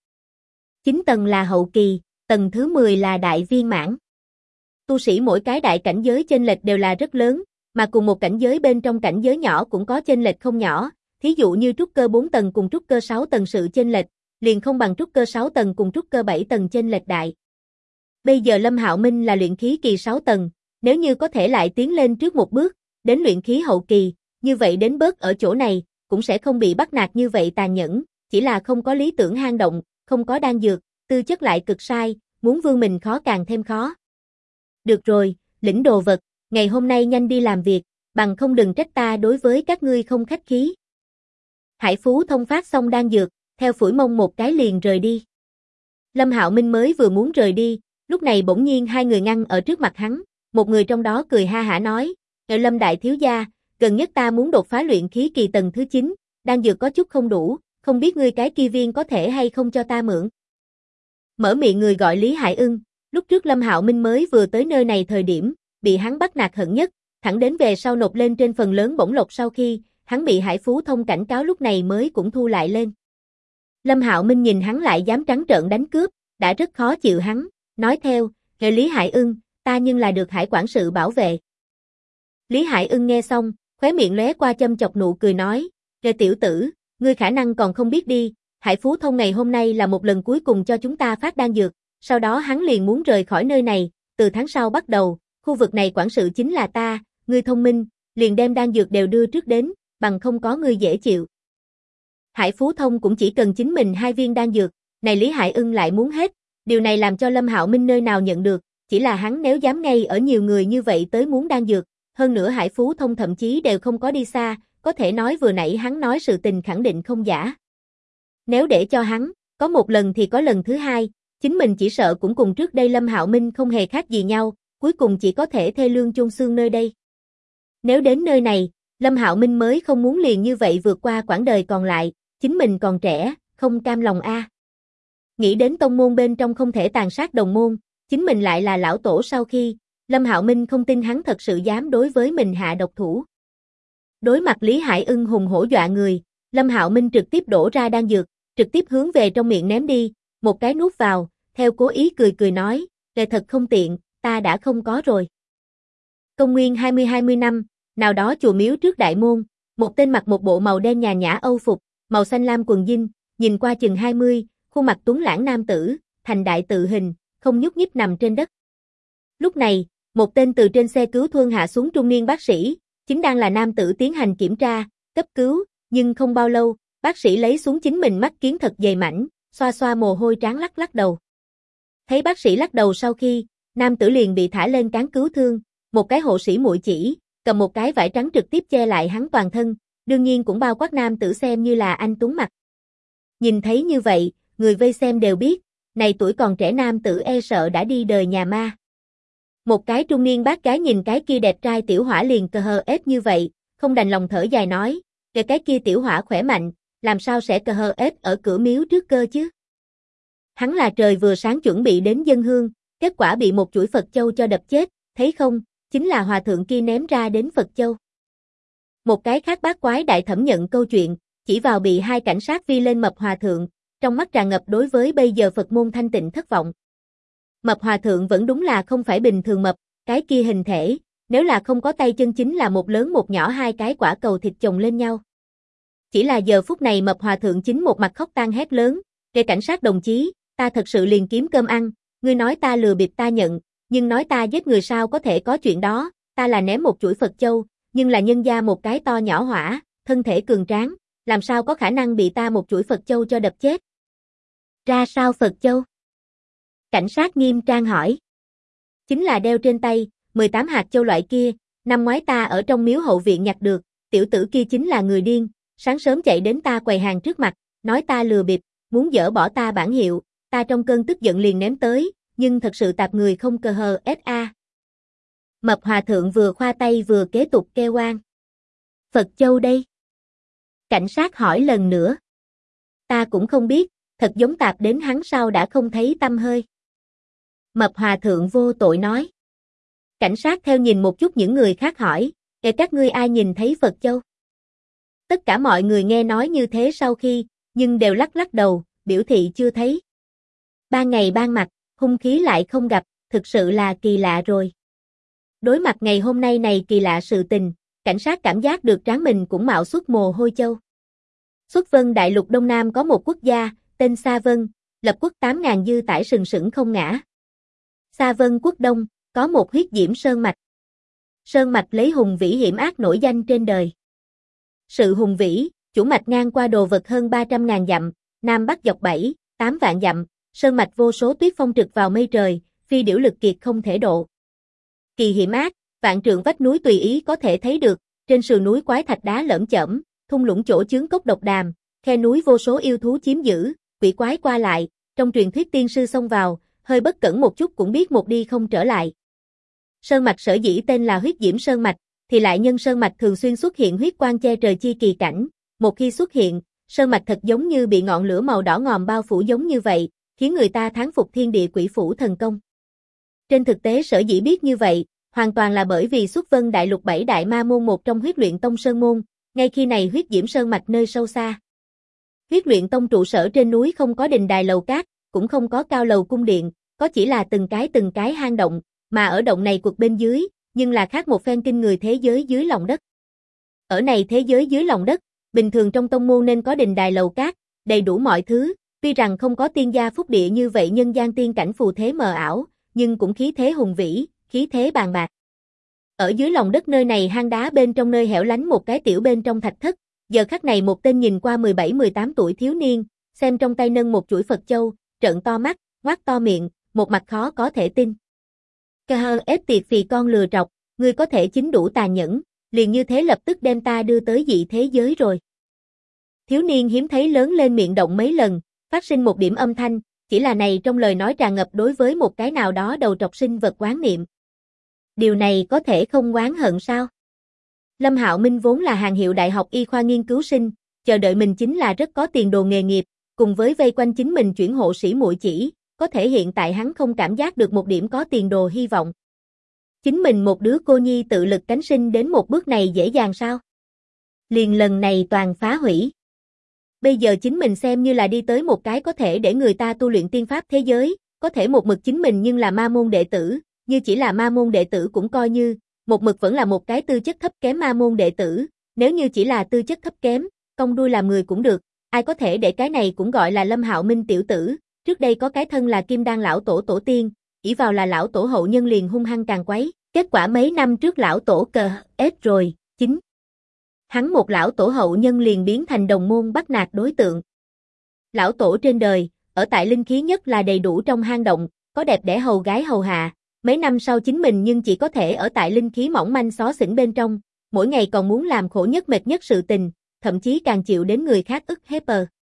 9 tầng là hậu kỳ, tầng thứ 10 là đại viên mãn. Tu sĩ mỗi cái đại cảnh giới chênh lệch đều là rất lớn, mà cùng một cảnh giới bên trong cảnh giới nhỏ cũng có chênh lệch không nhỏ, thí dụ như trúc cơ 4 tầng cùng trúc cơ 6 tầng sự chênh lệch, liền không bằng trúc cơ 6 tầng cùng trúc cơ 7 tầng chênh lệch đại. Bây giờ Lâm Hạo Minh là luyện khí kỳ 6 tầng, nếu như có thể lại tiến lên trước một bước, đến luyện khí hậu kỳ, như vậy đến bớt ở chỗ này, cũng sẽ không bị bắt nạt như vậy tàn nhẫn, chỉ là không có lý tưởng hang động, không có đan dược, tư chất lại cực sai, muốn vươn mình khó càng thêm khó. Được rồi, lĩnh đồ vật, ngày hôm nay nhanh đi làm việc, bằng không đừng trách ta đối với các ngươi không khách khí. Hải Phú Thông phát xong đan dược, theo phủi mông một cái liền rời đi. Lâm Hạo Minh mới vừa muốn rời đi, lúc này bỗng nhiên hai người ngăn ở trước mặt hắn, một người trong đó cười ha hả nói, Lâm đại thiếu gia, gần nhất ta muốn đột phá luyện khí kỳ tầng thứ 9, đan dược có chút không đủ, không biết ngươi cái kia viên có thể hay không cho ta mượn. Mở miệng người gọi Lý Hải Ưng, lúc trước Lâm Hạo Minh mới vừa tới nơi này thời điểm, bị hắn bắt nạt hận nhất, thẳng đến về sau nộp lên trên phần lớn bổng lộc sau khi, hắn bị Hải Phú Thông cảnh cáo lúc này mới cũng thu lại lên. Lâm Hạo Minh nhìn hắn lại dám trắng trợn đánh cướp, đã rất khó chịu hắn, nói theo, Lý Hải Ưng, ta nhưng là được Hải quản sự bảo vệ. Lý Hải Ưng nghe xong, khóe miệng lóe qua châm chọc nụ cười nói, tiểu tử, ngươi khả năng còn không biết đi, Hải Phú Thông ngày hôm nay là một lần cuối cùng cho chúng ta phát đan dược, sau đó hắn liền muốn rời khỏi nơi này, từ tháng sau bắt đầu, khu vực này quản sự chính là ta, ngươi thông minh, liền đem đan dược đều đưa trước đến, bằng không có ngươi dễ chịu. Hải Phú Thông cũng chỉ cần chính mình 2 viên đan dược, này Lý Hải Ưng lại muốn hết, điều này làm cho Lâm Hạo Minh nơi nào nhận được, chỉ là hắn nếu dám ngay ở nhiều người như vậy tới muốn đan dược, hơn nữa Hải Phú Thông thậm chí đều không có đi xa, có thể nói vừa nãy hắn nói sự tình khẳng định không giả. Nếu để cho hắn, có một lần thì có lần thứ hai, chính mình chỉ sợ cũng cùng trước đây Lâm Hạo Minh không hề khác gì nhau, cuối cùng chỉ có thể thê lương chôn xương nơi đây. Nếu đến nơi này, Lâm Hạo Minh mới không muốn liền như vậy vượt qua quãng đời còn lại, chính mình còn trẻ, không cam lòng a. Nghĩ đến tông môn bên trong không thể tàn sát đồng môn, chính mình lại là lão tổ sau khi, Lâm Hạo Minh không tin hắn thật sự dám đối với mình hạ độc thủ. Đối mặt Lý Hải Ưng hùng hổ dọa người, Lâm Hạo Minh trực tiếp đổ ra đan dược, trực tiếp hướng về trong miệng ném đi, một cái nuốt vào, theo cố ý cười cười nói, thật không tiện, ta đã không có rồi. Công nguyên 20 năm, nào đó chùa miếu trước đại môn, một tên mặc một bộ màu đen nhàn nhã âu phục, màu xanh lam quần jean, nhìn qua chừng 20, khuôn mặt tuấn lãng nam tử, thành đại tự hình, không nhúc nhích nằm trên đất. Lúc này, một tên từ trên xe cứu thương hạ xuống trung niên bác sĩ, chính đang là nam tử tiến hành kiểm tra, cấp cứu, nhưng không bao lâu, bác sĩ lấy xuống chính mình mắt kiến thật dày mảnh, xoa xoa mồ hôi trán lắc lắc đầu. Thấy bác sĩ lắc đầu sau khi, nam tử liền bị thả lên cáng cứu thương, một cái hộ sĩ muội chỉ, cầm một cái vải trắng trực tiếp che lại hắn toàn thân, đương nhiên cũng bao quát nam tử xem như là anh tuấn mặt. Nhìn thấy như vậy, người vây xem đều biết, này tuổi còn trẻ nam tử e sợ đã đi đời nhà ma. Một cái trung niên bác gái nhìn cái kia đẹp trai tiểu hỏa liền cờ hờ ép như vậy, không đành lòng thở dài nói, cái kia tiểu hỏa khỏe mạnh, làm sao sẽ cờ hờ ép ở cửa miếu trước cơ chứ? Hắn là trời vừa sáng chuẩn bị đến dân hương, kết quả bị một chuỗi Phật châu cho đập chết, thấy không, chính là hòa thượng kia ném ra đến Phật châu. Một cái khác bác quái đại thẩm nhận câu chuyện, chỉ vào bị 2 cảnh sát vi lên mập hòa thượng, trong mắt tràn ngập đối với bây giờ Phật môn thanh tịnh thất vọng. Mập hòa thượng vẫn đúng là không phải bình thường mập, cái kia hình thể, nếu là không có tay chân chính là một lớn một nhỏ hai cái quả cầu thịt chồng lên nhau. Chỉ là giờ phút này Mập Hòa Thượng chính một mặt khóc tang hét lớn, "Kẻ cảnh sát đồng chí, ta thật sự liền kiếm cơm ăn, ngươi nói ta lừa bịp ta nhận, nhưng nói ta giết người sao có thể có chuyện đó, ta là ném một chuỗi Phật châu, nhưng là nhân gia một cái to nhỏ hỏa, thân thể cường tráng, làm sao có khả năng bị ta một chuỗi Phật châu cho đập chết?" "Ra sao Phật châu?" Cảnh sát nghiêm trang hỏi. "Chính là đeo trên tay, 18 hạt châu loại kia, năm ngoái ta ở trong miếu hậu viện nhặt được, tiểu tử kia chính là người điên, sáng sớm chạy đến ta quầy hàng trước mặt, nói ta lừa bịp, muốn dỡ bỏ ta bản hiệu, ta trong cơn tức giận liền ném tới, nhưng thật sự tạp người không cờ hờ SA." Mập Hòa Thượng vừa khoa tay vừa kế tục kêu oan. "Phật châu đây?" Cảnh sát hỏi lần nữa. "Ta cũng không biết, thật giống tạp đến hắn sau đã không thấy tăm hơi." Mập Hòa Thượng vô tội nói. Cảnh sát theo nhìn một chút những người khác hỏi, các ngươi ai nhìn thấy Phật châu?" Tất cả mọi người nghe nói như thế sau khi, nhưng đều lắc lắc đầu, biểu thị chưa thấy. Ban ngày ban mặt, hung khí lại không gặp, thực sự là kỳ lạ rồi. Đối mặt ngày hôm nay này kỳ lạ sự tình, cảnh sát cảm giác được trán mình cũng mạo xuất mồ hôi châu. Xuất Vân Đại Lục Đông Nam có một quốc gia, tên Sa Vân, lập quốc 8.000 dư tải sừng sững không ngã. Sa Vân quốc Đông, có một huyết diễm sơn mạch. Sơn mạch lấy hùng vĩ hiểm ác nổi danh trên đời. Sự hùng vĩ, chủ mạch ngang qua đồ vật hơn 300.000 dặm, nam bắc dọc 7, 8 vạn dặm, sơn mạch vô số tuyết phong trực vào mây trời, phi điểu lực kiệt không thể độ. Kỳ hiểm ác, vạn trượng vách núi tùy ý có thể thấy được, trên sườn núi quái thạch đá lởm chởm, thung lũng chỗ chướng cốc độc đàm, khe núi vô số yêu thú chiếm giữ, quỷ quái qua lại, trong truyền thuyết tiên sư xông vào, hơi bất cẩn một chút cũng biết một đi không trở lại. Sơn mạch sở dĩ tên là huyết diễm sơn mạch, thì lại nhân sơn mạch thường xuyên xuất hiện huyết quang che trời chi kỳ cảnh, một khi xuất hiện, sơn mạch thật giống như bị ngọn lửa màu đỏ ngòm bao phủ giống như vậy, khiến người ta thán phục thiên địa quỷ phủ thần công. Trên thực tế sở dĩ biết như vậy, hoàn toàn là bởi vì Xuất Vân Đại Lục 7 đại ma môn một trong Huyết Luyện Tông sơn môn, ngay khi này huyết diễm sơn mạch nơi sâu xa. Huyết Luyện Tông trụ sở trên núi không có đình đài lầu cát, cũng không có cao lầu cung điện, có chỉ là từng cái hang động, mà ở động này quật bên dưới, nhưng là khác một phen kinh người thế giới dưới lòng đất. Ở này thế giới dưới lòng đất, bình thường trong tông môn nên có đình đài lầu cát, đầy đủ mọi thứ, tuy rằng không có tiên gia phúc địa như vậy nhân gian tiên cảnh phù thế mờ ảo, nhưng cũng khí thế hùng vĩ, khí thế bàn bạc. Ở dưới lòng đất nơi này hang đá bên trong nơi hẻo lánh một cái tiểu bên trong thạch thất, giờ khắc này một tên nhìn qua 17-18 tuổi thiếu niên, xem trong tay nâng một chuỗi Phật châu, trợn to mắt, ngoác to miệng, một mặt khó có thể tin. Ép tiệt phì con lừa trọc, ngươi có thể chính đủ tàn nhẫn, liền như thế lập tức đem ta đưa tới dị thế giới rồi. Thiếu niên hiếm thấy lớn lên miệng động mấy lần, phát sinh một điểm âm thanh, chỉ là này trong lời nói tràn ngập đối với một cái nào đó đầu trọc sinh vật oán niệm. Điều này có thể không oán hận sao? Lâm Hạo Minh vốn là hàng hiệu đại học y khoa nghiên cứu sinh, chờ đợi mình chính là rất có tiền đồ nghề nghiệp, cùng với vây quanh chính mình chuyển hộ sĩ muội chỉ, có thể hiện tại hắn không cảm giác được một điểm có tiền đồ hy vọng. Chính mình một đứa cô nhi tự lực cánh sinh đến một bước này dễ dàng sao? Liền lần này toàn phá hủy. Bây giờ chính mình xem như là đi tới một cái có thể để người ta tu luyện tiên pháp thế giới, có thể một mực chính mình nhưng là ma môn đệ tử, như chỉ là ma môn đệ tử cũng coi như, một mực vẫn là một cái tư chất thấp kém ma môn đệ tử, nếu như chỉ là tư chất thấp kém, cong đuôi làm người cũng được, ai có thể để cái này cũng gọi là Lâm Hạo Minh tiểu tử, trước đây có cái thân là Kim Đan lão tổ tổ tiên, ỷ vào là lão tổ hậu nhân liền hung hăng càng quấy, kết quả mấy năm trước lão tổ cờ ết rồi, chính. Hắn một lão tổ hậu nhân liền biến thành đồng môn bắt nạt đối tượng. Lão tổ trên đời, ở tại linh khí nhất là đầy đủ trong hang động, có đẹp đẽ hầu gái hầu hạ, mấy năm sau chính mình nhưng chỉ có thể ở tại linh khí mỏng manh xó xỉnh bên trong, mỗi ngày còn muốn làm khổ nhất mệt nhất sự tình, thậm chí càng chịu đến người khác ức hiếp.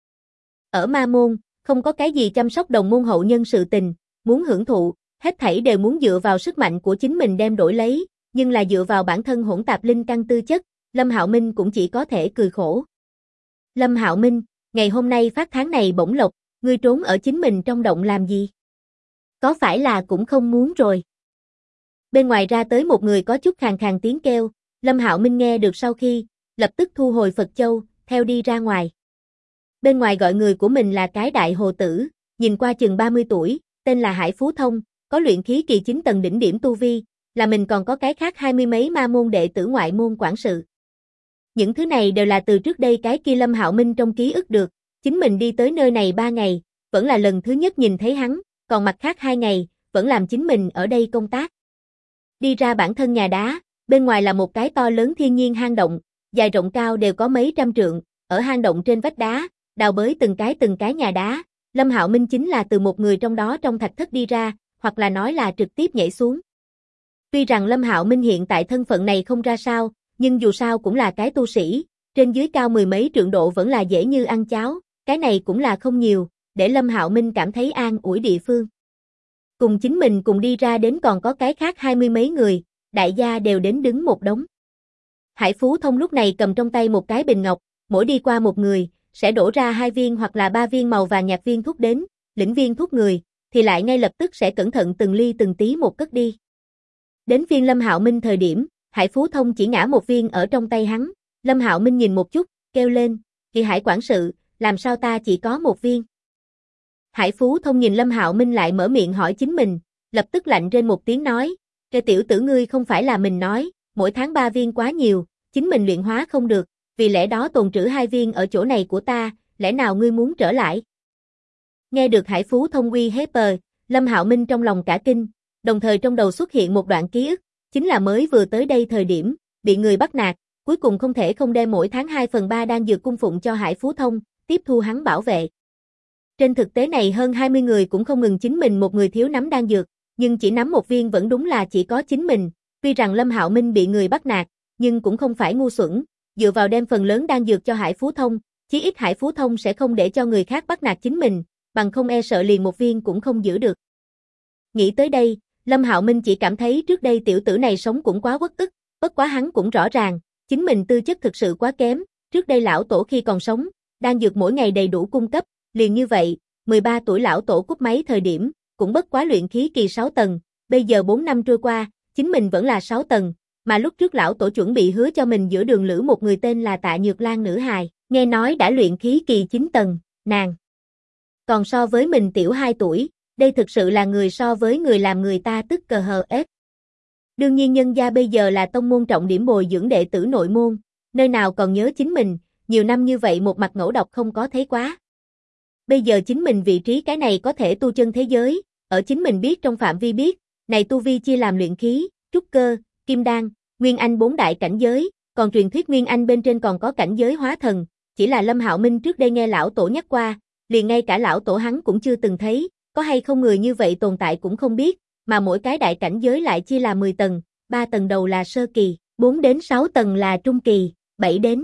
Ở ma môn, không có cái gì chăm sóc đồng môn hậu nhân sự tình, muốn hưởng thụ, hết thảy đều muốn dựa vào sức mạnh của chính mình đem đổi lấy, nhưng là dựa vào bản thân hỗn tạp linh căn tư chất, Lâm Hạo Minh cũng chỉ có thể cười khổ. Lâm Hạo Minh, ngày hôm nay phát tháng này bổng lộc, ngươi trốn ở chính mình trong động làm gì? Có phải là cũng không muốn rồi? Bên ngoài ra tới một người có chút khàn khàn tiếng kêu, Lâm Hạo Minh nghe được sau khi, lập tức thu hồi Phật Châu, theo đi ra ngoài. Bên ngoài gọi người của mình là cái đại hồ tử, nhìn qua chừng 30 tuổi, tên là Hải Phú Thông, có luyện khí kỳ 9 tầng đỉnh điểm tu vi, là mình còn có cái khác 20 mấy ma môn đệ tử ngoại môn quản sự. Những thứ này đều là từ trước đây cái kia Lâm Hạo Minh trong ký ức được, chính mình đi tới nơi này 3 ngày, vẫn là lần thứ nhất nhìn thấy hắn, còn mặt khác 2 ngày, vẫn làm chính mình ở đây công tác. Đi ra bản thân nhà đá, bên ngoài là một cái to lớn thiên nhiên hang động, dài rộng cao đều có mấy trăm trượng, ở hang động trên vách đá, đào bới từng cái nhà đá, Lâm Hạo Minh chính là từ một người trong đó trong thạch thất đi ra, hoặc là nói là trực tiếp nhảy xuống. Tuy rằng Lâm Hạo Minh hiện tại thân phận này không ra sao, nhưng dù sao cũng là cái tu sĩ, trên dưới cao 10 mấy trượng độ vẫn là dễ như ăn cháo, cái này cũng là không nhiều, để Lâm Hạo Minh cảm thấy an ủi địa phương. Cùng chính mình cùng đi ra đến còn có cái khác 20 mấy người, đại gia đều đến đứng một đống. Hải Phú Thông lúc này cầm trong tay một cái bình ngọc, mỗi đi qua một người, sẽ đổ ra 2 viên hoặc là 3 viên màu vàng nhạt viên thuốc đến, lĩnh viên thuốc người, thì lại ngay lập tức sẽ cẩn thận từng ly từng tí một cất đi. Đến phiên Lâm Hạo Minh thời điểm, Hải Phú Thông chỉ ngã một viên ở trong tay hắn, Lâm Hạo Minh nhìn một chút, kêu lên, "Kỳ Hải quản sự, làm sao ta chỉ có một viên?" Hải Phú Thông nhìn Lâm Hạo Minh lại mở miệng hỏi chính mình, lập tức lạnh rên một tiếng nói, "Cái tiểu tử ngươi không phải là mình nói, mỗi tháng 3 viên quá nhiều, chính mình luyện hóa không được, vì lẽ đó tồn trữ 2 viên ở chỗ này của ta, lẽ nào ngươi muốn trở lại?" Nghe được Hải Phú Thông uy hiếp, Lâm Hạo Minh trong lòng cả kinh, đồng thời trong đầu xuất hiện một đoạn ký ức, chính là mới vừa tới đây thời điểm, bị người bắt nạt, cuối cùng không thể không đem mỗi tháng 2/3 đan dược cung phụng cho Hải Phú Thông, tiếp thu hắn bảo vệ. Trên thực tế này hơn 20 người cũng không ngừng chính mình một người thiếu nắm đan dược, nhưng chỉ nắm một viên vẫn đúng là chỉ có chính mình, tuy rằng Lâm Hạo Minh bị người bắt nạt, nhưng cũng không phải ngu xuẩn, dựa vào đem phần lớn đan dược cho Hải Phú Thông, chí ít Hải Phú Thông sẽ không để cho người khác bắt nạt chính mình, bằng không e sợ liền một viên cũng không giữ được. Nghĩ tới đây, Lâm Hạo Minh chỉ cảm thấy trước đây tiểu tử này sống cũng quá uất ức, bất quá hắn cũng rõ ràng, chính mình tư chất thực sự quá kém, trước đây lão tổ khi còn sống, đan dược mỗi ngày đầy đủ cung cấp, liền như vậy, 13 tuổi lão tổ cúp máy thời điểm, cũng bất quá luyện khí kỳ 6 tầng, bây giờ 4 năm trôi qua, chính mình vẫn là 6 tầng, mà lúc trước lão tổ chuẩn bị hứa cho mình giữa đường lữ một người tên là Tạ Nhược Lan nữ hài, nghe nói đã luyện khí kỳ 9 tầng, nàng còn so với mình tiểu 2 tuổi, đây thực sự là người so với người làm người ta tức cờ hờ ết. Đương nhiên nhân gia bây giờ là tông môn trọng điểm bồi dưỡng đệ tử nội môn, nơi nào còn nhớ chính mình, nhiều năm như vậy một mặt ngẫu độc không có thấy quá. Bây giờ chính mình vị trí cái này có thể tu chân thế giới, ở chính mình biết trong phạm vi biết, này tu vi chia làm luyện khí, trúc cơ, kim đan, nguyên anh 4 đại cảnh giới, còn truyền thuyết nguyên anh bên trên còn có cảnh giới hóa thần, chỉ là Lâm Hạo Minh trước đây nghe lão tổ nhắc qua, liền ngay cả lão tổ hắn cũng chưa từng thấy, có hay không người như vậy tồn tại cũng không biết, mà mỗi cái đại cảnh giới lại chia là 10 tầng, 3 tầng đầu là sơ kỳ, 4 đến 6 tầng là trung kỳ, 7 đến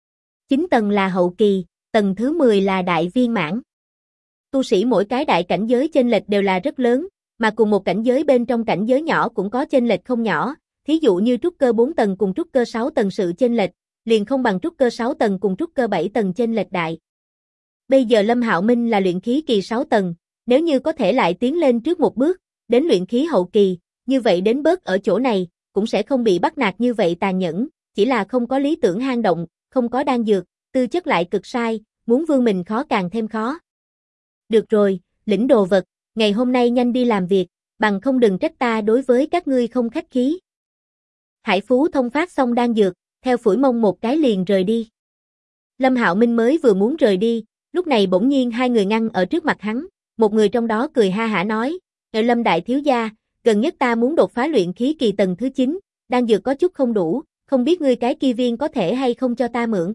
9 tầng là hậu kỳ, tầng thứ 10 là đại viên mãn. Tu sĩ mỗi cái đại cảnh giới chênh lệch đều là rất lớn, mà cùng một cảnh giới bên trong cảnh giới nhỏ cũng có chênh lệch không nhỏ, thí dụ như trúc cơ 4 tầng cùng trúc cơ 6 tầng sự chênh lệch, liền không bằng trúc cơ 6 tầng cùng trúc cơ 7 tầng chênh lệch đại. Bây giờ Lâm Hạo Minh là luyện khí kỳ 6 tầng, nếu như có thể lại tiến lên trước một bước, đến luyện khí hậu kỳ, như vậy đến bớt ở chỗ này, cũng sẽ không bị bắt nạt như vậy tàn nhẫn, chỉ là không có lý tưởng hang động, không có đan dược, tư chất lại cực sai, muốn vươn mình khó càng thêm khó. Được rồi, lĩnh đồ vật, ngày hôm nay nhanh đi làm việc, bằng không đừng trách ta đối với các ngươi không khách khí. Hải Phú Thông phát xong đan dược, theo phủi mông một cái liền rời đi. Lâm Hạo Minh mới vừa muốn rời đi, lúc này bỗng nhiên 2 người ngăn ở trước mặt hắn, một người trong đó cười ha hả nói, Lâm đại thiếu gia, gần nhất ta muốn đột phá luyện khí kỳ tầng thứ 9, đan dược có chút không đủ, không biết ngươi cái kia viên có thể hay không cho ta mượn.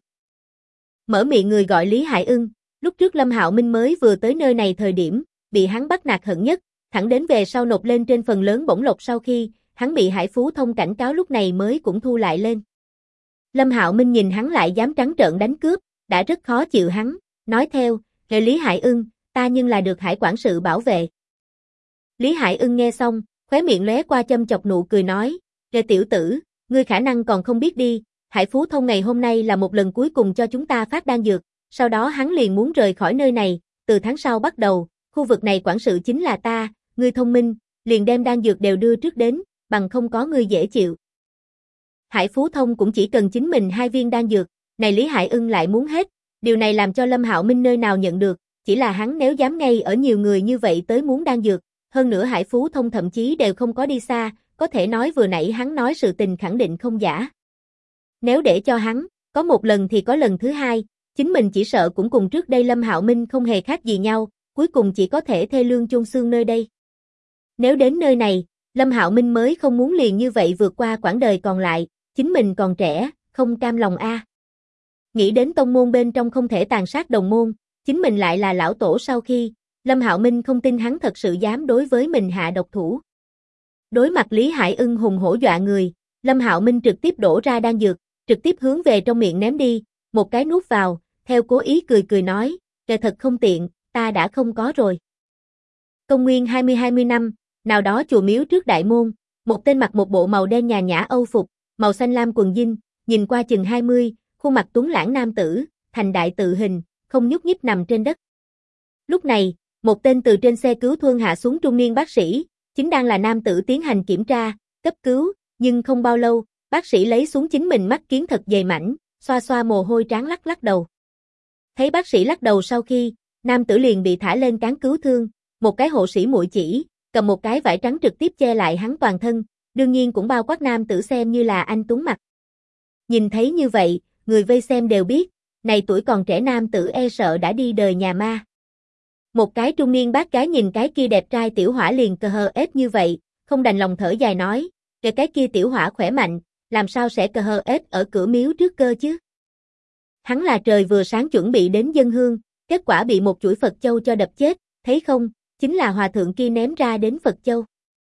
Mở miệng người gọi Lý Hải Ưng, lúc trước Lâm Hạo Minh mới vừa tới nơi này thời điểm, bị hắn bắt nạt hận nhất, thẳng đến về sau nộp lên trên phần lớn bổng lộc sau khi, hắn bị Hải Phú Thông cảnh cáo lúc này mới cũng thu lại lên. Lâm Hạo Minh nhìn hắn lại dám trắng trợn đánh cướp, đã rất khó chịu hắn, nói theo, Lý Hải Ưng, ta nhưng là được Hải quản sự bảo vệ. Lý Hải Ưng nghe xong, khóe miệng lóe qua châm chọc nụ cười nói, tiểu tử, ngươi khả năng còn không biết đi, Hải Phú Thông ngày hôm nay là một lần cuối cùng cho chúng ta phát đan dược, sau đó hắn liền muốn rời khỏi nơi này, từ tháng sau bắt đầu, khu vực này quản sự chính là ta, ngươi thông minh, liền đem đan dược đều đưa trước đến, bằng không có ngươi dễ chịu. Hải Phú Thông cũng chỉ cần chính mình 2 viên đan dược, này Lý Hải Ưng lại muốn hết, điều này làm cho Lâm Hạo Minh nơi nào nhận được, chỉ là hắn nếu dám ngay ở nhiều người như vậy tới muốn đan dược, hơn nữa Hải Phú Thông thậm chí đều không có đi xa, có thể nói vừa nãy hắn nói sự tình khẳng định không giả. Nếu để cho hắn, có một lần thì có lần thứ hai, chính mình chỉ sợ cũng cùng trước đây Lâm Hạo Minh không hề khác gì nhau, cuối cùng chỉ có thể thê lương chôn xương nơi đây. Nếu đến nơi này, Lâm Hạo Minh mới không muốn liền như vậy vượt qua quãng đời còn lại, chính mình còn trẻ, không cam lòng a. Nghĩ đến tông môn bên trong không thể tàn sát đồng môn, chính mình lại là lão tổ sau khi, Lâm Hạo Minh không tin hắn thật sự dám đối với mình hạ độc thủ. Đối mặt Lý Hải Ưng hùng hổ dọa người, Lâm Hạo Minh trực tiếp đổ ra đan dược, trực tiếp hướng về trong miệng ném đi, một cái nuốt vào, theo cố ý cười cười nói, kẻ thật không tiện, ta đã không có rồi. Công nguyên 20 năm, nào đó chùa miếu trước đại môn, một tên mặc một bộ màu đen nhàn nhã âu phục, màu xanh lam quần jean, nhìn qua chừng 20, khuôn mặt tuấn lãng nam tử, thành đại tự hình, không nhúc nhích nằm trên đất. Lúc này, một tên từ trên xe cứu thương hạ xuống trung niên bác sĩ, chính đang là nam tử tiến hành kiểm tra, cấp cứu, nhưng không bao lâu, bác sĩ lấy xuống chính mình mắt kiến thật dày mảnh, xoa xoa mồ hôi trán lắc lắc đầu. Thấy bác sĩ lắc đầu sau khi, nam tử liền bị thả lên cáng cứu thương, một cái hộ sĩ muội chỉ, cầm một cái vải trắng trực tiếp che lại hắn toàn thân, đương nhiên cũng bao quát nam tử xem như là anh tuấn mặt. Nhìn thấy như vậy, người vây xem đều biết, này tuổi còn trẻ nam tử e sợ đã đi đời nhà ma. Một cái trung niên bác gái nhìn cái kia đẹp trai tiểu hỏa liền cờ hờ ết như vậy, không đành lòng thở dài nói, cái kia tiểu hỏa khỏe mạnh, làm sao sẽ cờ hờ ết ở cửa miếu trước cơ chứ? Hắn là trời vừa sáng chuẩn bị đến dân hương, kết quả bị một chuỗi Phật châu cho đập chết, thấy không, chính là hòa thượng kia ném ra đến Phật châu.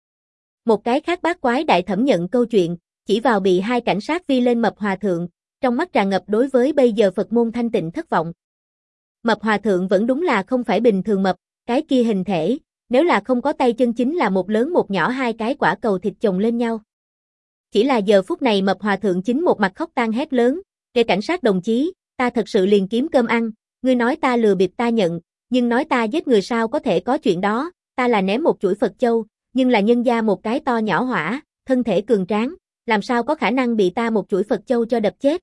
Một cái khác bác quái đại thẩm nhận câu chuyện, chỉ vào bị hai cảnh sát vi lên mập hòa thượng, trong mắt tràn ngập đối với bây giờ Phật môn thanh tịnh thất vọng. Mập hòa thượng vẫn đúng là không phải bình thường mập, cái kia hình thể, nếu là không có tay chân chính là một lớn một nhỏ hai cái quả cầu thịt chồng lên nhau. Chỉ là giờ phút này mập hòa thượng chính một mặt khóc tang hét lớn, kẻ cảnh sát đồng chí, ta thật sự liền kiếm cơm ăn, ngươi nói ta lừa bịp ta nhận, nhưng nói ta giết người sao có thể có chuyện đó, ta là ném một chuỗi Phật châu, nhưng là nhân gia một cái to nhỏ hỏa, thân thể cường tráng, làm sao có khả năng bị ta một chuỗi Phật châu cho đập chết.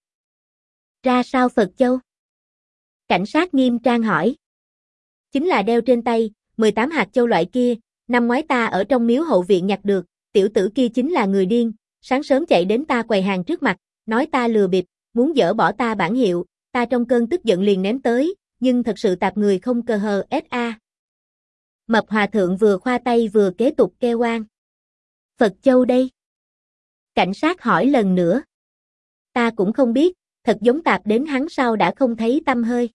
Ra sao Phật châu? Cảnh sát nghiêm trang hỏi. Chính là đeo trên tay, 18 hạt châu loại kia, năm ngoái ta ở trong miếu hậu viện nhặt được, tiểu tử kia chính là người điên, sáng sớm chạy đến ta quầy hàng trước mặt, nói ta lừa bịp, muốn dỡ bỏ ta bản hiệu, ta trong cơn tức giận liền ném tới, nhưng thật sự tạp người không cờ hờ SA. Mập hòa thượng vừa khoa tay vừa kế tục kêu oan. Phật châu đây? Cảnh sát hỏi lần nữa. Ta cũng không biết, thật giống tạp đến hắn sau đã không thấy tăm hơi.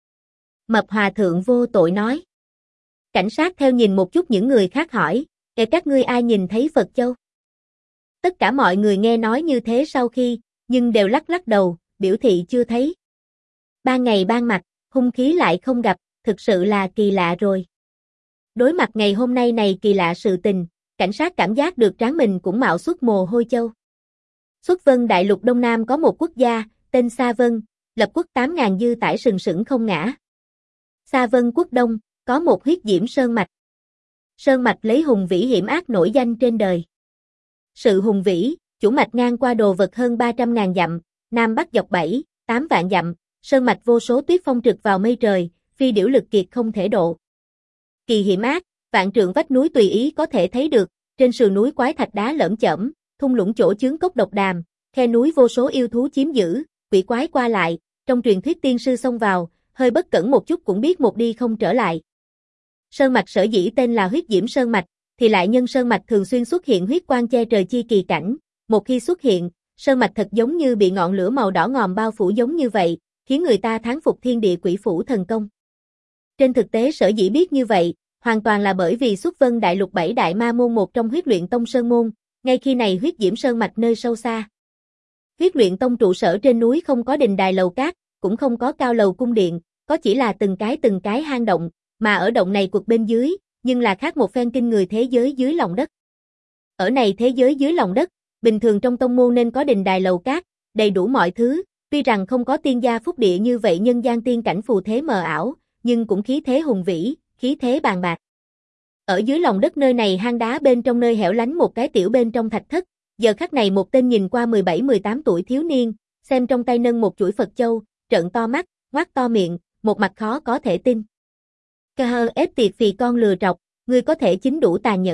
Mập hòa thượng vô tội nói. Cảnh sát theo nhìn một chút những người khác hỏi, các ngươi ai nhìn thấy Phật châu? Tất cả mọi người nghe nói như thế sau khi, nhưng đều lắc lắc đầu, biểu thị chưa thấy. Ban ngày ban mặt, hung khí lại không gặp, thực sự là kỳ lạ rồi. Đối mặt ngày hôm nay này kỳ lạ sự tình, cảnh sát cảm giác được trán mình cũng mạo xuất mồ hôi châu. Xuất Vân Đại Lục Đông Nam có một quốc gia, tên Sa Vân, lập quốc 8.000 dư tải sừng sững không ngã. Sa Vân quốc đông, có một huyết diễm sơn mạch. Sơn mạch lấy hùng vĩ hiểm ác nổi danh trên đời. Sự hùng vĩ, chủ mạch ngang qua đồ vật hơn 300.000 dặm, nam bắc dọc 7, 8 vạn dặm, sơn mạch vô số tuyết phong trực vào mây trời, phi điểu lực kiệt không thể độ. Kỳ hiểm ác, vạn trượng vách núi tùy ý có thể thấy được, trên sườn núi quái thạch đá lởm chởm, thung lũng chỗ chướng cốc độc đàm, khe núi vô số yêu thú chiếm giữ, quỷ quái qua lại, trong truyền thuyết tiên sư xông vào, hơi bất cẩn một chút cũng biết một đi không trở lại. Sơn mạch sở dĩ tên là huyết diễm sơn mạch, thì lại nhân sơn mạch thường xuyên xuất hiện huyết quang che trời chi kỳ cảnh, một khi xuất hiện, sơn mạch thật giống như bị ngọn lửa màu đỏ ngòm bao phủ giống như vậy, khiến người ta thán phục thiên địa quỷ phủ thần công. Trên thực tế sở dĩ biết như vậy, hoàn toàn là bởi vì Xuất Vân Đại Lục 7 đại ma môn một trong Huyết Luyện Tông sơn môn, ngay khi này huyết diễm sơn mạch nơi sâu xa. Huyết Luyện Tông trụ sở trên núi không có đình đài lầu cát, cũng không có cao lầu cung điện, có chỉ là từng cái hang động, mà ở động này cuộc bên dưới, nhưng là khác một phen kinh người thế giới dưới lòng đất. Ở này thế giới dưới lòng đất, bình thường trong tông môn nên có đình đài lầu cát, đầy đủ mọi thứ, tuy rằng không có tiên gia phúc địa như vậy nhân gian tiên cảnh phù thế mờ ảo, nhưng cũng khí thế hùng vĩ, khí thế bàn bạc. Ở dưới lòng đất nơi này hang đá bên trong nơi hẻo lánh một cái tiểu bên trong thạch thất, giờ khắc này một tên nhìn qua 17-18 tuổi thiếu niên, xem trong tay nâng một chuỗi Phật châu, trợn to mắt, ngoác to miệng, một mặt khó có thể tin. Cơ hơ ép tiệt phì con lừa trọc, ngươi có thể chính đủ tàn nhẫn,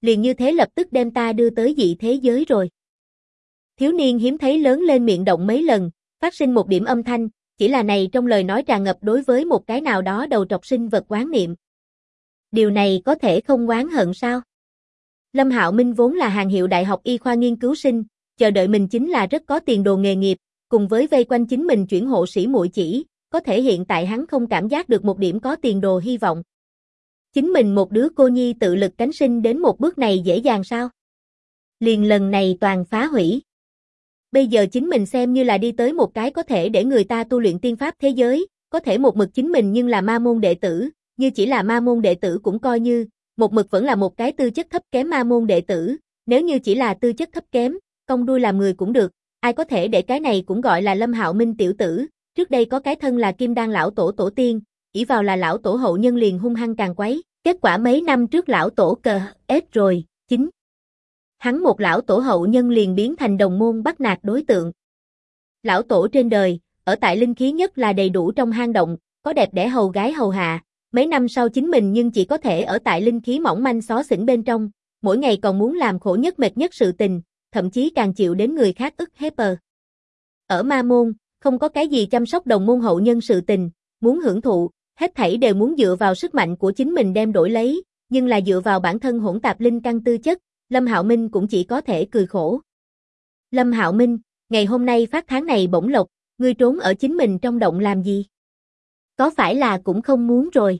liền như thế lập tức đem ta đưa tới dị thế giới rồi. Thiếu niên hiếm thấy lớn lên miệng động mấy lần, phát sinh một điểm âm thanh, chỉ là này trong lời nói tràn ngập đối với một cái nào đó đầu trọc sinh vật oán niệm. Điều này có thể không oán hận sao? Lâm Hạo Minh vốn là hàng hiệu đại học y khoa nghiên cứu sinh, chờ đợi mình chính là rất có tiền đồ nghề nghiệp, cùng với vây quanh chính mình chuyển hộ sĩ muội chỉ, có thể hiện tại hắn không cảm giác được một điểm có tiền đồ hy vọng. Chính mình một đứa cô nhi tự lực cánh sinh đến một bước này dễ dàng sao? Liền lần này toàn phá hủy. Bây giờ chính mình xem như là đi tới một cái có thể để người ta tu luyện tiên pháp thế giới, có thể một mực chính mình nhưng là ma môn đệ tử, như chỉ là ma môn đệ tử cũng coi như, một mực vẫn là một cái tư chất thấp kém ma môn đệ tử, nếu như chỉ là tư chất thấp kém, cong đuôi làm người cũng được, ai có thể để cái này cũng gọi là Lâm Hạo Minh tiểu tử, trước đây có cái thân là Kim Đan lão tổ tổ tiên, ỷ vào là lão tổ hậu nhân liền hung hăng càng quấy, kết quả mấy năm trước lão tổ cờ ết rồi, chính hắn một lão tổ hậu nhân liền biến thành đồng môn bắt nạt đối tượng. Lão tổ trên đời, ở tại linh khí nhất là đầy đủ trong hang động, có đẹp đẽ hầu gái hầu hạ, mấy năm sau chính mình nhưng chỉ có thể ở tại linh khí mỏng manh xó xỉnh bên trong, mỗi ngày còn muốn làm khổ nhất mệt nhất sự tình, thậm chí càng chịu đến người khác ức hiếp. Ở ma môn, không có cái gì chăm sóc đồng môn hậu nhân sự tình, muốn hưởng thụ, hết thảy đều muốn dựa vào sức mạnh của chính mình đem đổi lấy, nhưng là dựa vào bản thân hỗn tạp linh căn tư chất, Lâm Hạo Minh cũng chỉ có thể cười khổ. Lâm Hạo Minh, ngày hôm nay phát tháng này bổng lộc, ngươi trốn ở chính mình trong động làm gì? Có phải là cũng không muốn rồi?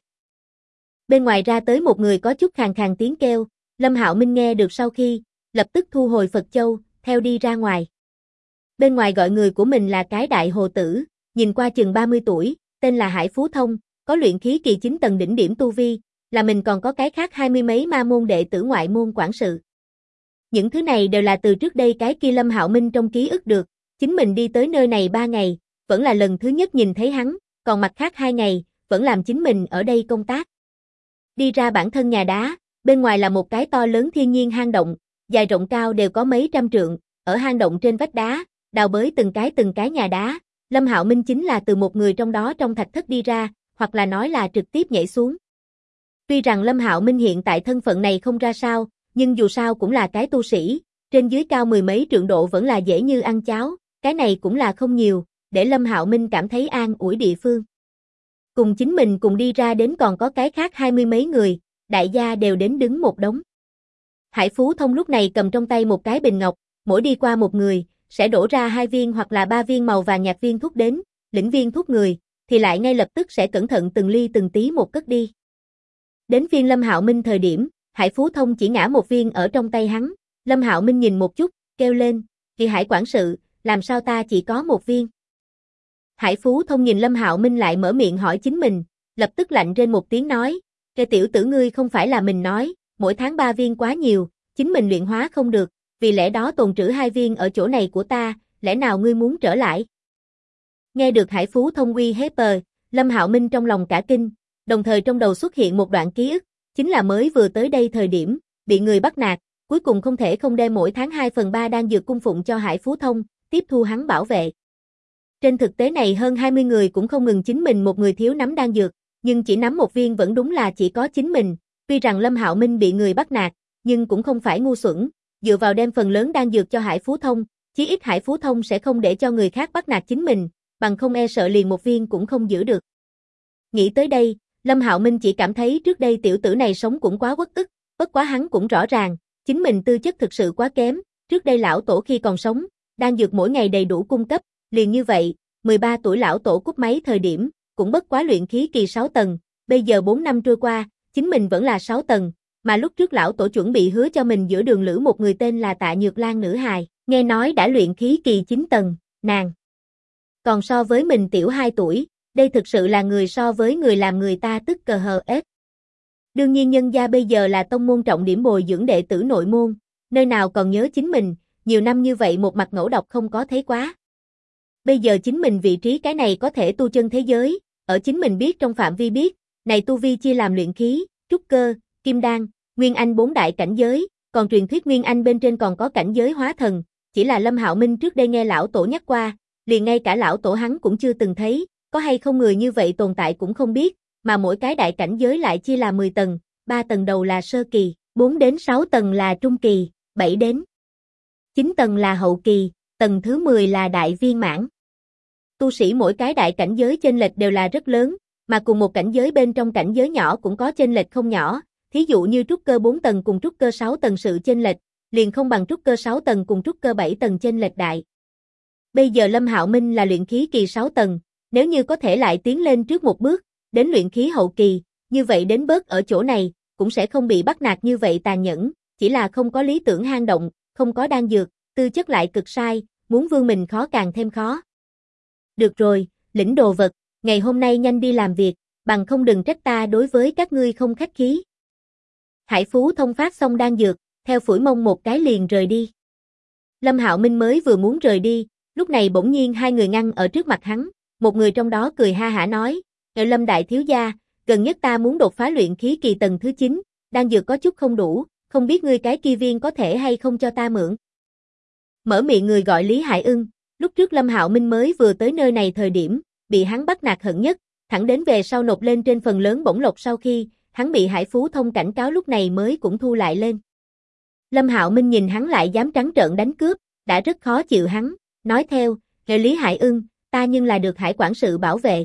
Bên ngoài ra tới một người có chút khàn khàn tiếng kêu, Lâm Hạo Minh nghe được sau khi, lập tức thu hồi Phật Châu, theo đi ra ngoài. Bên ngoài gọi người của mình là cái đại hồ tử, nhìn qua chừng 30 tuổi, tên là Hải Phú Thông, có luyện khí kỳ 9 tầng đỉnh điểm tu vi, là mình còn có cái khác 20 mấy ma môn đệ tử ngoại môn quản sự. Những thứ này đều là từ trước đây cái kia Lâm Hạo Minh trong ký ức được, chính mình đi tới nơi này 3 ngày, vẫn là lần thứ nhất nhìn thấy hắn, còn mặt khác 2 ngày, vẫn làm chính mình ở đây công tác. Đi ra bản thân nhà đá, bên ngoài là một cái to lớn thiên nhiên hang động, dài rộng cao đều có mấy trăm trượng, ở hang động trên vách đá, đào bới từng cái nhà đá, Lâm Hạo Minh chính là từ một người trong đó trong thạch thất đi ra, hoặc là nói là trực tiếp nhảy xuống. Tuy rằng Lâm Hạo Minh hiện tại thân phận này không ra sao, nhưng dù sao cũng là cái tu sĩ, trên dưới cao mười mấy trượng độ vẫn là dễ như ăn cháo, cái này cũng là không nhiều, để Lâm Hạo Minh cảm thấy an ủi địa phương. Cùng chính mình cùng đi ra đến còn có cái khác 20 mấy người, đại gia đều đến đứng một đống. Hải Phú Thông lúc này cầm trong tay một cái bình ngọc, mỗi đi qua một người, sẽ đổ ra 2 viên hoặc là 3 viên màu vàng nhạt viên thuốc đến, lĩnh viên thuốc người, thì lại ngay lập tức sẽ cẩn thận từng ly từng tí một cất đi. Đến phiên Lâm Hạo Minh thời điểm, Hải Phú Thông chỉ ngã một viên ở trong tay hắn, Lâm Hạo Minh nhìn một chút, kêu lên, "Kỳ Hải quản sự, làm sao ta chỉ có một viên?" Hải Phú Thông nhìn Lâm Hạo Minh lại mở miệng hỏi chính mình, lập tức lạnh rên một tiếng nói, "Cái tiểu tử ngươi không phải là mình nói, mỗi tháng 3 viên quá nhiều, chính mình luyện hóa không được, vì lẽ đó tồn trữ 2 viên ở chỗ này của ta, lẽ nào ngươi muốn trở lại?" Nghe được Hải Phú Thông uy hiếp, Lâm Hạo Minh trong lòng cả kinh, đồng thời trong đầu xuất hiện một đoạn ký ức, chính là mới vừa tới đây thời điểm, bị người bắt nạt, cuối cùng không thể không đem mỗi tháng 2/3 đan dược cung phụng cho Hải Phú Thông, tiếp thu hắn bảo vệ. Trên thực tế này hơn 20 người cũng không ngừng chính mình một người thiếu nắm đan dược, nhưng chỉ nắm một viên vẫn đúng là chỉ có chính mình, tuy rằng Lâm Hạo Minh bị người bắt nạt, nhưng cũng không phải ngu xuẩn, dựa vào đem phần lớn đan dược cho Hải Phú Thông, chí ít Hải Phú Thông sẽ không để cho người khác bắt nạt chính mình, bằng không e sợ liền một viên cũng không giữ được. Nghĩ tới đây, Lâm Hạo Minh chỉ cảm thấy trước đây tiểu tử này sống cũng quá uất ức, bất quá hắn cũng rõ ràng, chính mình tư chất thực sự quá kém, trước đây lão tổ khi còn sống, đan dược mỗi ngày đầy đủ cung cấp, liền như vậy, 13 tuổi lão tổ cúp máy thời điểm, cũng bất quá luyện khí kỳ 6 tầng, bây giờ 4 năm trôi qua, chính mình vẫn là 6 tầng, mà lúc trước lão tổ chuẩn bị hứa cho mình giữa đường lữ một người tên là Tạ Nhược Lan nữ hài, nghe nói đã luyện khí kỳ 9 tầng, nàng còn so với mình tiểu 2 tuổi, đây thực sự là người so với người làm người ta tức cờ hờ ết. Đương nhiên nhân gia bây giờ là tông môn trọng điểm bồi dưỡng đệ tử nội môn, nơi nào còn nhớ chính mình, nhiều năm như vậy một mặt ngẫu độc không có thấy quá. Bây giờ chính mình vị trí cái này có thể tu chân thế giới, ở chính mình biết trong phạm vi biết, này tu vi chia làm luyện khí, trúc cơ, kim đan, nguyên anh 4 đại cảnh giới, còn truyền thuyết nguyên anh bên trên còn có cảnh giới hóa thần, chỉ là Lâm Hạo Minh trước đây nghe lão tổ nhắc qua, liền ngay cả lão tổ hắn cũng chưa từng thấy, có hay không người như vậy tồn tại cũng không biết, mà mỗi cái đại cảnh giới lại chia là 10 tầng, 3 tầng đầu là sơ kỳ, 4 đến 6 tầng là trung kỳ, 7 đến 9 tầng là hậu kỳ, tầng thứ 10 là đại viên mãn. Tu sĩ mỗi cái đại cảnh giới chênh lệch đều là rất lớn, mà cùng một cảnh giới bên trong cảnh giới nhỏ cũng có chênh lệch không nhỏ, thí dụ như trúc cơ 4 tầng cùng trúc cơ 6 tầng sự chênh lệch, liền không bằng trúc cơ 6 tầng cùng trúc cơ 7 tầng chênh lệch đại. Bây giờ Lâm Hạo Minh là luyện khí kỳ 6 tầng, nếu như có thể lại tiến lên trước một bước, đến luyện khí hậu kỳ, như vậy đến bớt ở chỗ này, cũng sẽ không bị bắt nạt như vậy tàn nhẫn, chỉ là không có lý tưởng hang động, không có đan dược, tư chất lại cực sai, muốn vươn mình khó càng thêm khó. Được rồi, lĩnh đồ vật, ngày hôm nay nhanh đi làm việc, bằng không đừng trách ta đối với các ngươi không khách khí. Hải Phú Thông phát xong đan dược, theo phủi mông một cái liền rời đi. Lâm Hạo Minh mới vừa muốn rời đi, lúc này bỗng nhiên hai người ngăn ở trước mặt hắn, một người trong đó cười ha hả nói, Lâm đại thiếu gia, gần nhất ta muốn đột phá luyện khí kỳ tầng thứ 9, đan dược có chút không đủ, không biết ngươi cái kia viên có thể hay không cho ta mượn. Mở miệng người gọi Lý Hải Ưng, lúc trước Lâm Hạo Minh mới vừa tới nơi này thời điểm, bị hắn bắt nạt hận nhất, thẳng đến về sau nộp lên trên phần lớn bổng lộc sau khi, hắn bị Hải Phú Thông cảnh cáo lúc này mới cũng thu lại lên. Lâm Hạo Minh nhìn hắn lại dám trắng trợn đánh cướp, đã rất khó chịu hắn, nói theo, Lý Hải Ưng, ta nhưng là được Hải quản sự bảo vệ.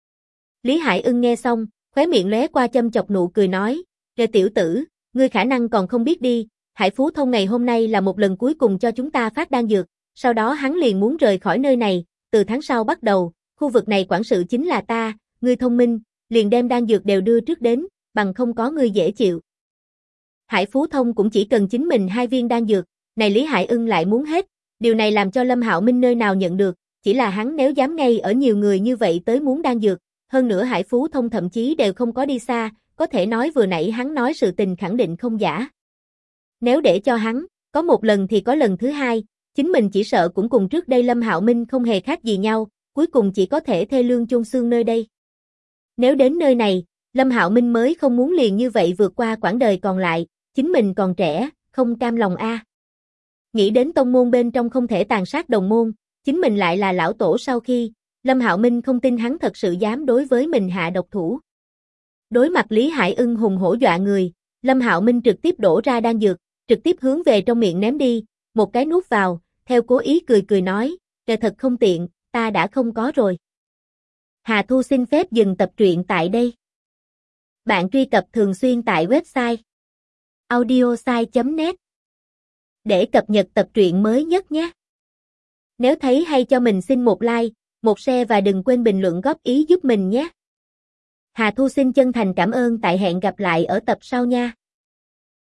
Lý Hải Ưng nghe xong, khóe miệng lóe qua châm chọc nụ cười nói, tiểu tử, ngươi khả năng còn không biết đi, Hải Phú Thông ngày hôm nay là một lần cuối cùng cho chúng ta phát đan dược, sau đó hắn liền muốn rời khỏi nơi này, từ tháng sau bắt đầu, khu vực này quản sự chính là ta, ngươi thông minh, liền đem đan dược đều đưa trước đến, bằng không có ngươi dễ chịu. Hải Phú Thông cũng chỉ cần chính mình 2 viên đan dược, này Lý Hải Ưng lại muốn hết, điều này làm cho Lâm Hạo Minh nơi nào nhận được, chỉ là hắn nếu dám ngay ở nhiều người như vậy tới muốn đan dược, hơn nữa Hải Phú Thông thậm chí đều không có đi xa, có thể nói vừa nãy hắn nói sự tình khẳng định không giả. Nếu để cho hắn, có một lần thì có lần thứ hai, chính mình chỉ sợ cũng cùng trước đây Lâm Hạo Minh không hề khác gì nhau, cuối cùng chỉ có thể thê lương chôn xương nơi đây. Nếu đến nơi này, Lâm Hạo Minh mới không muốn liền như vậy vượt qua quãng đời còn lại, chính mình còn trẻ, không cam lòng a. Nghĩ đến tông môn bên trong không thể tàn sát đồng môn, chính mình lại là lão tổ sau khi, Lâm Hạo Minh không tin hắn thật sự dám đối với mình hạ độc thủ. Đối mặt Lý Hải Ưng hùng hổ dọa người, Lâm Hạo Minh trực tiếp đổ ra đan dược, trực tiếp hướng về trong miệng ném đi, một cái nuốt vào, theo cố ý cười cười nói, thật không tiện, ta đã không có rồi. Hà Thu xin phép dừng tập truyện tại đây. Bạn truy cập thường xuyên tại website audiosai.net để cập nhật tập truyện mới nhất nhé. Nếu thấy hay cho mình xin một like, một share và đừng quên bình luận góp ý giúp mình nhé. Hà Thu xin chân thành cảm ơn, tại hẹn gặp lại ở tập sau nha.